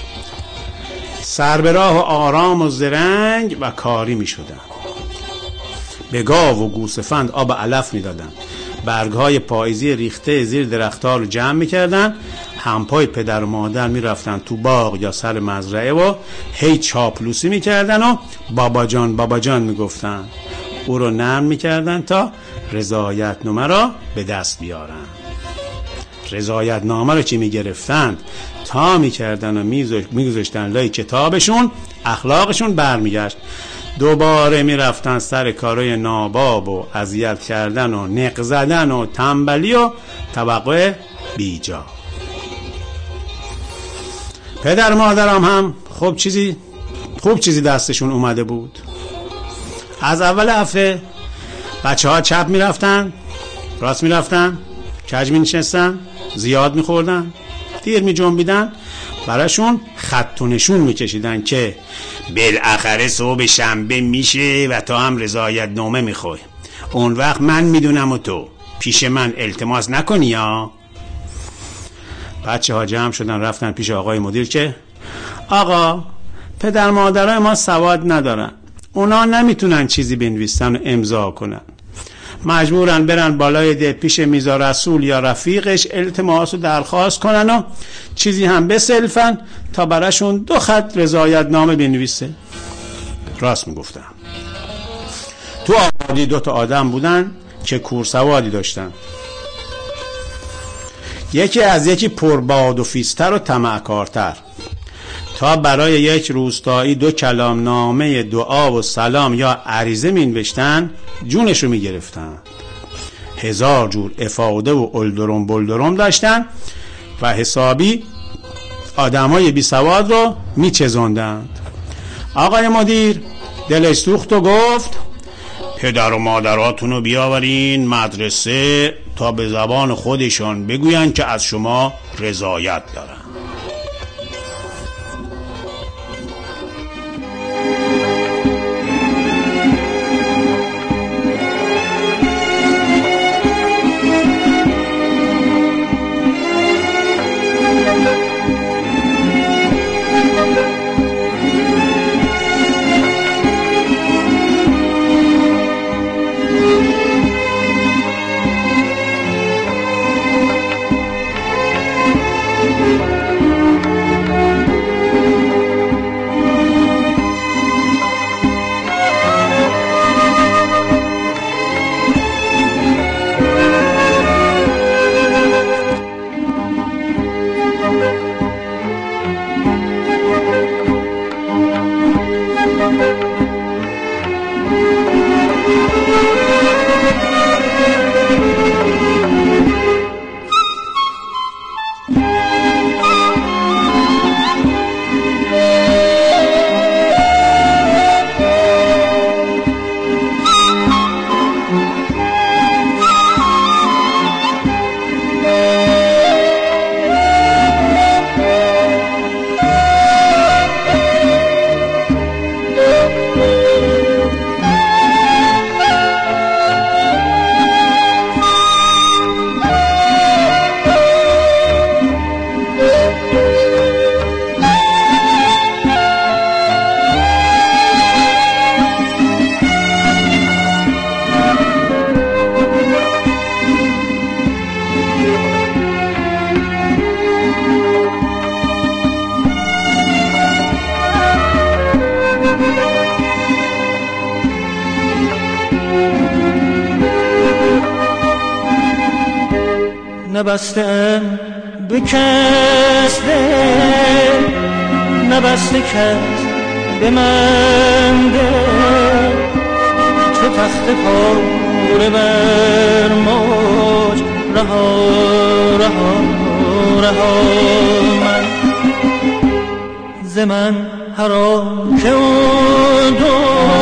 سر به راه و آرام و زرنگ و کاری می شدن. به گاو و گوسفند آب علف می دادن، برگهای پاییزی ریخته زیر درختها رو جمع می کردن، همپای پدر و مادر می رفتن تو باغ یا سر مزرعه و هی چاپلوسی می کردن و بابا جان بابا جان می گفتن. او رو نرم می کردن تا رضایت نامه را به دست بیارن. رضایت نامه رو چی می گرفتن تا می کردن و می گذاشتن لای کتابشون، اخلاقشون برمیگشت. دوباره می رفتن سر کارای ناباب و اذیت کردن و نق زدن و تنبلی و توقع بیجا. پدر مادرم هم خوب چیزی خوب چیزی دستشون اومده بود. از اول هفته بچه ها چپ می رفتن، راست می رفتن، کج می نشستن، زیاد می خوردن، دیر می جنبیدن، براشون خط و نشون می کشیدن که بالاخره صبح شنبه میشه و تو هم رضایت نامه میخوای. اون وقت من میدونم و تو پیش من التماس نکنی یا. بچه ها جمع شدن رفتن پیش آقای مدیر که آقا پدر مادرای ما سواد ندارن، اونا نمیتونن چیزی بنویسن و امضا کنن، مجبورن برن بالای ده پیش میزا رسول یا رفیقش التماس و درخواست کنن و چیزی هم بسلفن تا براشون دو خط رضایت نامه بنویسه. راست میگفتم. تو آبادی دو تا آدم بودن که کورسوادی داشتن، یکی از یکی پرباد و فیستر و طمعکارتر. تا برای یک روستایی دو کلام نامه دعا و سلام یا عریضه مینوشتن جونشو میگرفتن. هزار جور افاده و الدرم بلدرم داشتن و حسابی آدمای بی سواد رو میچزوندند. آقای مدیر دلش سوخت و گفت پدر و مادراتونو بیاورین مدرسه تا به زبان خودشان بگوین که از شما رضایت دارن. نبستم به کس دل، نبسته کس به من دل، چو تخت پاره بر موج رها رها رها من ز من هرا که اون دو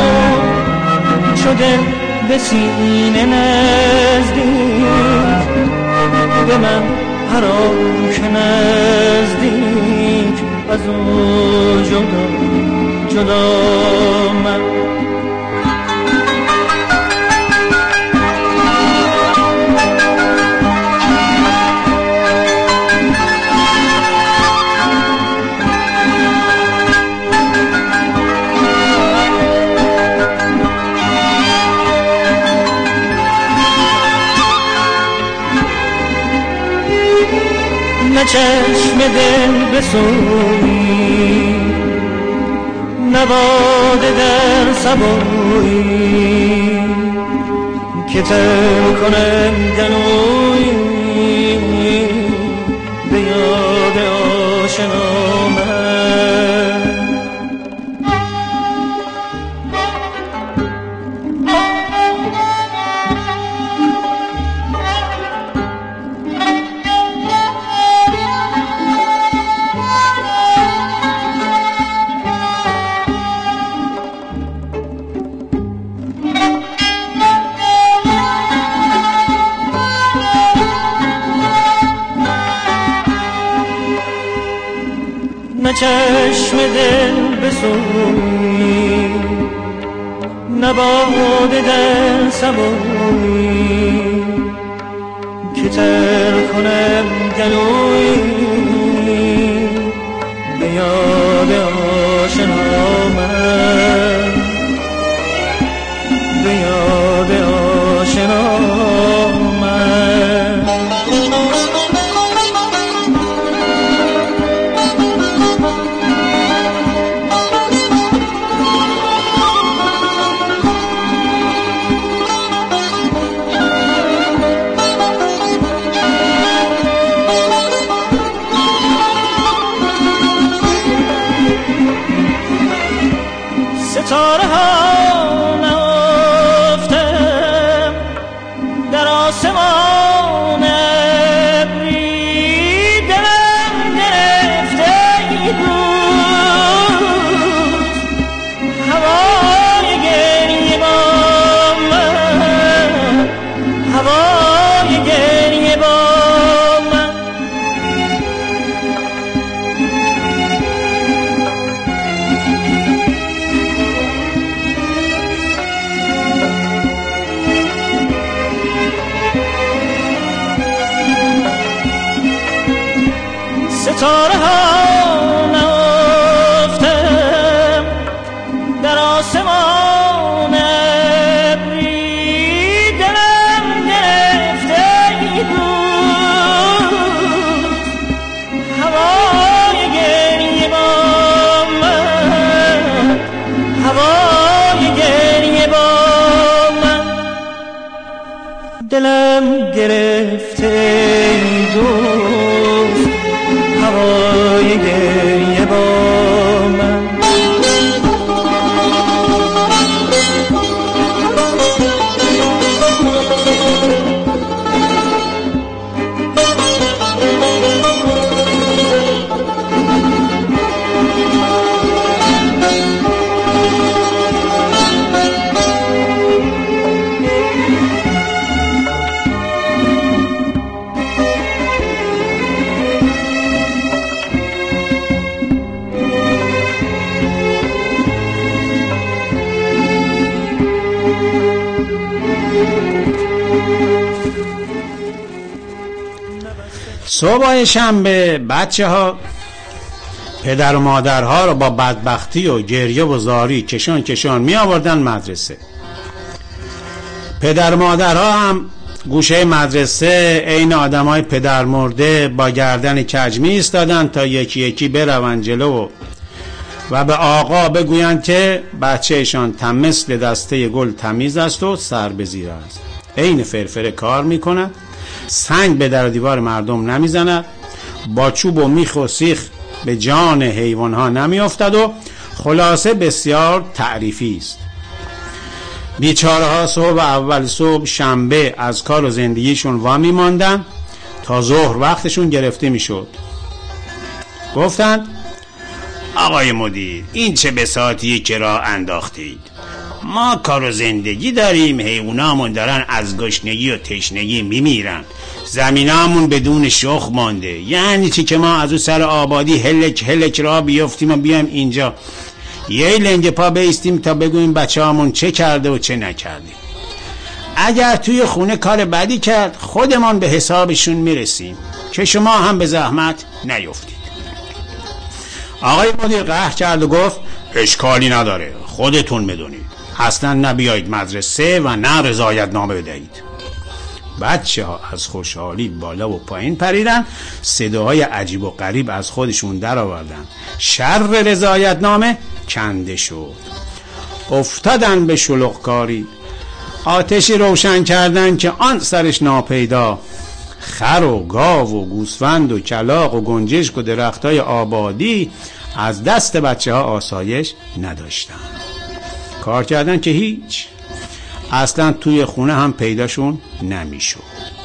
شده به سینه نزدیک، به من هرا که نزدیک از اون جدا جدا من نه چشم دل بسویی، نه باده در سبویی که تر کنم گلویی به یاد آشنا من. نه چشم دل بسویی، نه باده در سبویی که تر کنم گلویی به یاد آشنا من، به یاد آشنا من. ستاره ها نهفتم در آسمان ابری، دلم گرفته ای دوست هوای گریه با من، هوای گریه با من. ستاره ها نهفتم در آسمان ابری، دلم گرفته ای دوست هوای گریه با من، هوای گریه با من. دلم گرفته ای دوست هوای گریه با من. صبح شنبه بچه ها پدر و مادرها رو با بدبختی و گریه و زاری کشان کشان می آوردن مدرسه. پدر و مادرها هم گوشه مدرسه عین آدمای پدر مرده با گردن کج می ایستادن تا یکی یکی برون جلو و به آقا بگویند که بچهشان تم مثل دسته گل تمیز است و سر به زیر است، عین فرفره کار می کند. سنگ به در و دیوار مردم نمیزند، با چوب و میخ و سیخ به جان حیوانها نمیافتد و خلاصه بسیار تعریفی است. بیچاره ها صبح اول صبح شنبه از کار و زندگیشون وامی ماندن تا ظهر وقتشون گرفته میشد. گفتند آقای مدیر این چه بساطیه که راه انداختید؟ ما کار و زندگی داریم، حیوانامون دارن از گشنگی و تشنگی میمیرن، زمینامون بدون شخ مانده. یعنی چی که ما از اون سر آبادی هلک هلک راه بیافتیم و بیایم اینجا یه لنگ پا بیستیم تا بگویم بچه هامون چه کرده و چه نکرده؟ اگر توی خونه کار بدی کرد خودمان به حسابشون میرسیم که شما هم به زحمت نیفتید. آقای مدیر قهر کرد و گفت اشکالی نداره، خودتون میدونید، اصلا نبیایید مدرسه و نه رضایت نامه بدهید. بچه ها از خوشحالی بالا و پایین پریدن، صداهای عجیب و غریب از خودشون در آوردن. شر رضایت نامه کنده شد. افتادن به شلوغکاری، آتشی روشن کردن که آن سرش ناپیدا. خر و گاو و گوسفند و کلاغ و گنجشک و درختای آبادی از دست بچه ها آسایش نداشتن. کار کردن که هیچ، اصلا توی خونه هم پیداشون نمیشد.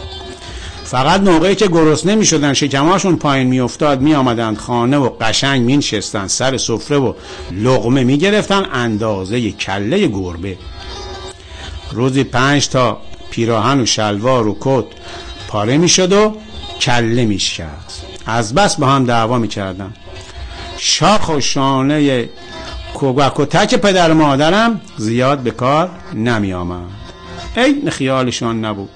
فقط موقعی که گرسنه میشدن شکماشون پایین میافتاد میآمدن خانه و قشنگ مینشستن سر سفره و لقمه میگرفتن اندازه کله گربه. روزی پنج تا پیراهن و شلوار و کت پاره میشد و کله میشکست. از بس با هم دعوا میکردن. شاخ و شانه کوگک و تک پدر مادرم زیاد به کار نمی آمد. این خیالشان نبود.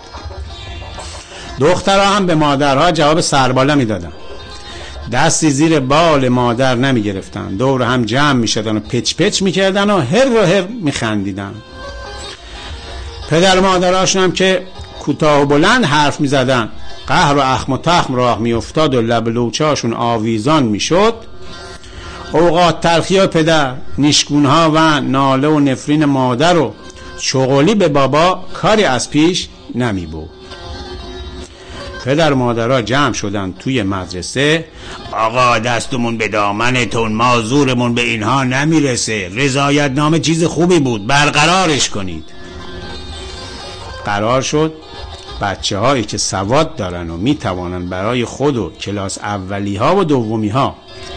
دخترها هم به مادرها جواب سرباله می دادن. دستی زیر بال مادر نمی گرفتن. دور هم جمع می شدن و پچ پچ می کردن و هر و هر می خندیدن. پدر مادرهاشون هم که کوتاه و بلند حرف می زدن، قهر و اخم و تخم راه می افتاد و لب لوچهاشون آویزان می شد. اوقات تلخی ها پدر، نیشگون ها و ناله و نفرین مادر و چغلی به بابا کاری از پیش نمی بود. پدر مادرها جمع شدن توی مدرسه. آقا دستمون به دامنتون، ما زورمون به اینها نمیرسه، رضایت نامه چیز خوبی بود، برقرارش کنید. قرار شد بچه هایی که سواد دارن و می توانن برای خود و کلاس اولی ها و دومی ها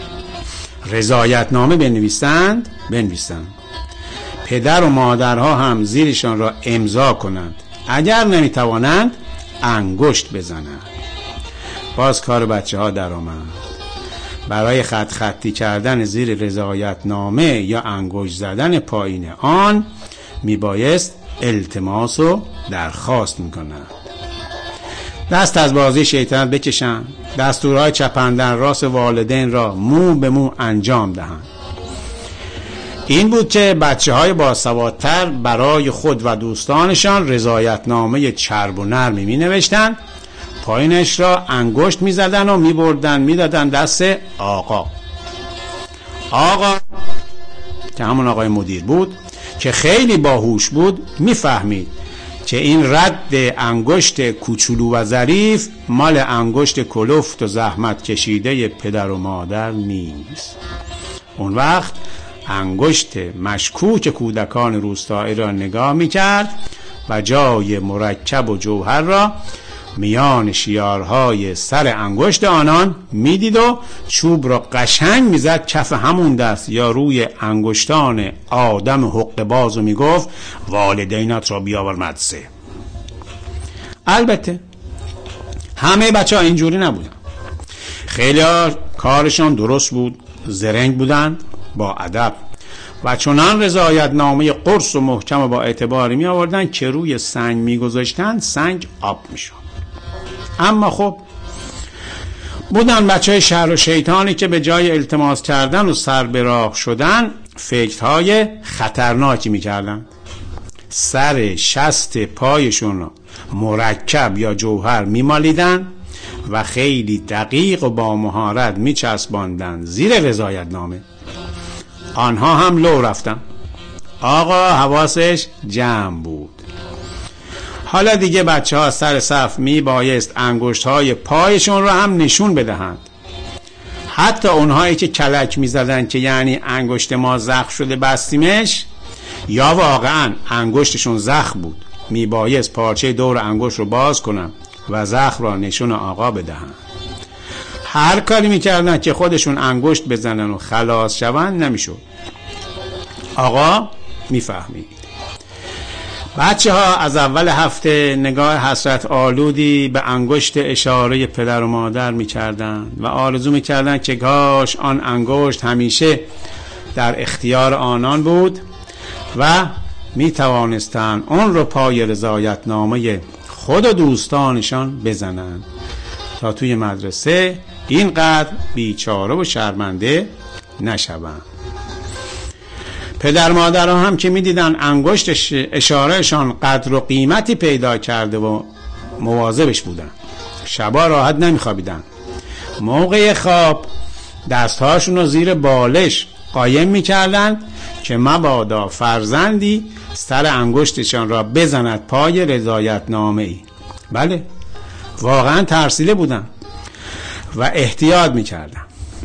رضایت نامه بنویسند بنویسند. پدر و مادرها هم زیرشان را امضا کنند. اگر نمی توانند انگشت بزنند. باز کار بچه ها در آمد. برای خط خطی کردن زیر رضایت نامه یا انگشت زدن پایین آن می بایست التماس و درخواست می کنند. دست از بازی شیطنت بکشند، دستورهای چپندن راست والدین را مو به مو انجام دهند. این بود که بچه های باسوادتر برای خود و دوستانشان رضایت نامه چرب و نرمی می نوشتن، پایینش را انگشت می زدن و می بردن می دادن دست آقا. آقا که همون آقای مدیر بود که خیلی باهوش بود، می فهمید که این رد انگشت کوچولو و ظریف مال انگشت کلفت و زحمت کشیده پدر و مادر نیست. اون وقت انگشت مشکوک کودکان روستایی را نگاه میکرد و جای مرکب و جوهر را میان شیارهای سر انگشت آنان میدید و چوب را قشنگ میزد کف همون دست یا روی انگشتان آدم حقه باز و میگفت والدینت را بیاور مدرسه. البته همه بچه ها اینجوری نبودن. خیلی ها کارشان درست بود، زرنگ بودند، با ادب و چنان رضایت نامه قرص و محکم و با اعتباری می آوردن که روی سنگ می گذاشتن سنگ آب می شد. اما خب بودن بچه های شر و شیطانی که به جای التماس کردن و سر به راه شدن فکرهای خطرناکی می کردن. سر شست پایشون رو مرکب یا جوهر می مالیدن و خیلی دقیق و با مهارت می چسباندن زیر رضایت نامه. آنها هم لو رفتن. آقا حواسش جمع بود. حالا دیگه بچه ها سر صف می بایست انگشت های پایشون رو هم نشون بدهند. حتی اونهایی که کلک می زدن که یعنی انگشت ما زخم شده بستیمش، یا واقعا انگشتشون زخم بود، می بایست پارچه دور انگشت رو باز کنن و زخم را نشون آقا بدهن. هر کاری می کردن که خودشون انگشت بزنن و خلاص شون نمی شد. آقا می فهمید. بچه ها از اول هفته نگاه حسرت آلودی به انگشت اشاره پدر و مادر می کردن و آرزو می کردن که کاش آن انگشت همیشه در اختیار آنان بود و می توانستن اون رو پای رضایت نامه خود و دوستانشان بزنن تا توی مدرسه اینقدر بیچاره و شرمنده نشوند. پدر مادرها هم که می دیدن انگشت اشارهشان قدر و قیمتی پیدا کرده و مواظبش بودن، شبا راحت نمی خوابیدن. موقع خواب دستهاشون رو زیر بالش قایم می کردن که مبادا فرزندی سر انگشتشان را بزند پای رضایت نامه ای. بله واقعا ترسیده بودن و احتیاط می کردن.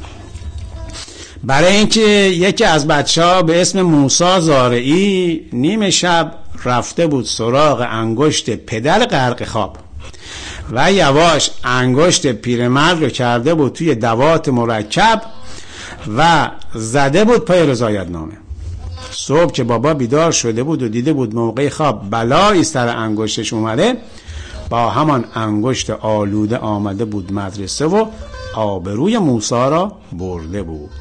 برای اینکه یکی از بچه‌ها به اسم موسی زارعی نیمه شب رفته بود سراغ انگشت پدر غرق خواب و یواش انگشت پیرمرد رو کرده بود توی دوات مرکب و زده بود پای رضایت نامه. صبح که بابا بیدار شده بود و دیده بود موقع خواب بلایی سر انگشتش اومده، با همان انگشت آلوده آمده بود مدرسه و آبروی موسی را برده بود.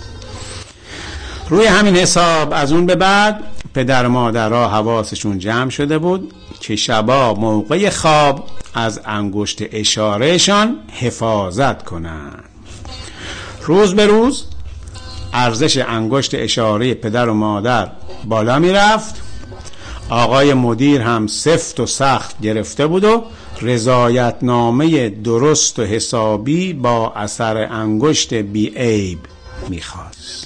روی همین حساب از اون به بعد پدر مادرها حواسشون جمع شده بود که شبا موقع خواب از انگشت اشارهشان حفاظت کنن. روز به روز ارزش انگشت اشاره پدر و مادر بالا می رفت. آقای مدیر هم سفت و سخت گرفته بود و رضایت نامه درست و حسابی با اثر انگشت بی عیب می خواست.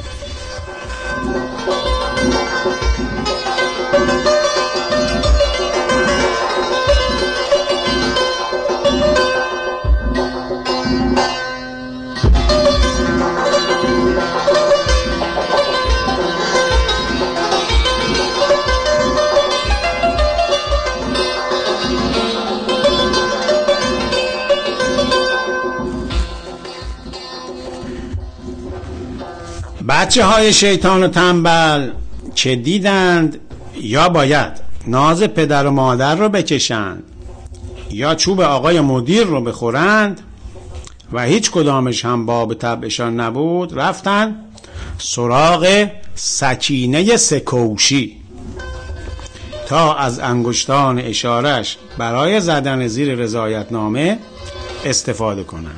بچه های شیطان و تنبل که دیدند یا باید ناز پدر و مادر رو بکشند یا چوب آقای مدیر رو بخورند و هیچ کدامش هم باب طبعشان نبود، رفتن سراغ سکینه سکوشی تا از انگشتان اشارش برای زدن زیر رضایت نامه استفاده کنند.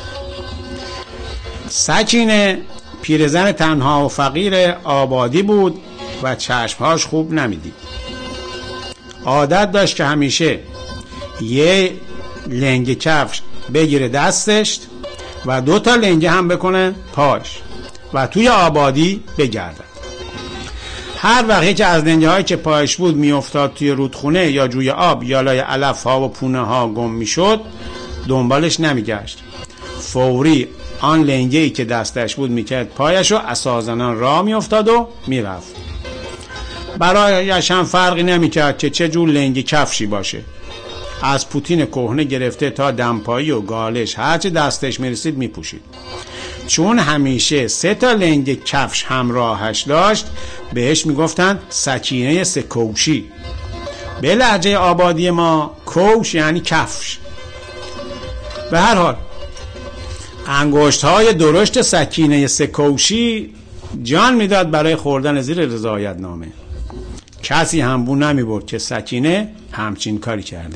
سکینه پیرزن تنها و فقیر آبادی بود و چشمهاش خوب نمیدید. عادت داشت که همیشه یه لنگ کفش بگیره دستش و دو تا لنگه هم بکنه پاش و توی آبادی بگردد. هر وقتی که از لنگه هایی که پاش بود میافتاد توی رودخونه یا جوی آب یا لای علف ها و پونه ها گم میشد، دنبالش نمیگشت. فوری آن لنگه‌ای که دستش بود میکرد پایش رو اساساً راه میافتاد و میرفت. برایش هم فرقی نمیکرد که چه جور لنگ کفشی باشه، از پوتین کهنه گرفته تا دمپایی و گالش هرچه دستش میرسید میپوشید. چون همیشه سه تا لنگ کفش همراهش داشت بهش میگفتن سکینه سکوشی. به لهجه آبادی ما کوش یعنی کفش. به هر حال انگشت های درشت سکینه سکوشی جان میداد برای خوردن زیر رضایت نامه. کسی هم بو نمی برد که سکینه همچین کاری کرده.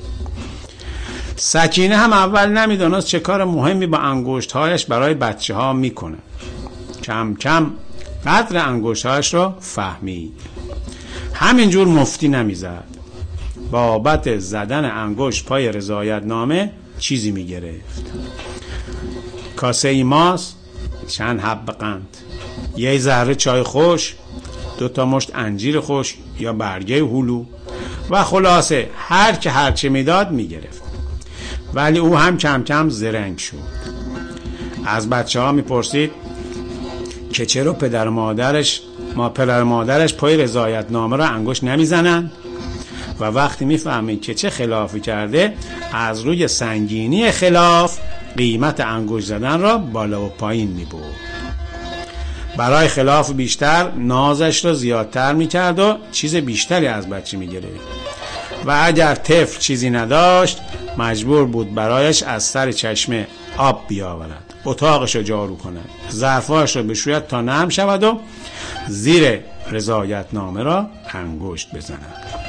سکینه هم اول نمیدونست چه کار مهمی با انگشت هایش برای بچه ها میکنه. کم کم قدر انگشت هایش رو فهمید. همینجور مفتی نمیزد. بابت زدن انگشت پای رضایت نامه چیزی میگرفت. کاسه ای ماس، چند حب قند، یه ذره چای خوش، دو تا مشت انجیر خوش یا برگه هلو و خلاصه هر که هرچه میداد میگرفت. ولی او هم کم کم زرنگ شد. از بچه ها میپرسید که چرا پدر مادرش ما پدر مادرش پای رضایت نامه را انگشت نمیزنن و وقتی میفهمید که چه خلافی کرده از روی سنگینی خلاف قیمت انگشت زدن را بالا و پایین میبرد. برای خلاف بیشتر نازش را زیادتر میکرد و چیز بیشتری از بچه میگرفت و اگر طفل چیزی نداشت مجبور بود برایش از سر چشمه آب بیاورد، اتاقش را جارو کند، ظرفاش را بشوید تا نرم شود و زیر رضایت نامه را انگشت بزند.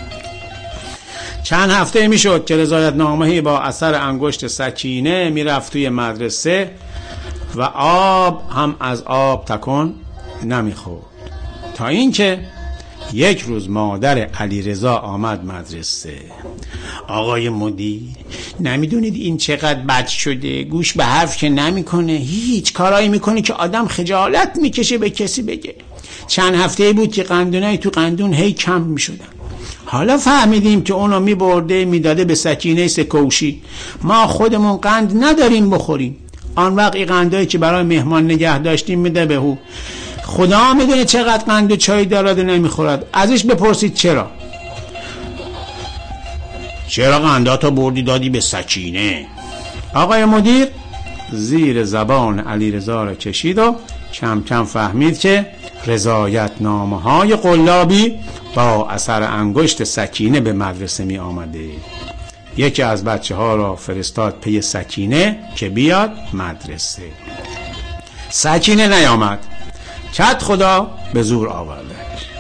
چند هفته می شد که رضایت نامه با اثر انگشت سکینه می رفت توی مدرسه و آب هم از آب تکون نمی خورد، تا اینکه یک روز مادر علیرضا آمد مدرسه. آقای مدیر، نمیدونید این چقدر بد شده؟ گوش به حرف که نمی کنه، هیچ کارایی میکنه که آدم خجالت میکشه به کسی بگه. چند هفته بود که قندونای تو قندون هی کم میشدن. حالا فهمیدیم که اونو میبرده میداده به سکینه سکوشی. ما خودمون قند نداریم بخوریم. آن وقت این قندایی که برای مهمان نگه داشتیم میده به او. خدا میدونه چقدر قند و چای دارد و نمیخورد. ازش بپرسید چرا؟ چرا قنداتو بردی دادی به سکینه؟ آقای مدیر زیر زبان علیرضا را کشید و کم کم فهمید که رضایت نامه های قلابی با اثر انگشت سکینه به مدرسه می آمده. یکی از بچه ها را فرستاد پی سکینه که بیاد مدرسه. سکینه نیامد، کت خدا به زور آورده.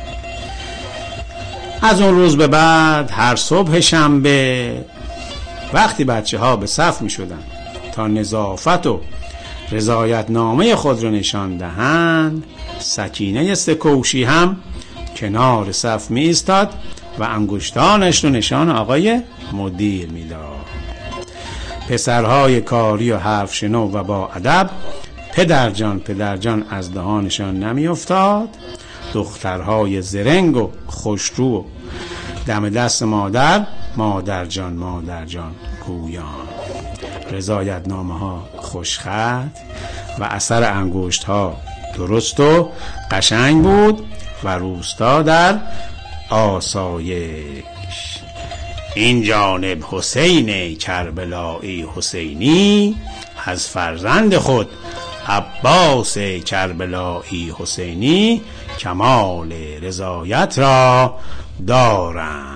از اون روز به بعد هر صبح شنبه وقتی بچه ها به صف می شدن تا نظافت و رضایت نامه خود رو نشان دهند، سکینه سکوشی هم کنار صف می ایستاد و انگشتانش رو نشان آقای مدیر می داد. پسرهای کاری و حرف شنو و با ادب پدرجان پدرجان از دهانشان نمی افتاد. دخترهای زرنگ و خوشرو و دم دست مادر مادرجان مادرجان گویان. رضایت نامه ها خوشخط و اثر انگشت ها درست و قشنگ بود و روستا در آسایش. این جانب حسین کربلایی حسینی از فرزند خود عباس کربلایی حسینی کمال رضایت را دارم.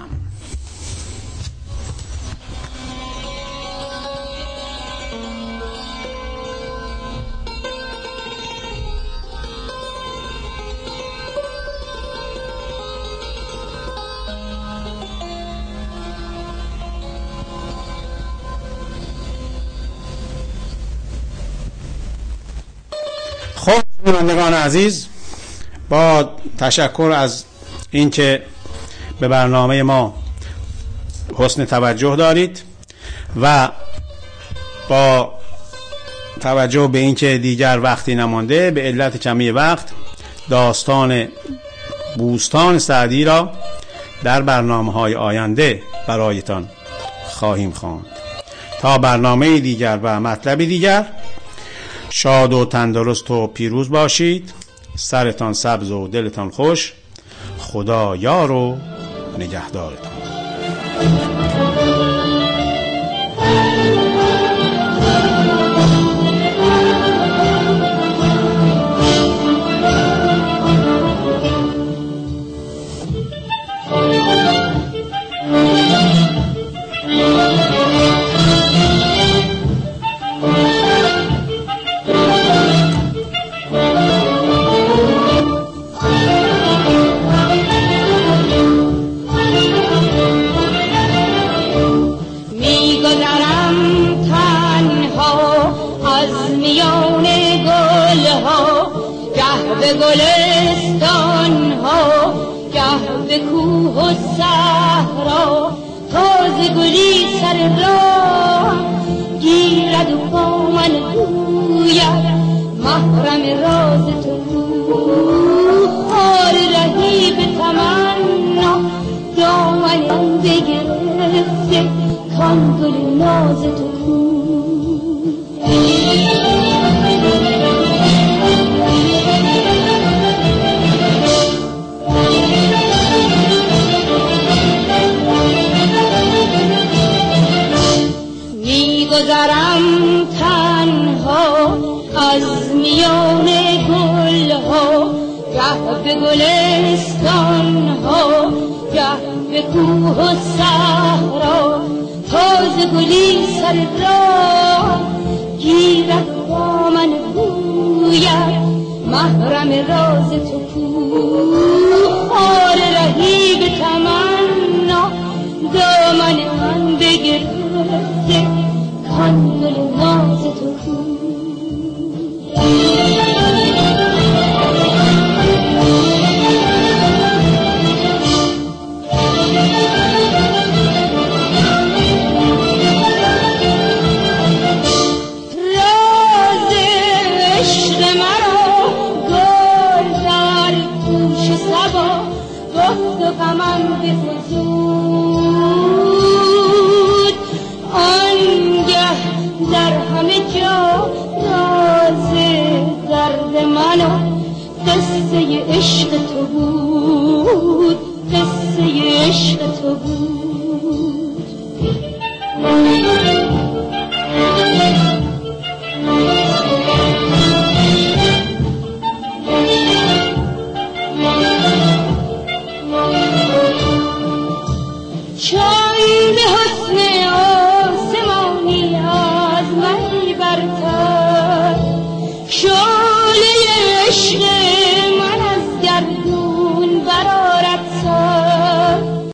خب شنوندگان عزیز، با تشکر از اینکه به برنامه ما حسن توجه دارید و با توجه به اینکه دیگر وقتی نمانده به علت کمی وقت داستان بوستان سعدی را در برنامه‌های آینده برایتان خواهیم خواند. تا برنامه دیگر و مطلب دیگر، شاد و تندرست و پیروز باشید. سرتان سبز و دلتان خوش. خدا یار و نگهدارتان. به گلستان ها گه به کوه و صحرا تازه گلی سر راه گیرد و با من گوید محرم راز تو خار رهی به تمنا دامن کان گل ناز تو کو. میگذرم تنها از میان گل ها، گه به گلستان ها، گه به کوه و صحرا. تازه گلی سر راه گیرد با من گوید محرم راز تو کو. آره رهی به تمنا دامن من بگرفته کان گل ناز تو کو. غمم بفزود آنگه در همه جا راز درد من و قصه عشق تو بود، قصه عشق تو بود.